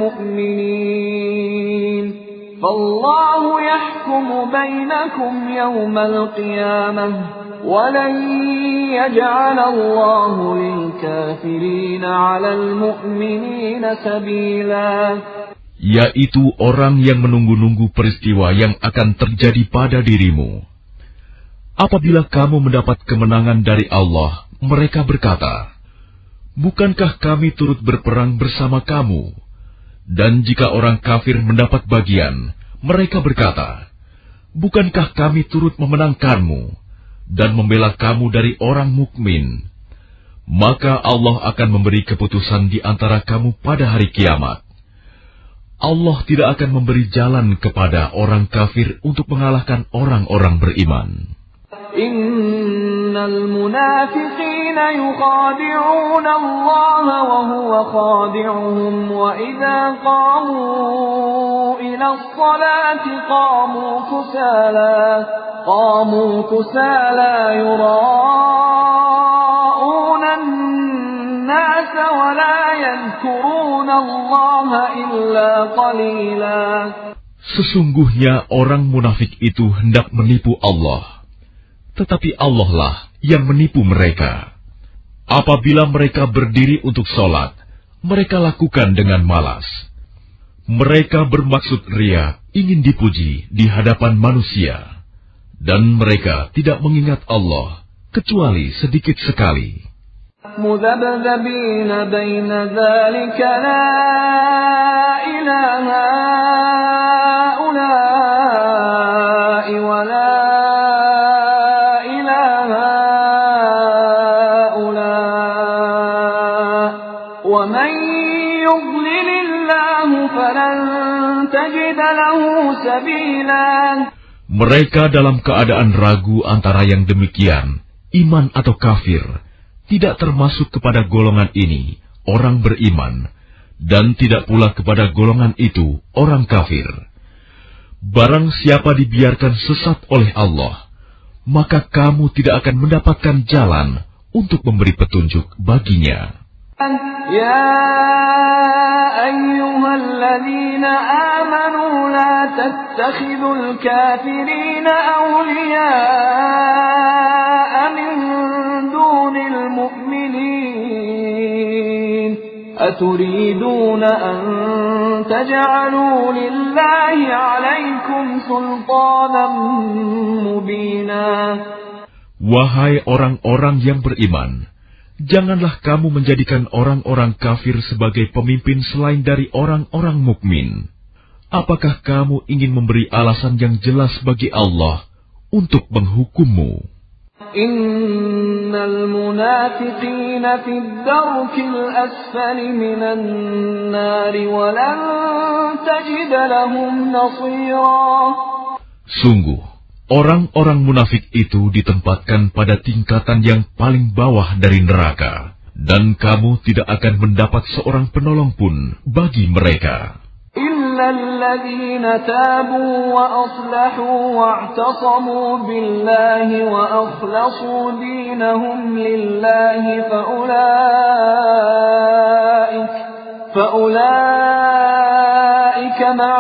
المؤمنين فالله يحكم بينكم يوم القيامة ولن يجعل الله للكافرين على المؤمنين سبيلا. Yaitu orang yang menunggu-nunggu peristiwa yang akan terjadi pada dirimu. Apabila kamu mendapat kemenangan dari Allah, mereka berkata, bukankah kami turut berperang bersama kamu? Dan jika orang kafir mendapat bagian, mereka berkata, bukankah kami turut memenangkanmu dan membela kamu dari orang mukmin? Maka Allah akan memberi keputusan di antara kamu pada hari kiamat. Allah tidak akan memberi jalan kepada orang kafir untuk mengalahkan orang-orang beriman. Innal munafiqina yukhadi'una Allah wa huwa khadi'uhum wa idza qamu ila as-salati qamu kusala qamu kusala yura'una an-nas wa la yadhkuruna Allah illa qalila. Sesungguhnya orang munafik itu hendak menipu Allah, tetapi Allah lah yang menipu mereka. Apabila mereka berdiri untuk sholat, mereka lakukan dengan malas. Mereka bermaksud ria, ingin dipuji di hadapan manusia. Dan mereka tidak mengingat Allah, kecuali sedikit sekali. Mudhabdhabina baina dzalika la ilaha ula'i wa la Mereka dalam keadaan ragu antara yang demikian, iman atau kafir, tidak termasuk kepada golongan ini, orang beriman, dan tidak pula kepada golongan itu, orang kafir. Barang siapa dibiarkan sesat oleh Allah, maka kamu tidak akan mendapatkan jalan untuk memberi petunjuk baginya. Ya ayyuhalladzina amanu la tattakhidul kafirina awliya'a min dunil mu'minin aturiduna an taj'alu lillahi 'alaykum sultanan mubina. Wahai orang-orang yang beriman, janganlah kamu menjadikan orang-orang kafir sebagai pemimpin selain dari orang-orang mukmin. Apakah kamu ingin memberi alasan yang jelas bagi Allah untuk menghukummu? Innal munafiqina fid darkil asfali minan nari wa lan tajid lahum nasira. Sungguh, orang-orang munafik itu ditempatkan pada tingkatan yang paling bawah dari neraka, dan kamu tidak akan mendapat seorang penolong pun bagi mereka. الذين تابوا وأصلحوا واعتصموا بالله وأخلصوا دينهم لله فأولئك فأولئك مع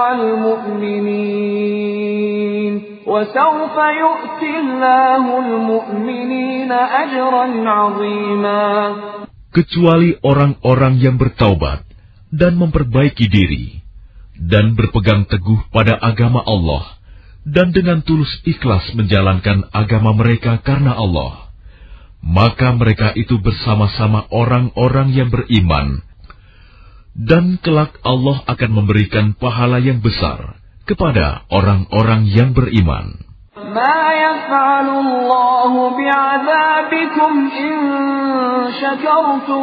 المؤمنين وسوف يؤتي الله المؤمنين أجرا عظيما. Kecuali orang-orang yang bertaubat dan memperbaiki diri, dan berpegang teguh pada agama Allah, dan dengan tulus ikhlas menjalankan agama mereka karena Allah, maka mereka itu bersama-sama orang-orang yang beriman, dan kelak Allah akan memberikan pahala yang besar kepada orang-orang yang beriman. ما يفعل الله بعذابكم إن شكرتم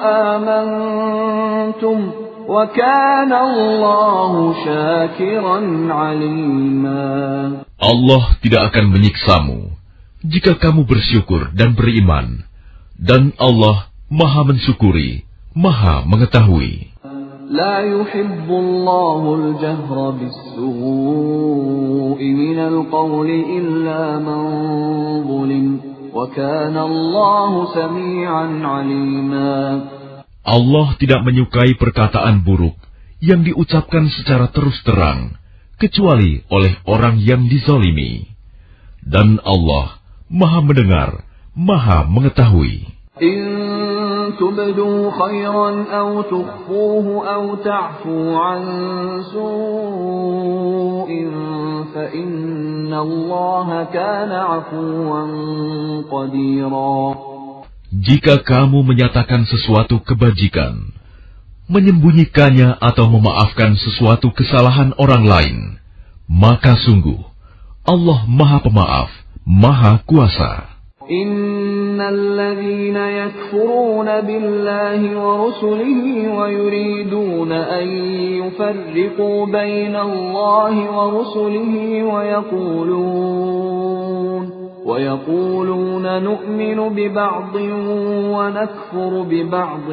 وآمنتم وكان الله شاكرا عليما. Allah tidak akan menyiksamu jika kamu bersyukur dan beriman, dan Allah Maha mensyukuri, Maha mengetahui. لا يحب الله الجهر بالسوء من القول إلا من ظلم وكان الله سميعا عليما. Allah tidak menyukai perkataan buruk yang diucapkan secara terus terang, kecuali oleh orang yang dizalimi. Dan Allah Maha mendengar, Maha mengetahui. تبدوا خيرا أو تخفوه أو تعفو عن سوء فإن الله كان عفوا قديرا. Jika kamu menyatakan sesuatu kebajikan, menyembunyikannya atau memaafkan sesuatu kesalahan orang lain, maka sungguh Allah Maha Pemaaf, Maha Kuasa. إن الذين يكفرون بالله ورسله ويريدون أن يفرقوا بين الله ورسله ويقولون ويقولون نؤمن ببعض ونكفر ببعض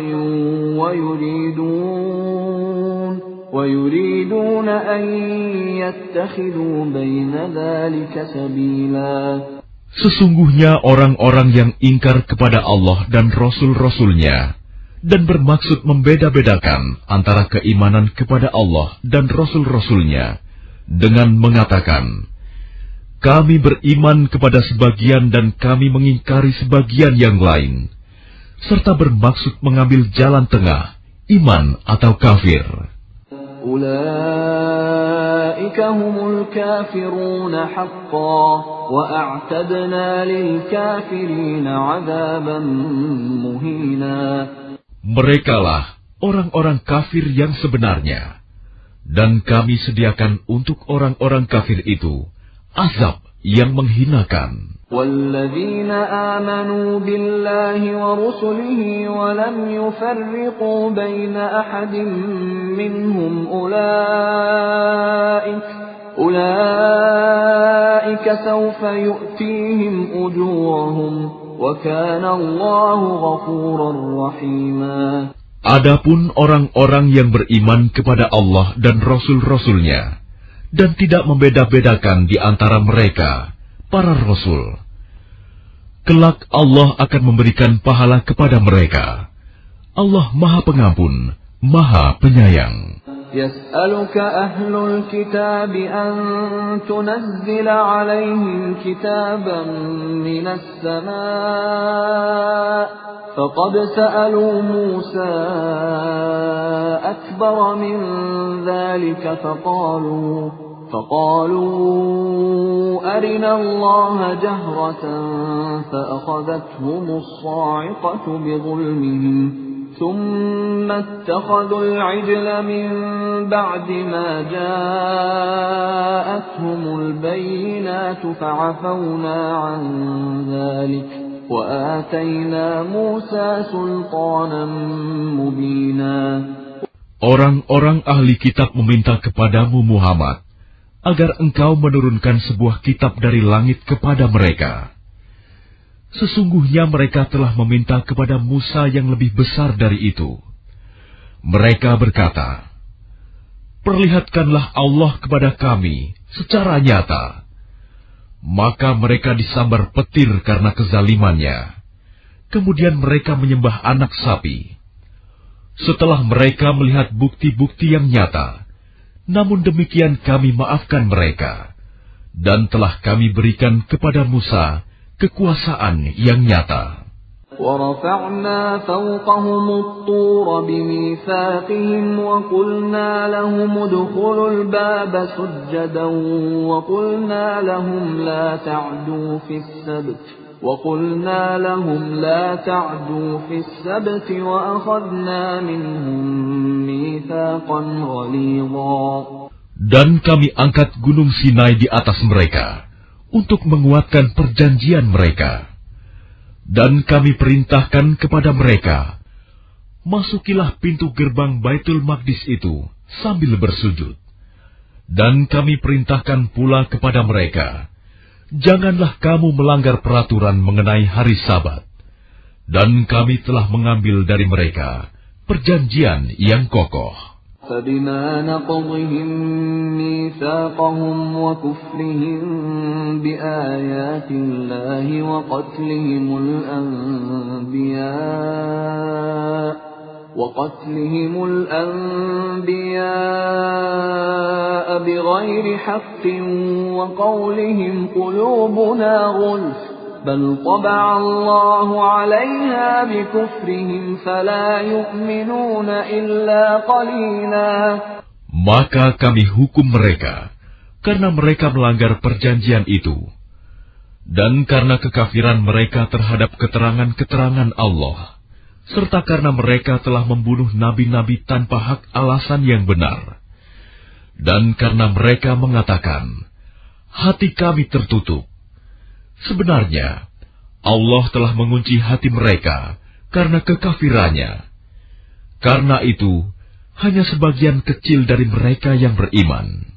ويريدون ويريدون أن يتخذوا بين ذلك سبيلا. Sesungguhnya orang-orang yang ingkar kepada Allah dan Rasul-Rasulnya dan bermaksud membeda-bedakan antara keimanan kepada Allah dan Rasul-Rasulnya dengan mengatakan, kami beriman kepada sebagian dan kami mengingkari sebagian yang lain, serta bermaksud mengambil jalan tengah, iman atau kafir. أولئك هم الكافرون حقا وأعتدنا للكافرين عذابا مهينا. Merekalah orang-orang kafir yang sebenarnya, dan kami sediakan untuk orang-orang kafir itu azab yang menghinakan. والذين آمنوا بالله ورسله ولم يفرقوا بين أحد منهم أولئك أولئك سوف يؤتيهم أجورهم وكان الله غفورا رحيما. Adapun orang-orang yang beriman kepada Allah dan Rasul-Rasulnya dan tidak membeda-bedakan di antara mereka, para Rasul, kelak Allah akan memberikan pahala kepada mereka. Allah Maha Pengampun, Maha Penyayang. يسألك أهل الكتاب أن تنزل عليهم كتابا من السماء فقد سألوا موسى أكبر من ذلك فقالوا فقالوا أرنا الله جهرة فأخذتهم الصاعقة بظلمهم ثم اتخذوا العجل من بعد ما جاءتهم البينات فعفونا عن ذلك وآتينا موسى سلطانا مبينا. Orang-orang ahli kitab meminta kepadamu Muhammad agar engkau menurunkan sebuah kitab dari langit kepada mereka. Sesungguhnya mereka telah meminta kepada Musa yang lebih besar dari itu. Mereka berkata, perlihatkanlah Allah kepada kami secara nyata. Maka mereka disambar petir karena kezalimannya. Kemudian mereka menyembah anak sapi. Setelah mereka melihat bukti-bukti yang nyata, namun demikian kami maafkan mereka, dan telah kami berikan kepada Musa kekuasaan yang nyata. وَرَفَعْنَا فَوْقَهُمُ الطُّورَ بِمِيثَاقِهِمْ وَقُلْنَا لَهُمُ ادْخُلُوا الْبَابَ سُجَّدًا وَقُلْنَا لَهُمْ لَا تَعْدُوا فِي السَّبْتِ وَقُلْنَا لَهُمْ لَا تَعْدُوا فِي السَّبْتِ وَأَخَذْنَا مِنْهُمْ مِيثَاقًا غَلِيظًا. Dan kami angkat gunung Sinai di atas mereka untuk menguatkan perjanjian mereka. Dan kami perintahkan kepada mereka, masukilah pintu gerbang Baitul Maqdis itu sambil bersujud. Dan kami perintahkan pula kepada mereka, janganlah kamu melanggar peraturan mengenai hari Sabat. Dan kami telah mengambil dari mereka perjanjian yang kokoh. فَبِمَا نَقْضِهِمْ مِيثَاقَهُمْ وَكُفْرِهِمْ بِآيَاتِ اللَّهِ وَقَتْلِهِمُ الْأَنْبِيَاءَ وَقَتْلِهِمُ الْأَنْبِيَاءَ بِغَيْرِ حَقٍّ وَقَوْلِهِمْ قُلُوبُنَا غُلْفٌ بل طبع الله عليها بكفرهم فلا يؤمنون إلا قليلا. Maka kami hukum mereka karena mereka melanggar perjanjian itu, dan karena kekafiran mereka terhadap keterangan-keterangan Allah, serta karena mereka telah membunuh nabi-nabi tanpa hak alasan yang benar, dan karena mereka mengatakan, hati kami tertutup. Sebenarnya, Allah telah mengunci hati mereka karena kekafirannya. Karena itu, hanya sebagian kecil dari mereka yang beriman.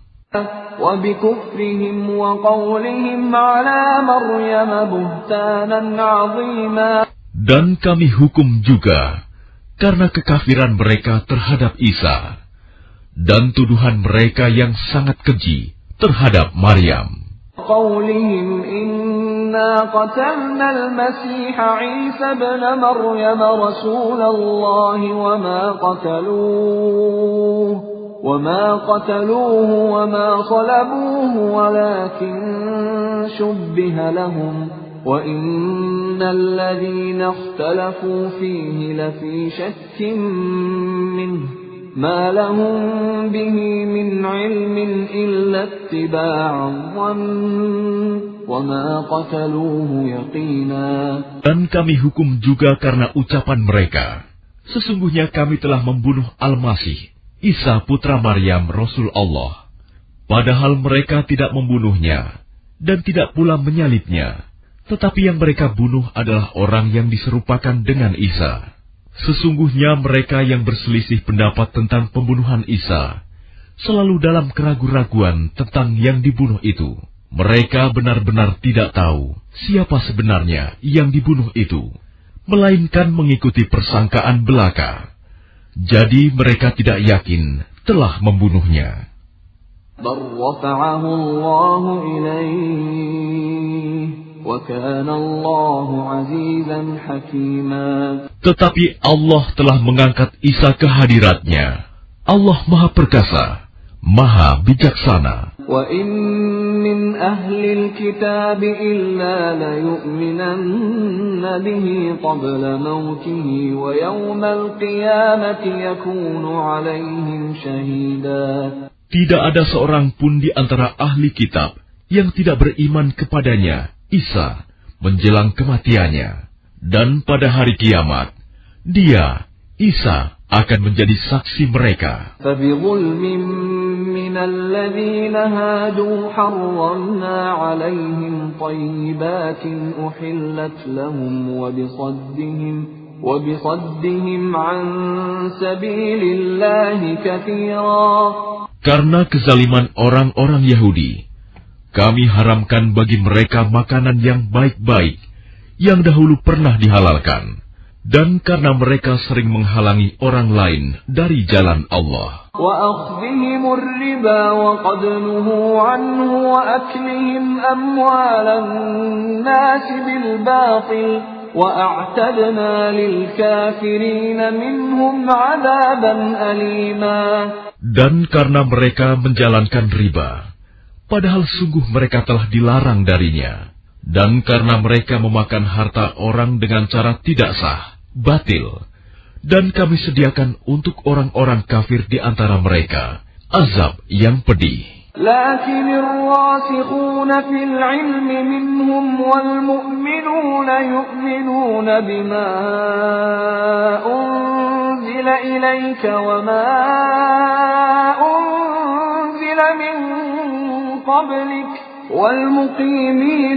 Dan kami hukum juga karena kekafiran mereka terhadap Isa, dan tuduhan mereka yang sangat keji terhadap Maryam. قولهم إنا قتلنا المسيح عيسى ابن مريم رسول الله وما قتلوه وما قتلوه وما صلبوه ولكن شبه لهم وإن الذين اختلفوا فيه لفي شك منه ما لهم به من علم إلا اتباع الظن وما قتلوه يقينا. Dan kami hukum juga karena ucapan mereka, sesungguhnya kami telah membunuh Al-Masih, Isa putra Maryam, Rasul Allah. Padahal mereka tidak membunuhnya dan tidak pula menyalibnya, tetapi yang mereka bunuh adalah orang yang diserupakan dengan Isa. Sesungguhnya mereka yang berselisih pendapat tentang pembunuhan Isa selalu dalam keraguan-raguan tentang yang dibunuh itu. Mereka benar-benar tidak tahu siapa sebenarnya yang dibunuh itu, melainkan mengikuti persangkaan belaka. Jadi mereka tidak yakin telah membunuhnya. بل رفعه الله إليه وكان الله عزيزا حكيما. Tetapi Allah telah mengangkat Isa ke hadiratnya. Allah Maha Perkasa, Maha Bijaksana. وَإِن مِّنْ أَهْلِ الْكِتَابِ إِلَّا لَيُؤْمِنَنَّ بِهِ قَبْلَ مَوْتِهِ وَيَوْمَ الْقِيَامَةِ يَكُونُ عَلَيْهِمْ شَهِيدًا. Tidak ada seorang pun di antara ahli kitab yang tidak beriman kepadanya, Isa, menjelang kematiannya. Dan pada hari kiamat, dia, Isa, akan menjadi saksi mereka. فَبِظُلْمٍ مِّنَ الَّذِينَ هَادُوا حَرَّمْنَا عَلَيْهِمْ طَيِّبَاتٍ أُحِلَّتْ لَهُمْ وَبِصَدِّهِمْ وَبِصَدِّهِمْ عَن سَبِيلِ اللَّهِ كَثِيرًا. Karena kezaliman orang-orang Yahudi, kami haramkan bagi mereka makanan yang baik-baik yang dahulu pernah dihalalkan, Dan karena mereka sering menghalangi orang lain dari jalan Allah. وَأَخْذِهِمُ الرِّبَا وَقَدْ نُهُوا عَنْهُ وَأَكْلِهِمْ أَمْوَالَ النَّاسِ بِالْبَاطِلِ وَأَعْتَدْنَا لِلْكَافِرِينَ مِنْهُمْ عَذَابًا أَلِيمًا. Dan karena mereka menjalankan riba, padahal sungguh mereka telah dilarang darinya. Dan karena mereka memakan harta orang dengan cara tidak sah, batil, dan kami sediakan untuk orang-orang kafir di antara mereka azab yang pedih. لكن الراسخون في العلم منهم والمؤمنون يؤمنون بما أنزل إليك وما أنزل من قبلك والمقيمين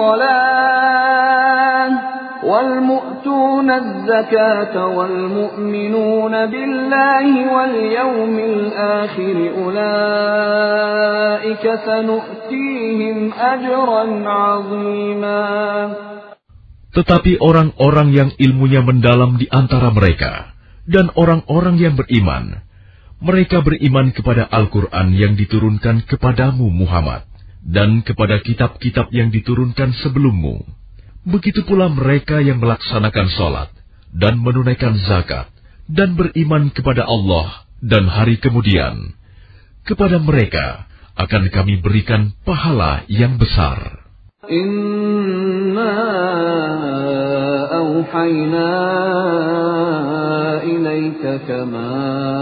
الصلاة والمؤتون الزكاة والمؤمنون بالله واليوم الآخر أولئك سنؤتيهم أجرا عظيما. Tetapi orang-orang yang ilmunya mendalam di antara mereka dan orang-orang yang beriman, mereka beriman kepada Al-Quran yang diturunkan kepadamu Muhammad dan kepada kitab-kitab yang diturunkan sebelummu. Begitu pula mereka yang melaksanakan sholat dan menunaikan zakat dan beriman kepada Allah dan hari kemudian. Kepada mereka akan kami berikan pahala yang besar. Inna awhayna ilayka kama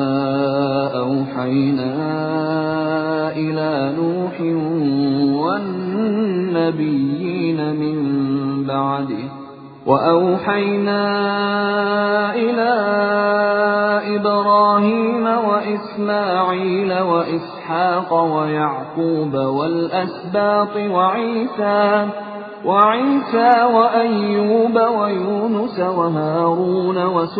awhayna ila Nuhin wan nabiyyin min ba'dih wa awhayna ila Ibrahim wa Ismail wa Ishaq wa Ya'qub wal asbaq wa Isa وعيسى وأيوب ويونس وهارون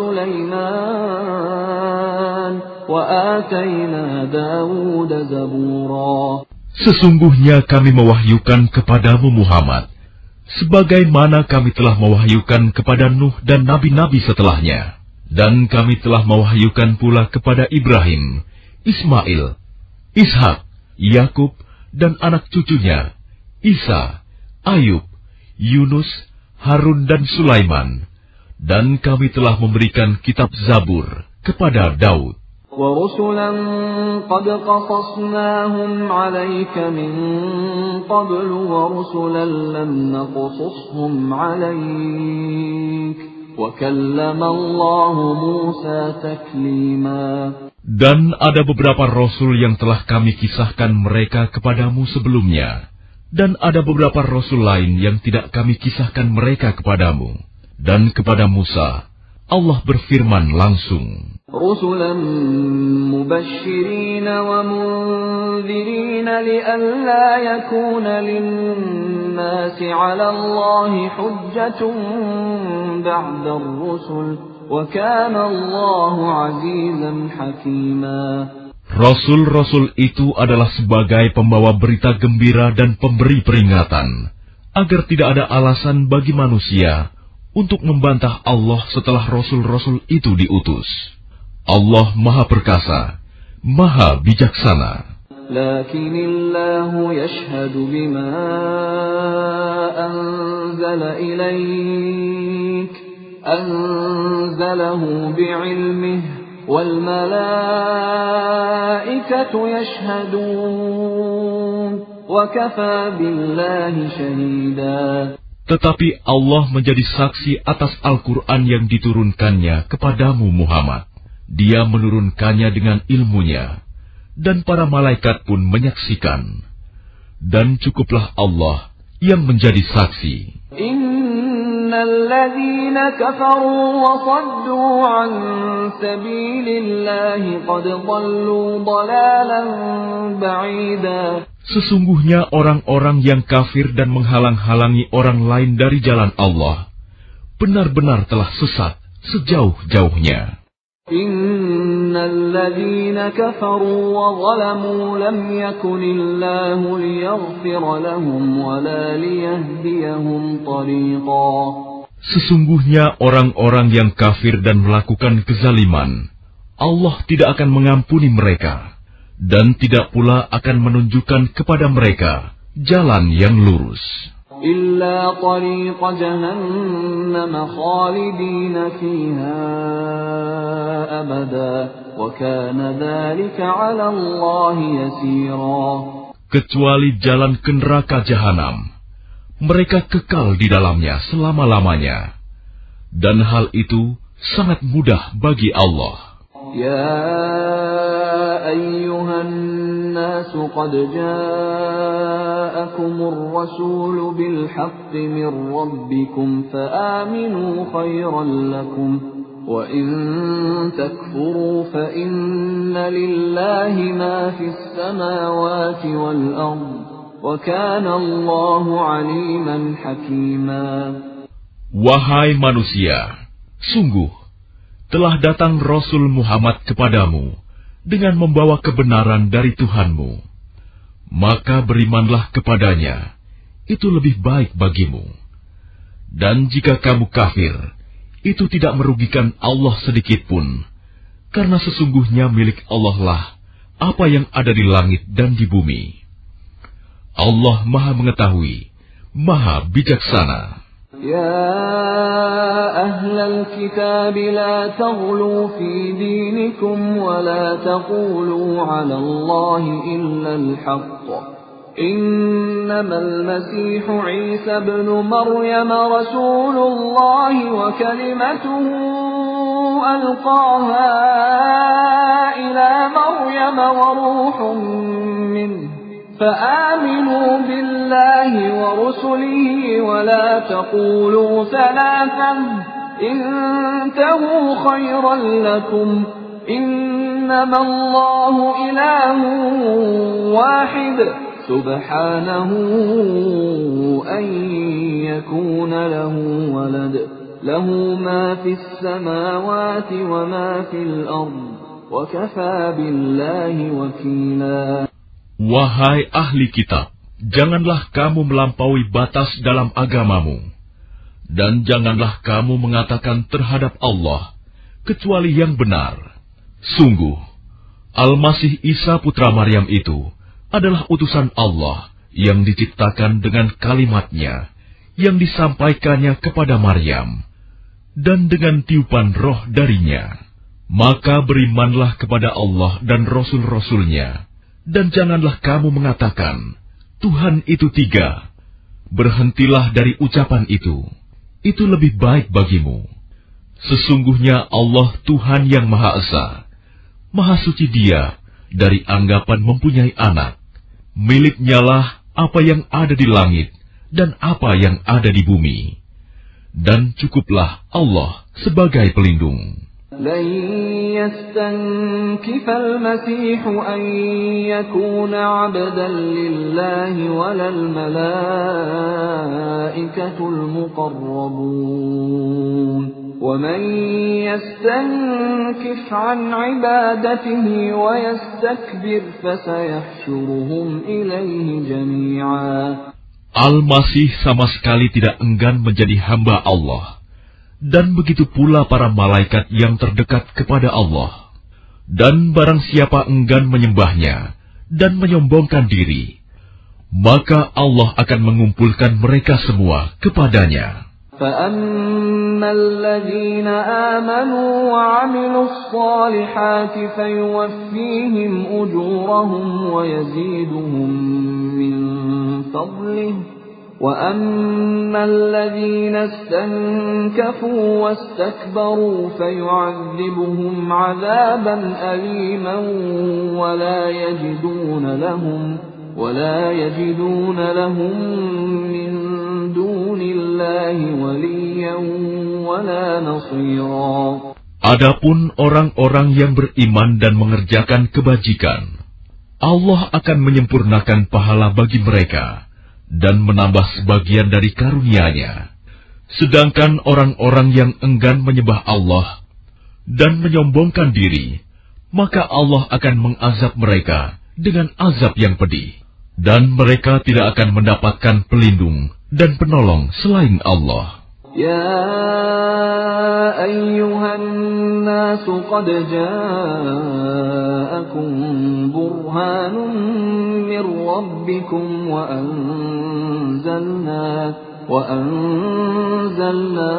وسليمان وآتينا داود زبورا. Sesungguhnya kami mewahyukan kepadamu Muhammad, sebagaimana kami telah mewahyukan kepada Nuh dan nabi-nabi setelahnya. Dan kami telah mewahyukan pula kepada Ibrahim, Ismail, Ishak, Yakub dan anak cucunya, Isa, Ayub, Yunus, Harun dan Sulaiman, dan kami telah memberikan kitab Zabur kepada Daud. وَرُسُلًا قَدْ قَصَصْنَاهُمْ عَلَيْكَ مِنْ قَبْلُ وَرُسُلًا لَمْ نَقْصُصْهُمْ عَلَيْكَ وَكَلَّمَ اللَّهُ مُوسَى تَكْلِيمًا. Dan ada beberapa rasul yang telah kami kisahkan mereka kepadamu sebelumnya. Dan ada beberapa rasul lain yang tidak kami kisahkan mereka kepadamu. Dan kepada Musa, Allah berfirman langsung. رُسُلًا مُبَشِّرِينَ وَمُنذِرِينَ لِئَلَّا يَكُونَ لِلنَّاسِ عَلَى اللَّهِ حُجَّةٌ بَعْدَ الرُّسُلِ وَكَانَ اللَّهُ عَزِيزًا حَكِيمًا. Rasul-rasul itu adalah sebagai pembawa berita gembira dan pemberi peringatan, agar tidak ada alasan bagi manusia untuk membantah Allah setelah rasul-rasul itu diutus. Allah Maha Perkasa, Maha Bijaksana. Lakinillahu yashhadu bima anzala ilaik, anzalahu bi'ilmihi. وَالْمَلَائِكَةُ يَشْهَدُونَ وَكَفَى بِاللَّهِ شَهِيدًا. Tetapi Allah menjadi saksi atas Al-Quran yang diturunkannya kepadamu Muhammad. Dia menurunkannya dengan ilmunya, dan para malaikat pun menyaksikan. Dan cukuplah Allah yang menjadi saksi. الذين كفروا وصدوا عن سبيل الله قد ضلوا ضلالا بعيدا. Sesungguhnya orang-orang yang kafir dan menghalang-halangi orang lain dari jalan Allah benar-benar telah sesat sejauh-jauhnya. Innalladzina kafaru wa zalamu lam yakunillahu liyaghfira lahum wa la liyahdiyahum tariqa. Sesungguhnya orang-orang yang kafir dan melakukan kezaliman, Allah tidak akan mengampuni mereka, dan tidak pula akan menunjukkan kepada mereka jalan yang lurus. إلا طريق جهنم خالدين فيها أبدا وكان ذلك على الله يسيرا. Kecuali jalan ke neraka jahanam, mereka kekal di dalamnya selama-lamanya, dan hal itu sangat mudah bagi Allah. يا أيها الناس قد جاءكم الرسول بالحق من ربكم فآمنوا خيرا لكم وإن تكفروا فإن لله ما في السماوات والأرض وكان الله عليما حكيما. Wahai manusia, sungguh telah datang Rasul Muhammad kepadamu dengan membawa kebenaran dari Tuhanmu. Maka berimanlah kepadanya, itu lebih baik bagimu. Dan jika kamu kafir, itu tidak merugikan Allah sedikit pun, karena sesungguhnya milik Allah lah apa yang ada di langit dan di bumi. Allah Maha Mengetahui, Maha Bijaksana. يا أهل الكتاب لا تغلوا في دينكم ولا تقولوا على الله إلا الحق إنما المسيح عيسى ابن مريم رسول الله وكلمته ألقاها إلى مريم وروح منه فآمنوا بالله ورسله ولا تقولوا ثلاثا انتهوا خيرا لكم إنما الله إله واحد سبحانه أن يكون له ولد له ما في السماوات وما في الأرض وكفى بالله وكيلا. Wahai ahli kitab, janganlah kamu melampaui batas dalam agamamu, dan janganlah kamu mengatakan terhadap Allah kecuali yang benar. Sungguh, Al-Masih Isa putra Maryam itu adalah utusan Allah yang diciptakan dengan kalimatnya yang disampaikannya kepada Maryam, dan dengan tiupan roh darinya. Maka berimanlah kepada Allah dan Rasul-Rasulnya, dan janganlah kamu mengatakan, Tuhan itu tiga. Berhentilah dari ucapan itu. Itu lebih baik bagimu. Sesungguhnya Allah Tuhan yang Maha Esa. Maha suci Dia dari anggapan mempunyai anak. Miliknya lah apa yang ada di langit dan apa yang ada di bumi. Dan cukuplah Allah sebagai pelindung. لن يستنكف المسيح أن يكون عبدا لله ولا الملائكة المقربون ومن يستنكف عن عبادته ويستكبر فسيحشرهم إليه جميعا. Al-Masih sama sekali tidak enggan menjadi hamba Allah. Dan begitu pula para malaikat yang terdekat kepada Allah. Dan barang siapa enggan menyembahnya dan menyombongkan diri, maka Allah akan mengumpulkan mereka semua kepadanya. فَأَمَّا الَّذِينَ آمَنُوا وَعَمِلُوا الصَّالِحَاتِ فَيُوَفِّيهِمْ أُجُورَهُمْ وَيَزِيدُهُم مِّن فَضْلِهِ وَأَمَّا الَّذِينَ اسْتَنكَفُوا وَاسْتَكْبَرُوا فَيُعَذِّبُهُمْ عَذَابًا أَلِيمًا وَلَا يَجِدُونَ لَهُمْ وَلَا يَجِدُونَ لَهُم مِّن دُونِ اللَّهِ وَلِيًّا وَلَا نَصِيرًا. Adapun orang-orang yang beriman dan mengerjakan kebajikan, Allah akan menyempurnakan pahala bagi mereka dan menambah sebagian dari karunia-Nya. Sedangkan orang-orang yang enggan menyembah Allah dan menyombongkan diri, maka Allah akan mengazab mereka dengan azab yang pedih, dan mereka tidak akan mendapatkan pelindung dan penolong selain Allah. يا أيها الناس قد جاءكم برهان من ربكم وأنزلنا وأنزلنا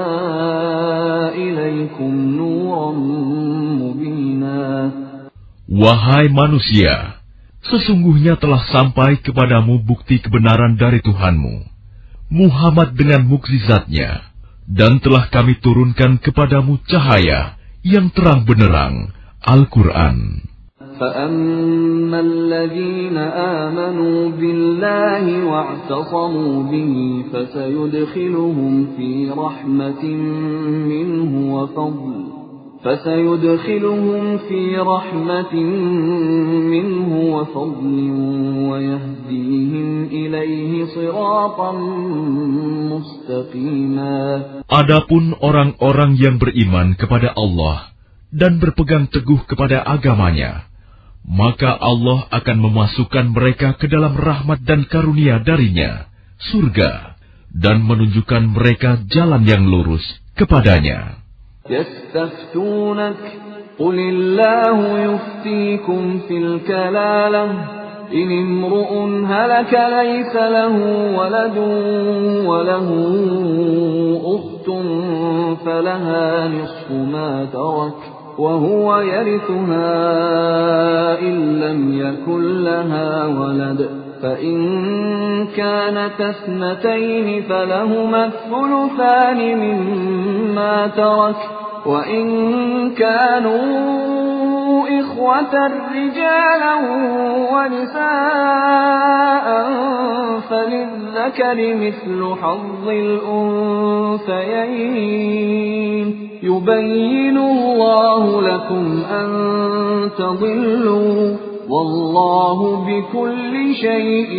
إليكم نورا مبينا. Wahai manusia, sesungguhnya telah sampai kepadamu bukti kebenaran dari Tuhanmu, Muhammad dengan mukjizatnya, dan telah kami turunkan kepadamu cahaya yang terang benderang, Al-Quran. فَأَمَّا الَّذِينَ آمَنُوا بِاللَّهِ وَاعْتَصَمُوا بِهِ فَسَيُدْخِلُهُمْ فِي رَحْمَةٍ مِّنْهُ وَفَضْلٍ فَسَيُدْخِلُهُمْ فِي رَحْمَةٍ مِّنْهُ وَفَضْلٍ وَيَهْدِيهِمْ إِلَيْهِ صِرَاطًا مُسْتَقِيمًا. Adapun orang-orang yang beriman kepada Allah dan berpegang teguh kepada agamanya, maka Allah akan memasukkan mereka ke dalam rahmat dan karunia darinya, surga, dan menunjukkan mereka jalan yang lurus kepadanya. يستفتونك قل الله يفتيكم في الكلالة إن امرؤ هلك ليس له ولد وله أخت فلها نصف ما ترك وهو يرثها إن لم يكن لها ولد فإن كانت اثنتين فلهما الثلثان مما ترك وإن كانوا إخوة رجالا ونساء فللذكر مثل حظ الأنثيين يبين الله لكم أن تضلوا والله بكل شيء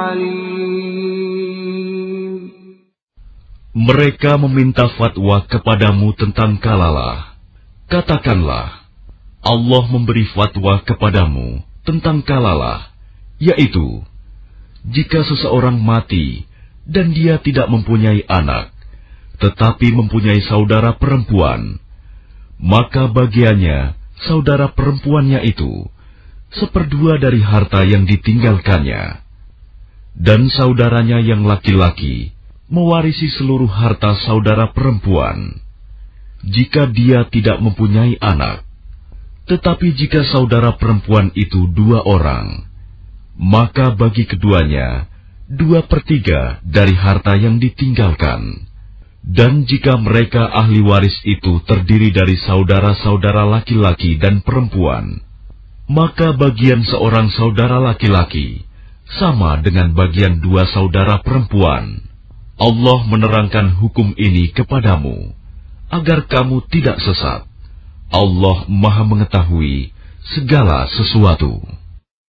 عليم. Mereka meminta fatwa kepadamu tentang kalalah. Katakanlah, Allah memberi fatwa kepadamu tentang kalalah, yaitu, jika seseorang mati dan dia tidak mempunyai anak, tetapi mempunyai saudara perempuan, maka bagiannya saudara perempuannya itu seperdua dari harta yang ditinggalkannya, dan saudaranya yang laki-laki mewarisi seluruh harta saudara perempuan, jika dia tidak mempunyai anak. Tetapi jika saudara perempuan itu dua orang, maka bagi keduanya dua per tiga dari harta yang ditinggalkan. Dan jika mereka ahli waris itu terdiri dari saudara-saudara laki-laki dan perempuan, maka bagian seorang saudara laki-laki sama dengan bagian dua saudara perempuan. Allah menerangkan hukum ini kepadamu, agar kamu tidak sesat. Allah Maha Mengetahui segala sesuatu.